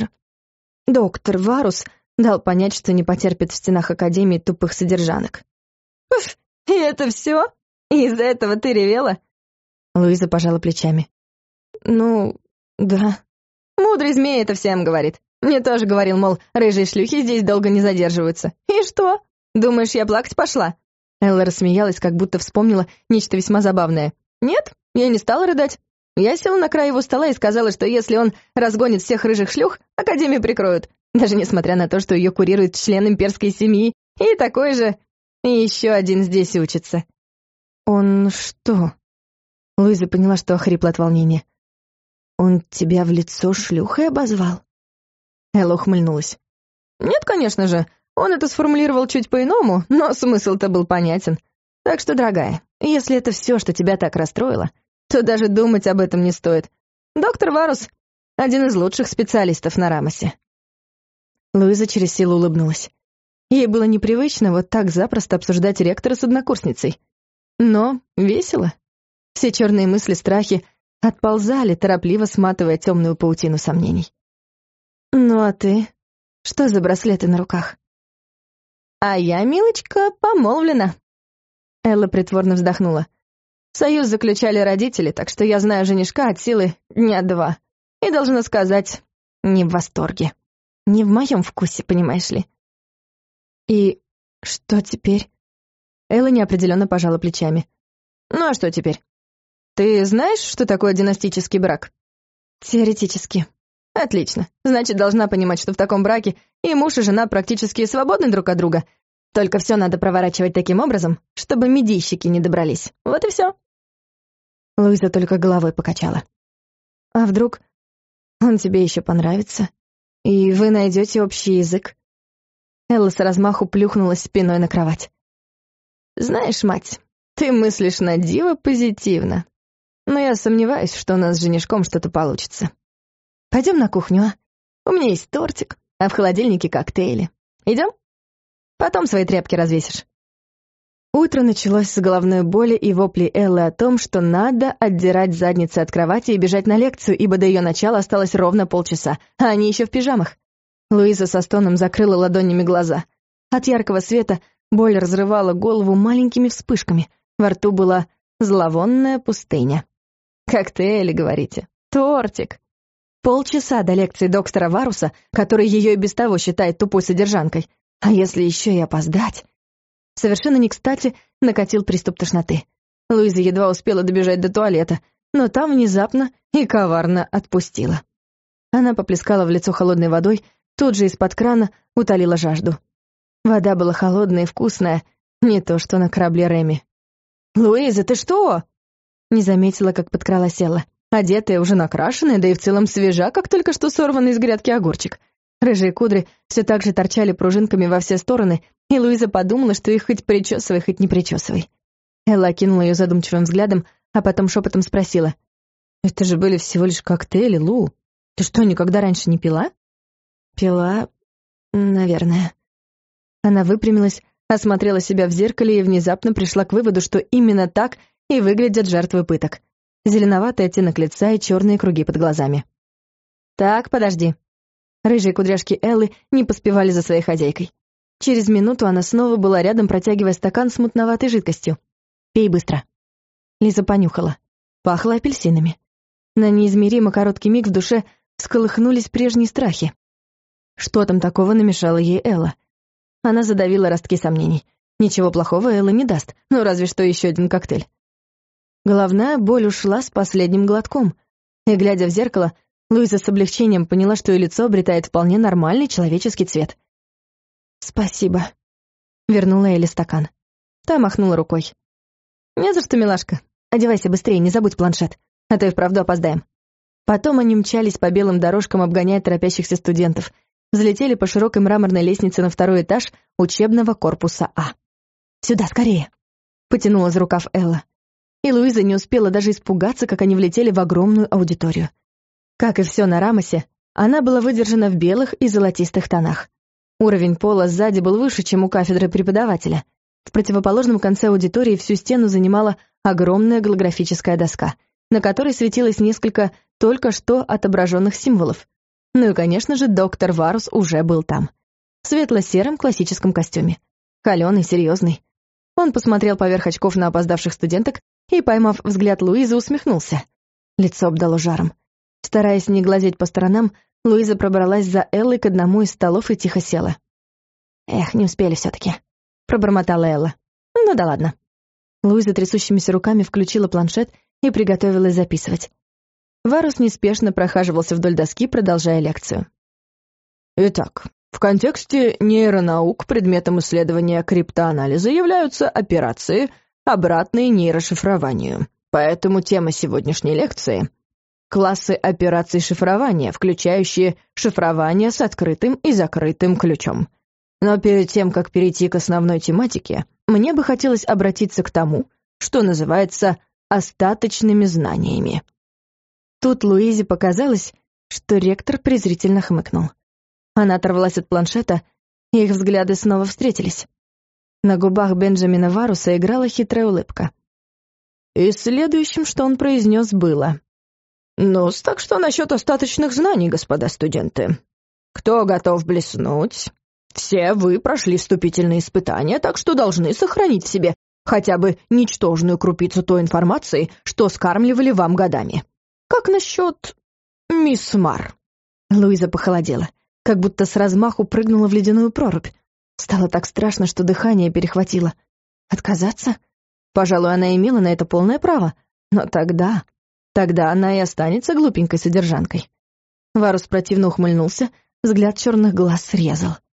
доктор Варус дал понять, что не потерпит в стенах Академии тупых содержанок». «Уф, и это все? И из-за этого ты ревела?» Луиза пожала плечами. «Ну, да». «Мудрый змей это всем говорит. Мне тоже говорил, мол, рыжие шлюхи здесь долго не задерживаются. И что? Думаешь, я плакать пошла?» Элла рассмеялась, как будто вспомнила нечто весьма забавное. «Нет, я не стала рыдать. Я села на край его стола и сказала, что если он разгонит всех рыжих шлюх, Академию прикроют, даже несмотря на то, что ее курирует член имперской семьи, и такой же, и еще один здесь учится». «Он что?» Луиза поняла, что охрипла от волнения. «Он тебя в лицо шлюхой обозвал?» Элла ухмыльнулась. «Нет, конечно же, он это сформулировал чуть по-иному, но смысл-то был понятен. Так что, дорогая, если это все, что тебя так расстроило, то даже думать об этом не стоит. Доктор Варус — один из лучших специалистов на Рамосе». Луиза через силу улыбнулась. Ей было непривычно вот так запросто обсуждать ректора с однокурсницей. Но весело. Все черные мысли, страхи отползали, торопливо сматывая темную паутину сомнений. «Ну а ты? Что за браслеты на руках?» «А я, милочка, помолвлена». Элла притворно вздохнула. «Союз заключали родители, так что я знаю женишка от силы 2 дня. И, должна сказать, не в восторге. Не в моем вкусе, понимаешь ли». «И что теперь?» Элла неопределенно пожала плечами. «Ну а что теперь? Ты знаешь, что такое династический брак?» «Теоретически». «Отлично. Значит, должна понимать, что в таком браке и муж, и жена практически свободны друг от друга. Только все надо проворачивать таким образом, чтобы медийщики не добрались. Вот и все. Луиза только головой покачала. А вдруг он тебе еще понравится, и вы найдете общий язык? Элла с размаху плюхнулась спиной на кровать. Знаешь, мать, ты мыслишь на диво позитивно. Но я сомневаюсь, что у нас с женишком что-то получится. Пойдем на кухню, а? У меня есть тортик, а в холодильнике коктейли. Идем? Потом свои тряпки развесишь. Утро началось с головной боли и вопли Эллы о том, что надо отдирать задницы от кровати и бежать на лекцию, ибо до ее начала осталось ровно полчаса, а они еще в пижамах. Луиза со стоном закрыла ладонями глаза. От яркого света боль разрывала голову маленькими вспышками. Во рту была зловонная пустыня. «Коктейли, говорите? Тортик!» Полчаса до лекции доктора Варуса, который ее и без того считает тупой содержанкой. А если еще и опоздать? Совершенно не кстати накатил приступ тошноты. Луиза едва успела добежать до туалета, но там внезапно и коварно отпустила. Она поплескала в лицо холодной водой, тут же из-под крана утолила жажду. Вода была холодная и вкусная, не то что на корабле Реми. «Луиза, ты что?» Не заметила, как подкралась Элла. Одетая, уже накрашенная, да и в целом свежа, как только что сорванный из грядки огурчик. Рыжие кудри все так же торчали пружинками во все стороны, и Луиза подумала, что их хоть причесывай, хоть не причесывай. Элла окинула ее задумчивым взглядом, а потом шепотом спросила. «Это же были всего лишь коктейли, Лу. Ты что, никогда раньше не пила?» «Пила, наверное». Она выпрямилась, осмотрела себя в зеркале и внезапно пришла к выводу, что именно так и выглядят жертвы пыток. Зеленоватый оттенок лица и черные круги под глазами. «Так, подожди». Рыжие кудряшки Эллы не поспевали за своей хозяйкой. Через минуту она снова была рядом, протягивая стакан с мутноватой жидкостью. «Пей быстро». Лиза понюхала. Пахло апельсинами. На неизмеримо короткий миг в душе всколыхнулись прежние страхи. Что там такого намешала ей Элла? Она задавила ростки сомнений. Ничего плохого Элла не даст, ну разве что еще один коктейль. Головная боль ушла с последним глотком. И, глядя в зеркало, Луиза с облегчением поняла, что ее лицо обретает вполне нормальный человеческий цвет. «Спасибо», — вернула Элли стакан. Та махнула рукой. «Не за что, милашка. Одевайся быстрее, не забудь планшет, а то и вправду опоздаем». Потом они мчались по белым дорожкам, обгоняя торопящихся студентов, взлетели по широкой мраморной лестнице на второй этаж учебного корпуса А. «Сюда, скорее!» — потянула за рукав Элла. И Луиза не успела даже испугаться, как они влетели в огромную аудиторию. Как и все на Рамосе, она была выдержана в белых и золотистых тонах. Уровень пола сзади был выше, чем у кафедры преподавателя. В противоположном конце аудитории всю стену занимала огромная голографическая доска, на которой светилось несколько только что отображенных символов. Ну и, конечно же, доктор Варус уже был там. В светло-сером классическом костюме. Холёный, серьезный. Он посмотрел поверх очков на опоздавших студенток и, поймав взгляд Луизы, усмехнулся. Лицо обдало жаром. Стараясь не глазеть по сторонам, Луиза пробралась за Эллой к одному из столов и тихо села. «Эх, не успели все-таки», — пробормотала Элла. «Ну да ладно». Луиза трясущимися руками включила планшет и приготовилась записывать. Варус неспешно прохаживался вдоль доски, продолжая лекцию. «Итак, в контексте нейронаук предметом исследования криптоанализа являются операции, обратные нейрошифрованию. Поэтому тема сегодняшней лекции — классы операций шифрования, включающие шифрование с открытым и закрытым ключом. Но перед тем, как перейти к основной тематике, мне бы хотелось обратиться к тому, что называется остаточными знаниями». Тут Луизе показалось, что ректор презрительно хмыкнул. Она оторвалась от планшета, и их взгляды снова встретились. На губах Бенджамина Варуса играла хитрая улыбка. И следующим, что он произнес, было: «Ну, так что насчет остаточных знаний, господа студенты? Кто готов блеснуть? Все вы прошли вступительные испытания, так что должны сохранить в себе хотя бы ничтожную крупицу той информации, что скармливали вам годами. Как насчет мисс Мар?» Луиза похолодела, как будто с размаху прыгнула в ледяную прорубь. Стало так страшно, что дыхание перехватило. Отказаться? Пожалуй, она имела на это полное право. Но тогда она и останется глупенькой содержанкой. Варус противно ухмыльнулся, взгляд черных глаз срезал.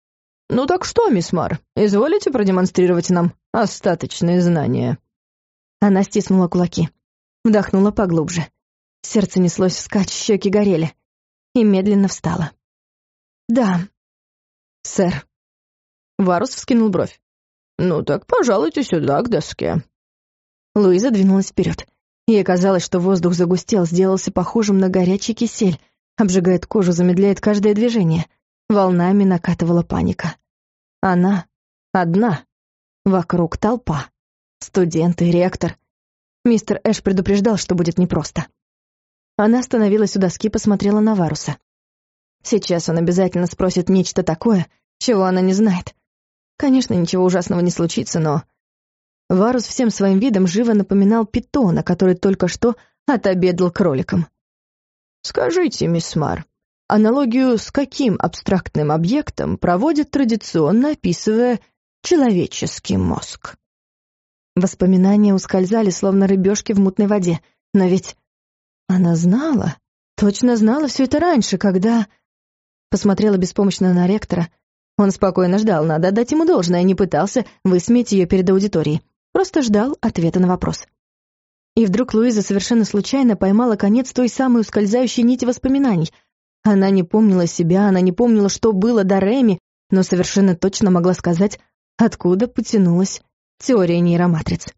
«Ну так что, мисс Мар, изволите продемонстрировать нам остаточные знания?» Она стиснула кулаки, вдохнула поглубже. Сердце неслось вскачь, щеки горели. И медленно встала. «Да, сэр». Варус вскинул бровь. «Ну так пожалуйте сюда, к доске». Луиза двинулась вперед. Ей казалось, что воздух загустел, сделался похожим на горячий кисель, обжигает кожу, замедляет каждое движение. Волнами накатывала паника. Она одна. Вокруг толпа. Студенты, ректор. Мистер Эш предупреждал, что будет непросто. Она остановилась у доски и посмотрела на Варуса. Сейчас он обязательно спросит нечто такое, чего она не знает. Конечно, ничего ужасного не случится, но... Варус всем своим видом живо напоминал питона, который только что отобедал кроликом. «Скажите, мисс Мар, аналогию с каким абстрактным объектом проводят традиционно, описывая человеческий мозг?» Воспоминания ускользали, словно рыбешки в мутной воде. Но ведь она знала, точно знала все это раньше, когда... Посмотрела беспомощно на ректора. Он спокойно ждал, надо отдать ему должное, не пытался высмеять ее перед аудиторией. Просто ждал ответа на вопрос. И вдруг Луиза совершенно случайно поймала конец той самой ускользающей нити воспоминаний. Она не помнила себя, она не помнила, что было до Реми, но совершенно точно могла сказать, откуда потянулась теория нейроматриц.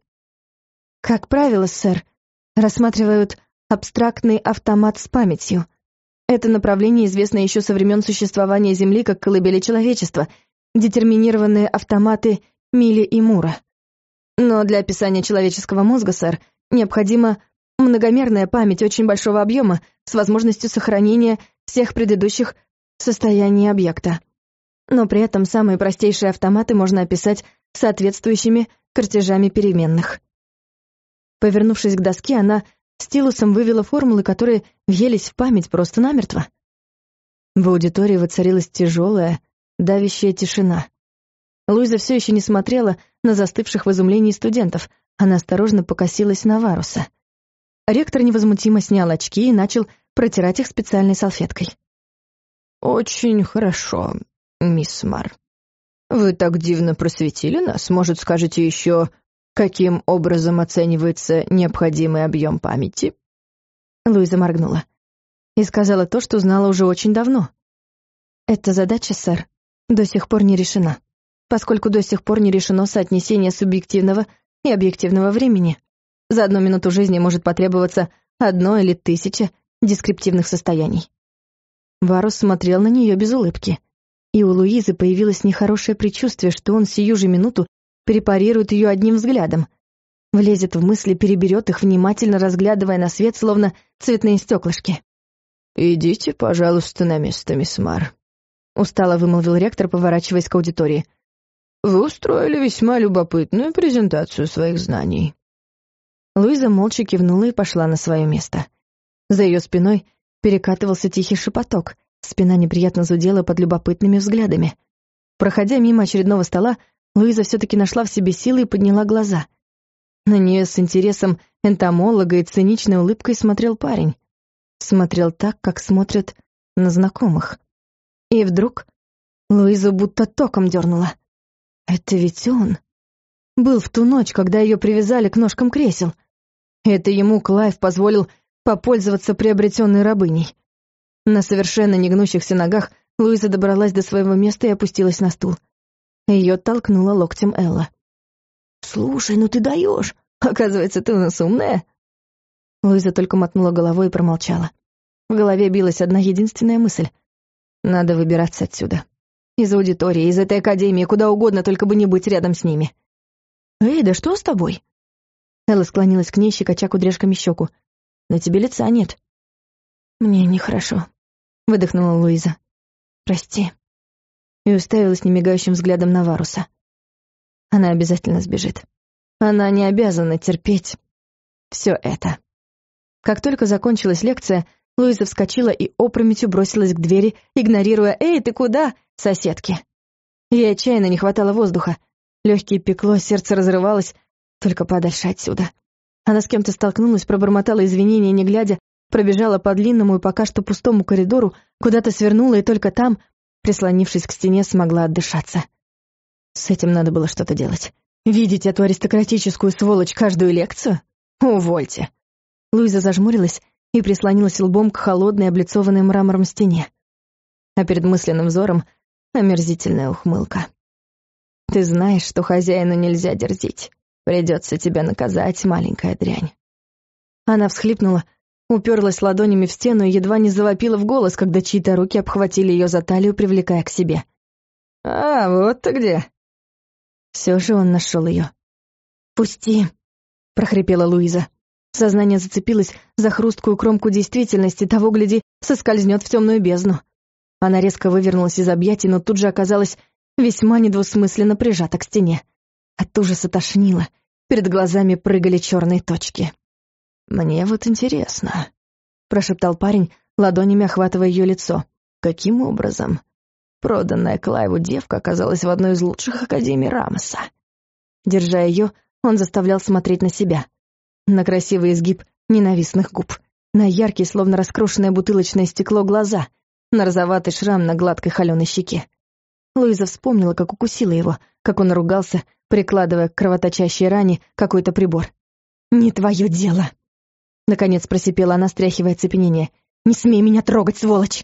Как правило, сэр, рассматривают абстрактный автомат с памятью. Это направление известно еще со времен существования Земли как колыбели человечества, детерминированные автоматы Милли и Мура. Но для описания человеческого мозга, сэр, необходима многомерная память очень большого объема с возможностью сохранения всех предыдущих состояний объекта. Но при этом самые простейшие автоматы можно описать соответствующими картежами переменных. Повернувшись к доске, она стилусом вывела формулы, которые въелись в память просто намертво. В аудитории воцарилась тяжелая, давящая тишина. Луиза все еще не смотрела на застывших в изумлении студентов. Она осторожно покосилась на Варуса. Ректор невозмутимо снял очки и начал протирать их специальной салфеткой. «Очень хорошо, мисс Мар. Вы так дивно просветили нас. Может, скажете еще, каким образом оценивается необходимый объем памяти?» Луиза моргнула и сказала то, что знала уже очень давно. «Эта задача, сэр, до сих пор не решена, поскольку до сих пор не решено соотнесение субъективного и объективного времени. За 1 минуту жизни может потребоваться 1 или 1000 дескриптивных состояний». Варус смотрел на нее без улыбки, и у Луизы появилось нехорошее предчувствие, что он сию же минуту препарирует ее одним взглядом, влезет в мысли, переберет их, внимательно разглядывая на свет, словно цветные стеклышки. «Идите, пожалуйста, на место, мисс Мар», — устало вымолвил ректор, поворачиваясь к аудитории. «Вы устроили весьма любопытную презентацию своих знаний». Луиза молча кивнула и пошла на свое место. За ее спиной перекатывался тихий шепоток, спина неприятно зудела под любопытными взглядами. Проходя мимо очередного стола, Луиза все-таки нашла в себе силы и подняла глаза. На нее с интересом энтомолога и циничной улыбкой смотрел парень. Смотрел так, как смотрят на знакомых. И вдруг Луизу будто током дернуло. Это ведь он был в ту ночь, когда ее привязали к ножкам кресел. Это ему Клайв позволил попользоваться приобретенной рабыней. На совершенно негнущихся ногах Луиза добралась до своего места и опустилась на стул. Ее толкнула локтем Элла. «Слушай, ну ты даешь! Оказывается, ты у нас умная!» Луиза только мотнула головой и промолчала. В голове билась одна единственная мысль. Надо выбираться отсюда. Из аудитории, из этой академии, куда угодно, только бы не быть рядом с ними. «Эй, да что с тобой?» Элла склонилась к ней, щекоча кудряшками щеку. «На тебе лица нет». «Мне нехорошо», — выдохнула Луиза. «Прости». И уставилась немигающим взглядом на Варуса. Она обязательно сбежит. Она не обязана терпеть все это. Как только закончилась лекция, Луиза вскочила и опрометью бросилась к двери, игнорируя «Эй, ты куда?» соседки. Ей отчаянно не хватало воздуха. Легкие пекло, сердце разрывалось, только подальше отсюда. Она с кем-то столкнулась, пробормотала извинения, не глядя, пробежала по длинному и пока что пустому коридору, куда-то свернула и только там Прислонившись к стене, смогла отдышаться. С этим надо было что-то делать. Видеть эту аристократическую сволочь каждую лекцию? Увольте. Луиза зажмурилась и прислонилась лбом к холодной, облицованной мрамором стене. А перед мысленным взором омерзительная ухмылка. «Ты знаешь, что хозяину нельзя дерзить. Придется тебя наказать, маленькая дрянь». Она всхлипнула, уперлась ладонями в стену и едва не завопила в голос, когда чьи-то руки обхватили ее за талию, привлекая к себе. «А, вот ты где!» Все же он нашел ее. «Пусти!» — прохрипела Луиза. Сознание зацепилось за хрусткую кромку действительности, того, гляди, соскользнет в темную бездну. Она резко вывернулась из объятий, но тут же оказалась весьма недвусмысленно прижата к стене. От ужаса тошнило, перед глазами прыгали черные точки. «Мне вот интересно», — прошептал парень, ладонями охватывая ее лицо. «Каким образом проданная Клайву девка оказалась в одной из лучших академий Рамоса?» Держа ее, он заставлял смотреть на себя. На красивый изгиб ненавистных губ, на яркий, словно раскрошенное бутылочное стекло, глаза, на розоватый шрам на гладкой холёной щеке. Луиза вспомнила, как укусила его, как он ругался, прикладывая к кровоточащей ране какой-то прибор. «Не твое дело!» Наконец просипела она, стряхивая оцепенение. «Не смей меня трогать, сволочь!»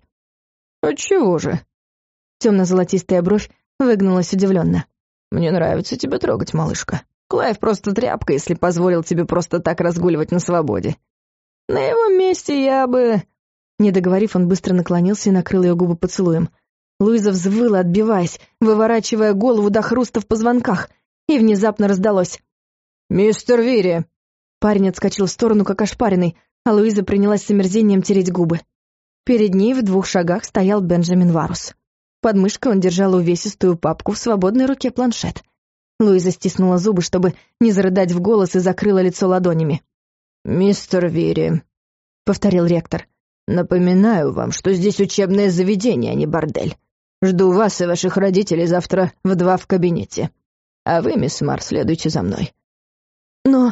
«Отчего же?» Темно-золотистая бровь выгнулась удивленно. «Мне нравится тебя трогать, малышка. Клайв просто тряпка, если позволил тебе просто так разгуливать на свободе. На его месте я бы...» Не договорив, он быстро наклонился и накрыл ее губы поцелуем. Луиза взвыла, отбиваясь, выворачивая голову до хруста в позвонках, и внезапно раздалось: «Мистер Вири!» Парень отскочил в сторону, как ошпаренный, а Луиза принялась с омерзением тереть губы. Перед ней в 2 шагах стоял Бенджамин Варус. Под мышкой он держал увесистую папку, в свободной руке планшет. Луиза стиснула зубы, чтобы не зарыдать в голос, и закрыла лицо ладонями. «Мистер Вири», — повторил ректор, — «напоминаю вам, что здесь учебное заведение, а не бордель. Жду вас и ваших родителей завтра в 2 в кабинете. А вы, мисс Мар, следуйте за мной». «Но...»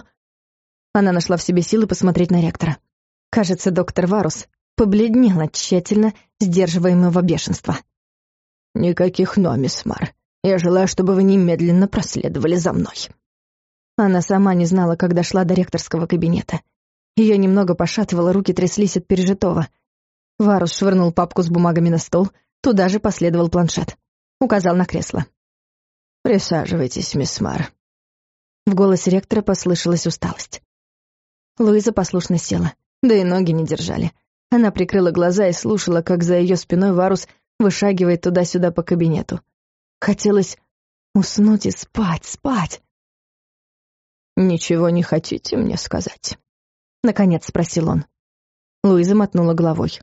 Она нашла в себе силы посмотреть на ректора. Кажется, доктор Варус побледнел от тщательно сдерживаемого бешенства. «Никаких «но», мисс Мар. Я желаю, чтобы вы немедленно проследовали за мной». Она сама не знала, как дошла до ректорского кабинета. Ее немного пошатывало, руки тряслись от пережитого. Варус швырнул папку с бумагами на стол, туда же последовал планшет. Указал на кресло. «Присаживайтесь, мисс Мар». В голосе ректора послышалась усталость. Луиза послушно села, да и ноги не держали. Она прикрыла глаза и слушала, как за ее спиной Варус вышагивает туда-сюда по кабинету. Хотелось уснуть и спать. «Ничего не хотите мне сказать?» — наконец спросил он. Луиза мотнула головой.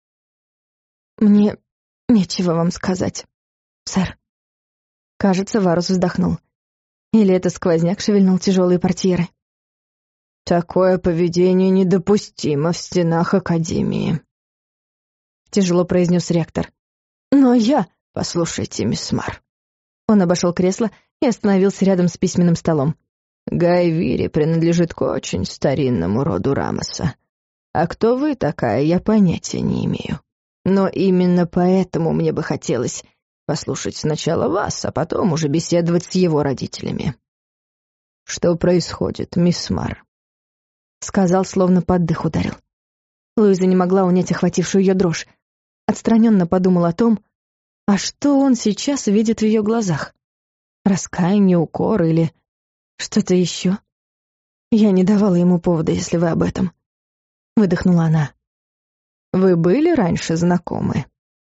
«Мне нечего вам сказать, сэр». Кажется, Варус вздохнул. Или это сквозняк шевельнул тяжелые портьеры. «Такое поведение недопустимо в стенах Академии», — тяжело произнес ректор. «Но я...» «Послушайте, мисс Мар». Он обошел кресло и остановился рядом с письменным столом. «Гай Вири принадлежит к очень старинному роду Рамоса. А кто вы такая, я понятия не имею. Но именно поэтому мне бы хотелось послушать сначала вас, а потом уже беседовать с его родителями». «Что происходит, мисс Мар?» Сказал, словно под дых ударил. Луиза не могла унять охватившую ее дрожь. Отстраненно подумала о том, а что он сейчас видит в ее глазах? Раскаяние, укор или что-то еще? Я не давала ему повода, если вы об этом. Выдохнула она. Вы были раньше знакомы?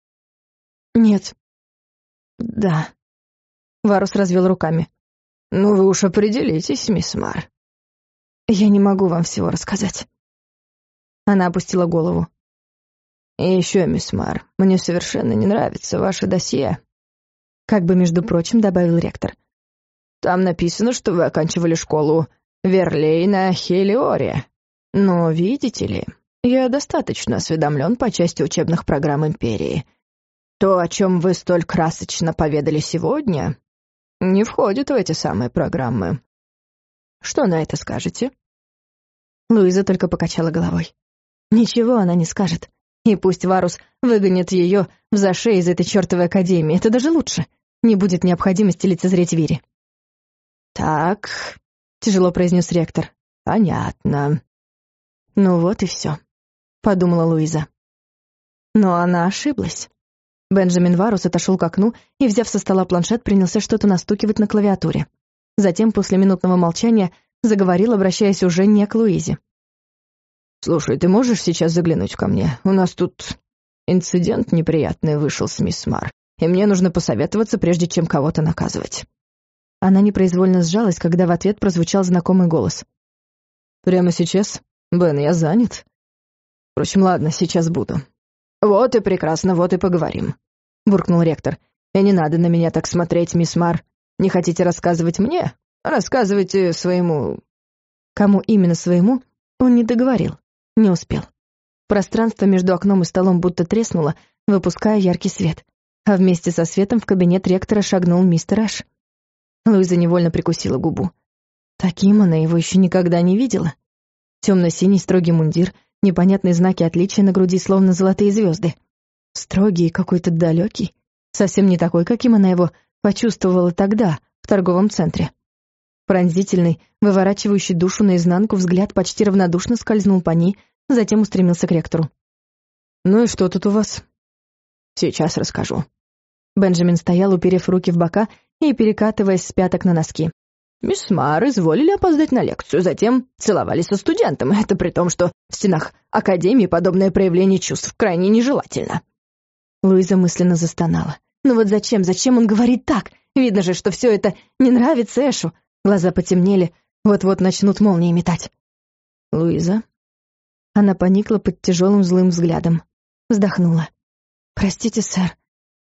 Нет. Да. Варус развел руками. Ну вы уж определитесь, мисс Мар. Я не могу вам всего рассказать. Она опустила голову. И еще, мисс Мар, мне совершенно не нравится ваше досье. Как бы, между прочим, добавил ректор. Там написано, что вы оканчивали школу Верлей на Хелиоре. Но, видите ли, я достаточно осведомлен по части учебных программ Империи. То, о чем вы столь красочно поведали сегодня, не входит в эти самые программы. Что на это скажете?» Луиза только покачала головой. Ничего она не скажет. И пусть Варус выгонит ее в зашей из этой чертовой академии, это даже лучше. Не будет необходимости лицезреть Вири. «Так», — тяжело произнес ректор. «Понятно». «Ну вот и все», — подумала Луиза. Но она ошиблась. Бенджамин Варус отошел к окну и, взяв со стола планшет, принялся что-то настукивать на клавиатуре. Затем, после минутного молчания, заговорил, обращаясь уже не к Луизе. «Слушай, ты можешь сейчас заглянуть ко мне? У нас тут инцидент неприятный вышел с мисс Мар, и мне нужно посоветоваться, прежде чем кого-то наказывать». Она непроизвольно сжалась, когда в ответ прозвучал знакомый голос. «Прямо сейчас? Бен, я занят. Впрочем, ладно, сейчас буду». «Вот и прекрасно, вот и поговорим», — буркнул ректор. «И не надо на меня так смотреть, мисс Мар. Не хотите рассказывать мне? Рассказывайте своему...» Кому именно своему, он не договорил, не успел. Пространство между окном и столом будто треснуло, выпуская яркий свет, а вместе со светом в кабинет ректора шагнул мистер Эш. Луиза невольно прикусила губу. Таким она его еще никогда не видела. Темно-синий строгий мундир, непонятные знаки отличия на груди, словно золотые звезды. Строгий и какой-то далекий, совсем не такой, каким она его почувствовала тогда, в торговом центре. Пронзительный, выворачивающий душу наизнанку взгляд почти равнодушно скользнул по ней, затем устремился к ректору. «Ну и что тут у вас?» «Сейчас расскажу». Бенджамин стоял, уперев руки в бока и перекатываясь с пяток на носки. «Мисс Мар изволили опоздать на лекцию, затем целовались со студентом. Это при том, что в стенах академии подобное проявление чувств крайне нежелательно». Луиза мысленно застонала. «Ну вот зачем он говорит так? Видно же, что все это не нравится Эшу». Глаза потемнели, вот-вот начнут молнии метать. «Луиза?» Она поникла под тяжелым злым взглядом. Вздохнула. «Простите, сэр.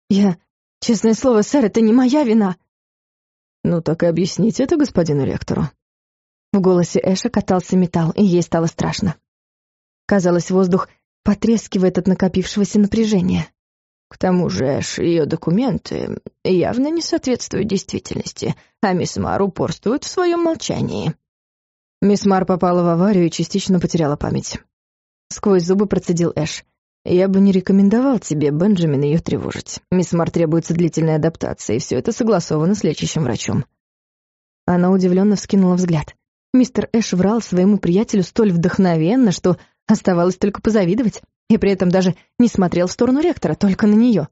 Честное слово, сэр, это не моя вина». «Ну так и объясните это господину ректору». В голосе Эша катался металл, и ей стало страшно. Казалось, воздух потрескивает от накопившегося напряжения. К тому же, Эш, ее документы явно не соответствуют действительности, а мисс Мар упорствует в своем молчании. Мисс Мар попала в аварию и частично потеряла память. Сквозь зубы процедил Эш. «Я бы не рекомендовал тебе, Бенджамин, ее тревожить. Мисс Мар требуется длительная адаптация, и все это согласовано с лечащим врачом». Она удивленно вскинула взгляд. Мистер Эш врал своему приятелю столь вдохновенно, что оставалось только позавидовать, и при этом даже не смотрел в сторону ректора, только на нее.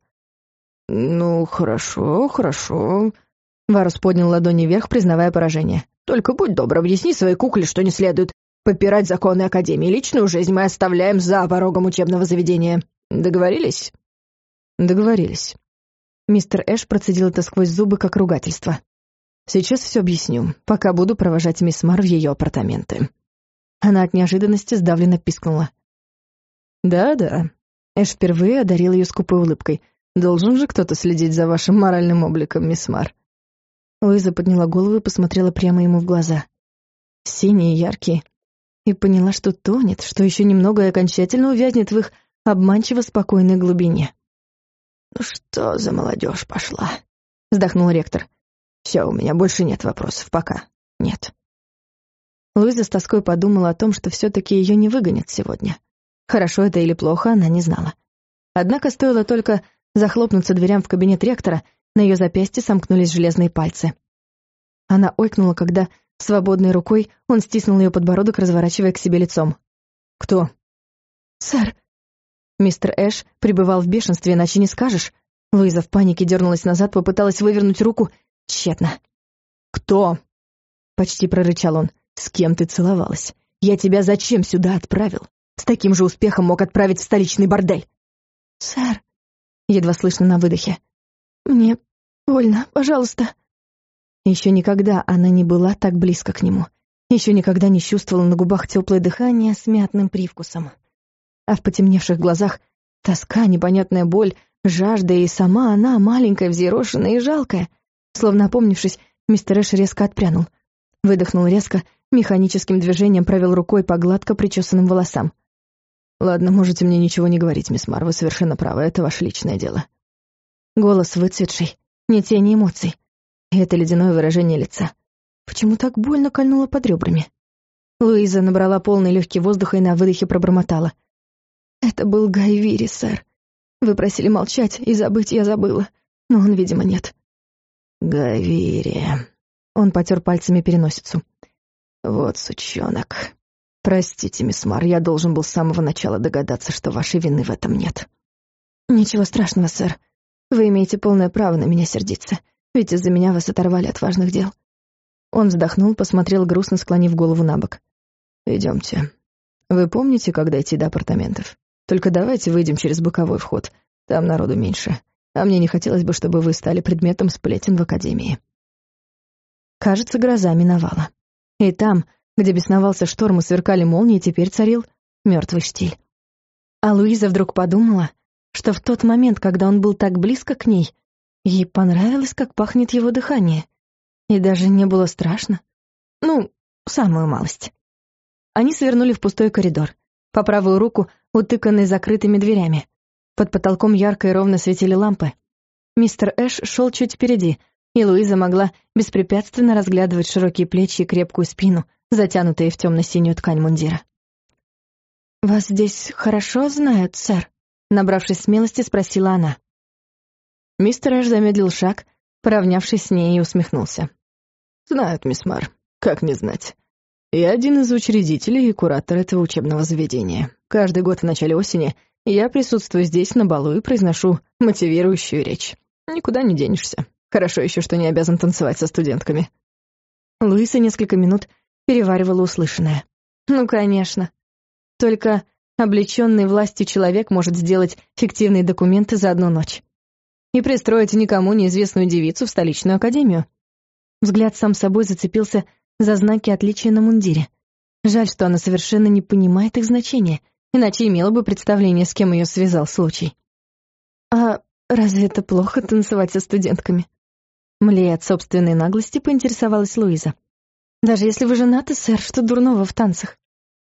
«Ну, хорошо, хорошо». Варус поднял ладони вверх, признавая поражение. «Только будь добр, объясни своей кукле, что не следует попирать законы Академии. Личную жизнь мы оставляем за порогом учебного заведения. Договорились?» «Договорились». Мистер Эш процедил это сквозь зубы, как ругательство. «Сейчас все объясню, пока буду провожать мисс Мар в ее апартаменты». Она от неожиданности сдавленно пискнула. «Да-да». Эш впервые одарил ее скупой улыбкой. «Должен же кто-то следить за вашим моральным обликом, мисс Мар». Луиза подняла голову и посмотрела прямо ему в глаза. Синие, яркие. И поняла, что тонет, что еще немного и окончательно увязнет в их обманчиво спокойной глубине. «Ну что за молодежь пошла?» — вздохнул ректор. «Все, у меня больше нет вопросов, пока. Нет». Луиза с тоской подумала о том, что все-таки ее не выгонят сегодня. Хорошо это или плохо, она не знала. Однако стоило только захлопнуться дверям в кабинет ректора, на ее запястье сомкнулись железные пальцы. Она ойкнула, когда свободной рукой он стиснул ее подбородок, разворачивая к себе лицом. «Кто?» «Сэр». Мистер Эш пребывал в бешенстве, иначе не скажешь. Луиза в панике дернулась назад, попыталась вывернуть руку. Тщетно. «Кто?» — почти прорычал он. «С кем ты целовалась? Я тебя зачем сюда отправил? С таким же успехом мог отправить в столичный бордель». «Сэр», — едва слышно на выдохе. «Мне больно, пожалуйста». Еще никогда она не была так близко к нему. Еще никогда не чувствовала на губах теплое дыхание с мятным привкусом. А в потемневших глазах тоска, непонятная боль, жажда, и сама она, маленькая, взъерошенная и жалкая. Словно опомнившись, мистер Эш резко отпрянул. Выдохнул резко, механическим движением провел рукой по гладко причесанным волосам. «Ладно, можете мне ничего не говорить, мисс Мар, вы совершенно правы, это ваше личное дело». Голос выцветший, ни тени эмоций. И это ледяное выражение лица. Почему так больно кольнуло под ребрами? Луиза набрала полный легкий воздуха и на выдохе пробормотала. Это был Гай Вири, сэр. Вы просили молчать и забыть, я забыла. Но он, видимо, нет. Гай Вири. Он потер пальцами переносицу. Вот сучонок. Простите, мисс Мар, я должен был с самого начала догадаться, что вашей вины в этом нет. Ничего страшного, сэр. Вы имеете полное право на меня сердиться, ведь из-за меня вас оторвали от важных дел. Он вздохнул, посмотрел грустно, склонив голову на бок. Идемте. Вы помните, как дойти до апартаментов? Только давайте выйдем через боковой вход. Там народу меньше. А мне не хотелось бы, чтобы вы стали предметом сплетен в академии. Кажется, гроза миновала. И там, где бесновался шторм и сверкали молнии, теперь царил мертвый штиль. А Луиза вдруг подумала, что в тот момент, когда он был так близко к ней, ей понравилось, как пахнет его дыхание. И даже не было страшно. Ну, самую малость. Они свернули в пустой коридор. По правую руку, утыканный закрытыми дверями. Под потолком ярко и ровно светили лампы. Мистер Эш шел чуть впереди, и Луиза могла беспрепятственно разглядывать широкие плечи и крепкую спину, затянутые в темно-синюю ткань мундира. «Вас здесь хорошо знают, сэр?» Набравшись смелости, спросила она. Мистер Эш замедлил шаг, поравнявшись с ней, и усмехнулся. «Знают, мисс Мар, как не знать. Я один из учредителей и куратор этого учебного заведения. Каждый год в начале осени я присутствую здесь на балу и произношу мотивирующую речь. Никуда не денешься. Хорошо еще, что не обязан танцевать со студентками». Луиза несколько минут переваривала услышанное. «Ну, конечно. Только облеченный властью человек может сделать фиктивные документы за одну ночь и пристроить никому неизвестную девицу в столичную академию». Взгляд сам собой зацепился за знаки отличия на мундире. Жаль, что она совершенно не понимает их значения, иначе имела бы представление, с кем ее связал случай. «А разве это плохо танцевать со студентками?» Млея от собственной наглости, поинтересовалась Луиза. «Даже если вы женаты, сэр, что дурного в танцах?»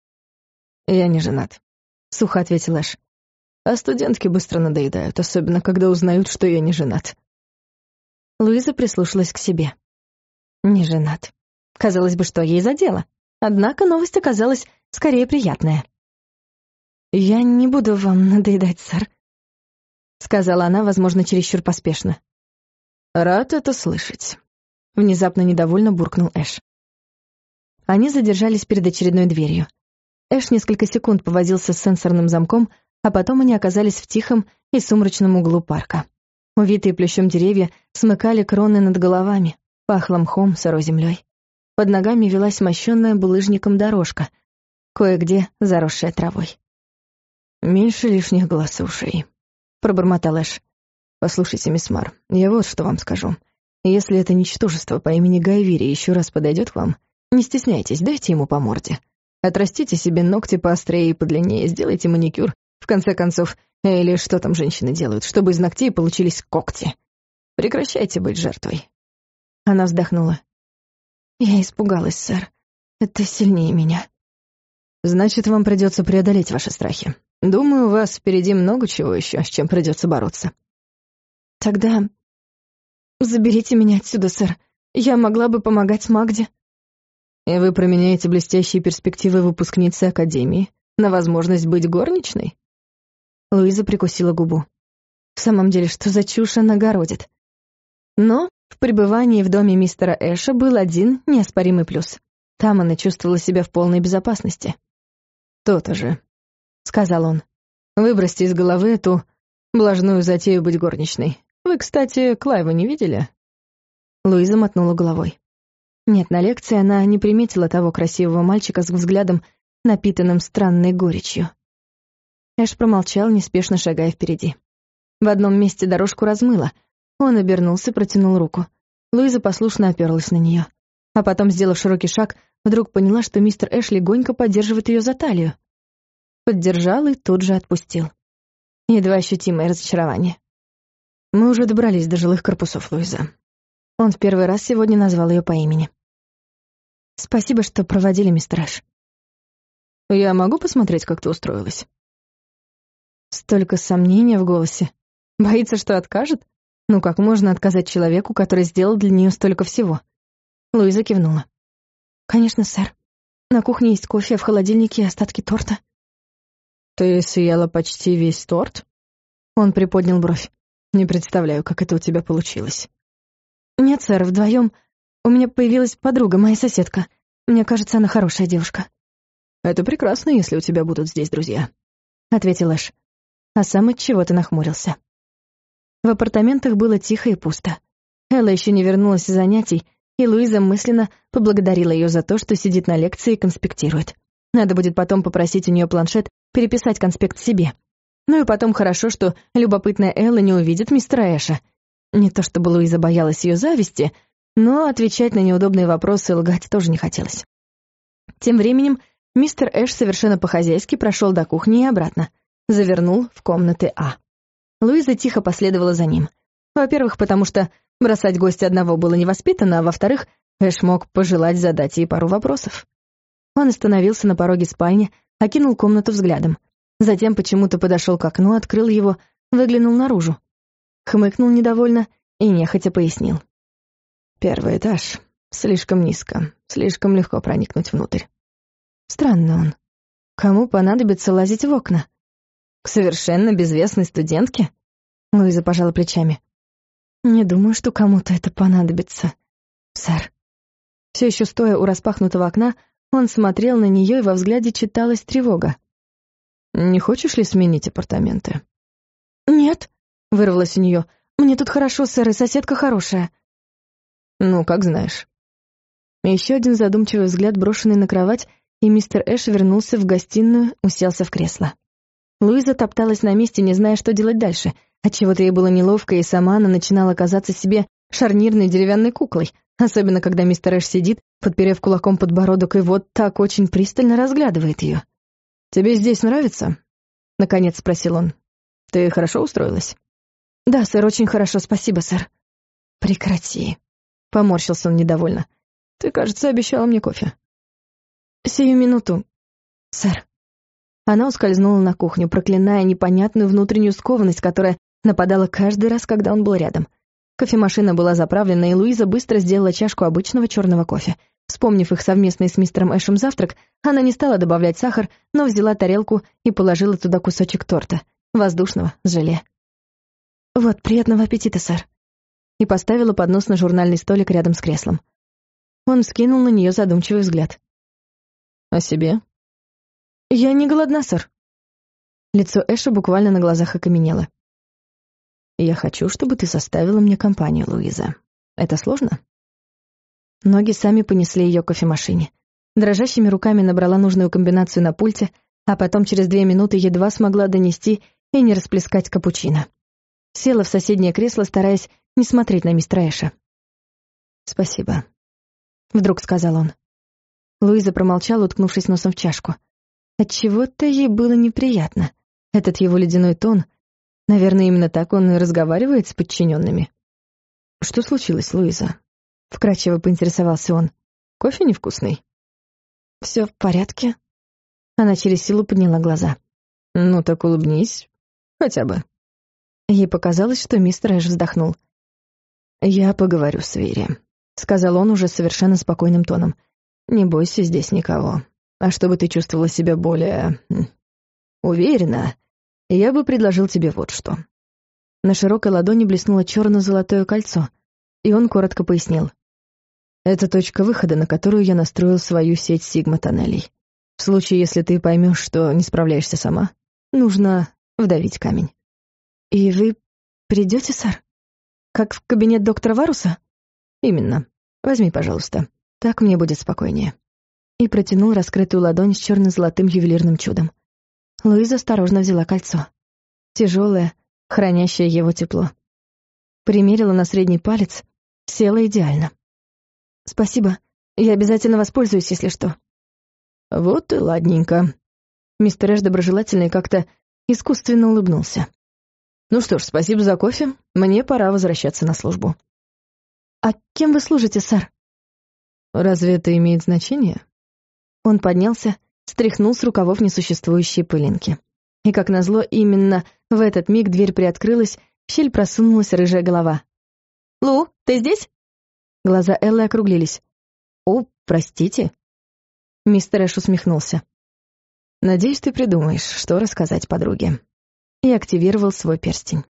«Я не женат», — сухо ответил Эш. «А студентки быстро надоедают, особенно когда узнают, что я не женат». Луиза прислушалась к себе. Не женат. Казалось бы, что ей за дело. Однако новость оказалась скорее приятная. «Я не буду вам надоедать, сэр», — сказала она, возможно, чересчур поспешно. «Рад это слышать», — внезапно недовольно буркнул Эш. Они задержались перед очередной дверью. Эш несколько секунд повозился с сенсорным замком, а потом они оказались в тихом и сумрачном углу парка. Увитые плющом деревья смыкали кроны над головами, пахло мхом, сырой землей. Под ногами велась мощенная булыжником дорожка, кое-где заросшая травой. «Меньше лишних глаз и ушей», — пробормотал Эш. «Послушайте, мисс Мар, я вот что вам скажу. Если это ничтожество по имени Гай Вири еще раз подойдет к вам, не стесняйтесь, дайте ему по морде. Отрастите себе ногти поострее и подлиннее, сделайте маникюр, в конце концов, или что там женщины делают, чтобы из ногтей получились когти. Прекращайте быть жертвой». Она вздохнула. «Я испугалась, сэр. Это сильнее меня». «Значит, вам придется преодолеть ваши страхи. Думаю, у вас впереди много чего еще, с чем придется бороться». «Тогда заберите меня отсюда, сэр. Я могла бы помогать Магде». «И вы променяете блестящие перспективы выпускницы Академии на возможность быть горничной?» Луиза прикусила губу. В самом деле, что за чушь она городит? Но в пребывании в доме мистера Эша был один неоспоримый плюс. Там она чувствовала себя в полной безопасности. «То-то же», — сказал он. «Выбросьте из головы эту блажную затею быть горничной. Вы, кстати, Клайва не видели?» Луиза мотнула головой. Нет, на лекции она не приметила того красивого мальчика с взглядом, напитанным странной горечью. Эш промолчал, неспешно шагая впереди. В одном месте дорожку размыло. Он обернулся, протянул руку. Луиза послушно оперлась на нее. А потом, сделав широкий шаг, вдруг поняла, что мистер Эш легонько поддерживает ее за талию. Поддержал и тут же отпустил. Едва ощутимое разочарование. «Мы уже добрались до жилых корпусов, Луиза». Он в первый раз сегодня назвал ее по имени. «Спасибо, что проводили, мистер Эш». «Я могу посмотреть, как ты устроилась?» Столько сомнения в голосе. Боится, что откажет? Ну как можно отказать человеку, который сделал для нее столько всего? Луиза кивнула. «Конечно, сэр. На кухне есть кофе, а в холодильнике остатки торта». «Ты съела почти весь торт?» Он приподнял бровь. «Не представляю, как это у тебя получилось». «Нет, сэр, вдвоем. У меня появилась подруга, моя соседка. Мне кажется, она хорошая девушка». «Это прекрасно, если у тебя будут здесь друзья», — ответил Эш. А сам от чего-то нахмурился. В апартаментах было тихо и пусто. Элла еще не вернулась с занятий, и Луиза мысленно поблагодарила ее за то, что сидит на лекции и конспектирует. Надо будет потом попросить у нее планшет переписать конспект себе. Ну и потом хорошо, что любопытная Элла не увидит мистера Эша. Не то чтобы Луиза боялась ее зависти, но отвечать на неудобные вопросы и лгать тоже не хотелось. Тем временем мистер Эш совершенно по-хозяйски прошел до кухни и обратно. Завернул в комнаты А. Луиза тихо последовала за ним. Во-первых, потому что бросать гостя одного было невоспитанно, а во-вторых, Эш мог пожелать задать ей пару вопросов. Он остановился на пороге спальни, окинул комнату взглядом. Затем почему-то подошел к окну, открыл его, выглянул наружу. Хмыкнул недовольно и нехотя пояснил. «Первый этаж. Слишком низко. Слишком легко проникнуть внутрь». Странно он. Кому понадобится лазить в окна? К совершенно безвестной студентке? Луиза пожала плечами. Не думаю, что кому-то это понадобится, сэр. Все еще стоя у распахнутого окна, он смотрел на нее, и во взгляде читалась тревога. «Не хочешь ли сменить апартаменты?» «Нет», — вырвалось у нее. «Мне тут хорошо, сэр, и соседка хорошая». «Ну, как знаешь». Еще один задумчивый взгляд, брошенный на кровать, и мистер Эш вернулся в гостиную, уселся в кресло. Луиза топталась на месте, не зная, что делать дальше. Отчего-то ей было неловко, и сама она начинала казаться себе шарнирной деревянной куклой, особенно когда мистер Эш сидит, подперев кулаком подбородок, и вот так очень пристально разглядывает ее. «Тебе здесь нравится?» — наконец спросил он. «Ты хорошо устроилась?» «Да, сэр, очень хорошо, спасибо, сэр». «Прекрати», — поморщился он недовольно. «Ты, кажется, обещала мне кофе». «Сию минуту, сэр». Она ускользнула на кухню, проклиная непонятную внутреннюю скованность, которая нападала каждый раз, когда он был рядом. Кофемашина была заправлена, и Луиза быстро сделала чашку обычного черного кофе. Вспомнив их совместный с мистером Эшем завтрак, она не стала добавлять сахар, но взяла тарелку и положила туда кусочек торта, воздушного, с желе. «Вот, приятного аппетита, сэр», и поставила поднос на журнальный столик рядом с креслом. Он скинул на нее задумчивый взгляд. «А себе?» «Я не голодна, сэр». Лицо Эша буквально на глазах окаменело. «Я хочу, чтобы ты составила мне компанию, Луиза. Это сложно?» Ноги сами понесли ее к кофемашине. Дрожащими руками набрала нужную комбинацию на пульте, а потом через 2 минуты едва смогла донести и не расплескать капучино. Села в соседнее кресло, стараясь не смотреть на мистера Эша. «Спасибо», — вдруг сказал он. Луиза промолчала, уткнувшись носом в чашку. Отчего-то ей было неприятно. Этот его ледяной тон. Наверное, именно так он и разговаривает с подчиненными. «Что случилось, Луиза?» — вкратчиво поинтересовался он. «Кофе невкусный?» «Все в порядке?» Она через силу подняла глаза. «Ну так улыбнись. Хотя бы». Ей показалось, что мистер Эш вздохнул. «Я поговорю с Вири», — сказал он уже совершенно спокойным тоном. «Не бойся, здесь никого. А чтобы ты чувствовала себя более... уверенно, я бы предложил тебе вот что». На широкой ладони блеснуло черно-золотое кольцо, и он коротко пояснил. «Это точка выхода, на которую я настроил свою сеть сигма-тоннелей. В случае, если ты поймешь, что не справляешься сама, нужно вдавить камень». «И вы придете, сэр? Как в кабинет доктора Варуса?» «Именно. Возьми, пожалуйста. Так мне будет спокойнее». И протянул раскрытую ладонь с черно-золотым ювелирным чудом. Луиза осторожно взяла кольцо. Тяжелое, хранящее его тепло. Примерила на средний палец, села идеально. «Спасибо. Я обязательно воспользуюсь, если что». «Вот и ладненько». Мистер Эш доброжелательно и как-то искусственно улыбнулся. «Ну что ж, спасибо за кофе. Мне пора возвращаться на службу». «А кем вы служите, сэр?» «Разве это имеет значение?» Он поднялся, стряхнул с рукавов несуществующие пылинки. И, как назло, именно в этот миг дверь приоткрылась, в щель просунулась рыжая голова. «Лу, ты здесь?» Глаза Эллы округлились. «О, простите». Мистер Эш усмехнулся. Надеюсь, ты придумаешь, что рассказать подруге. И активировал свой перстень.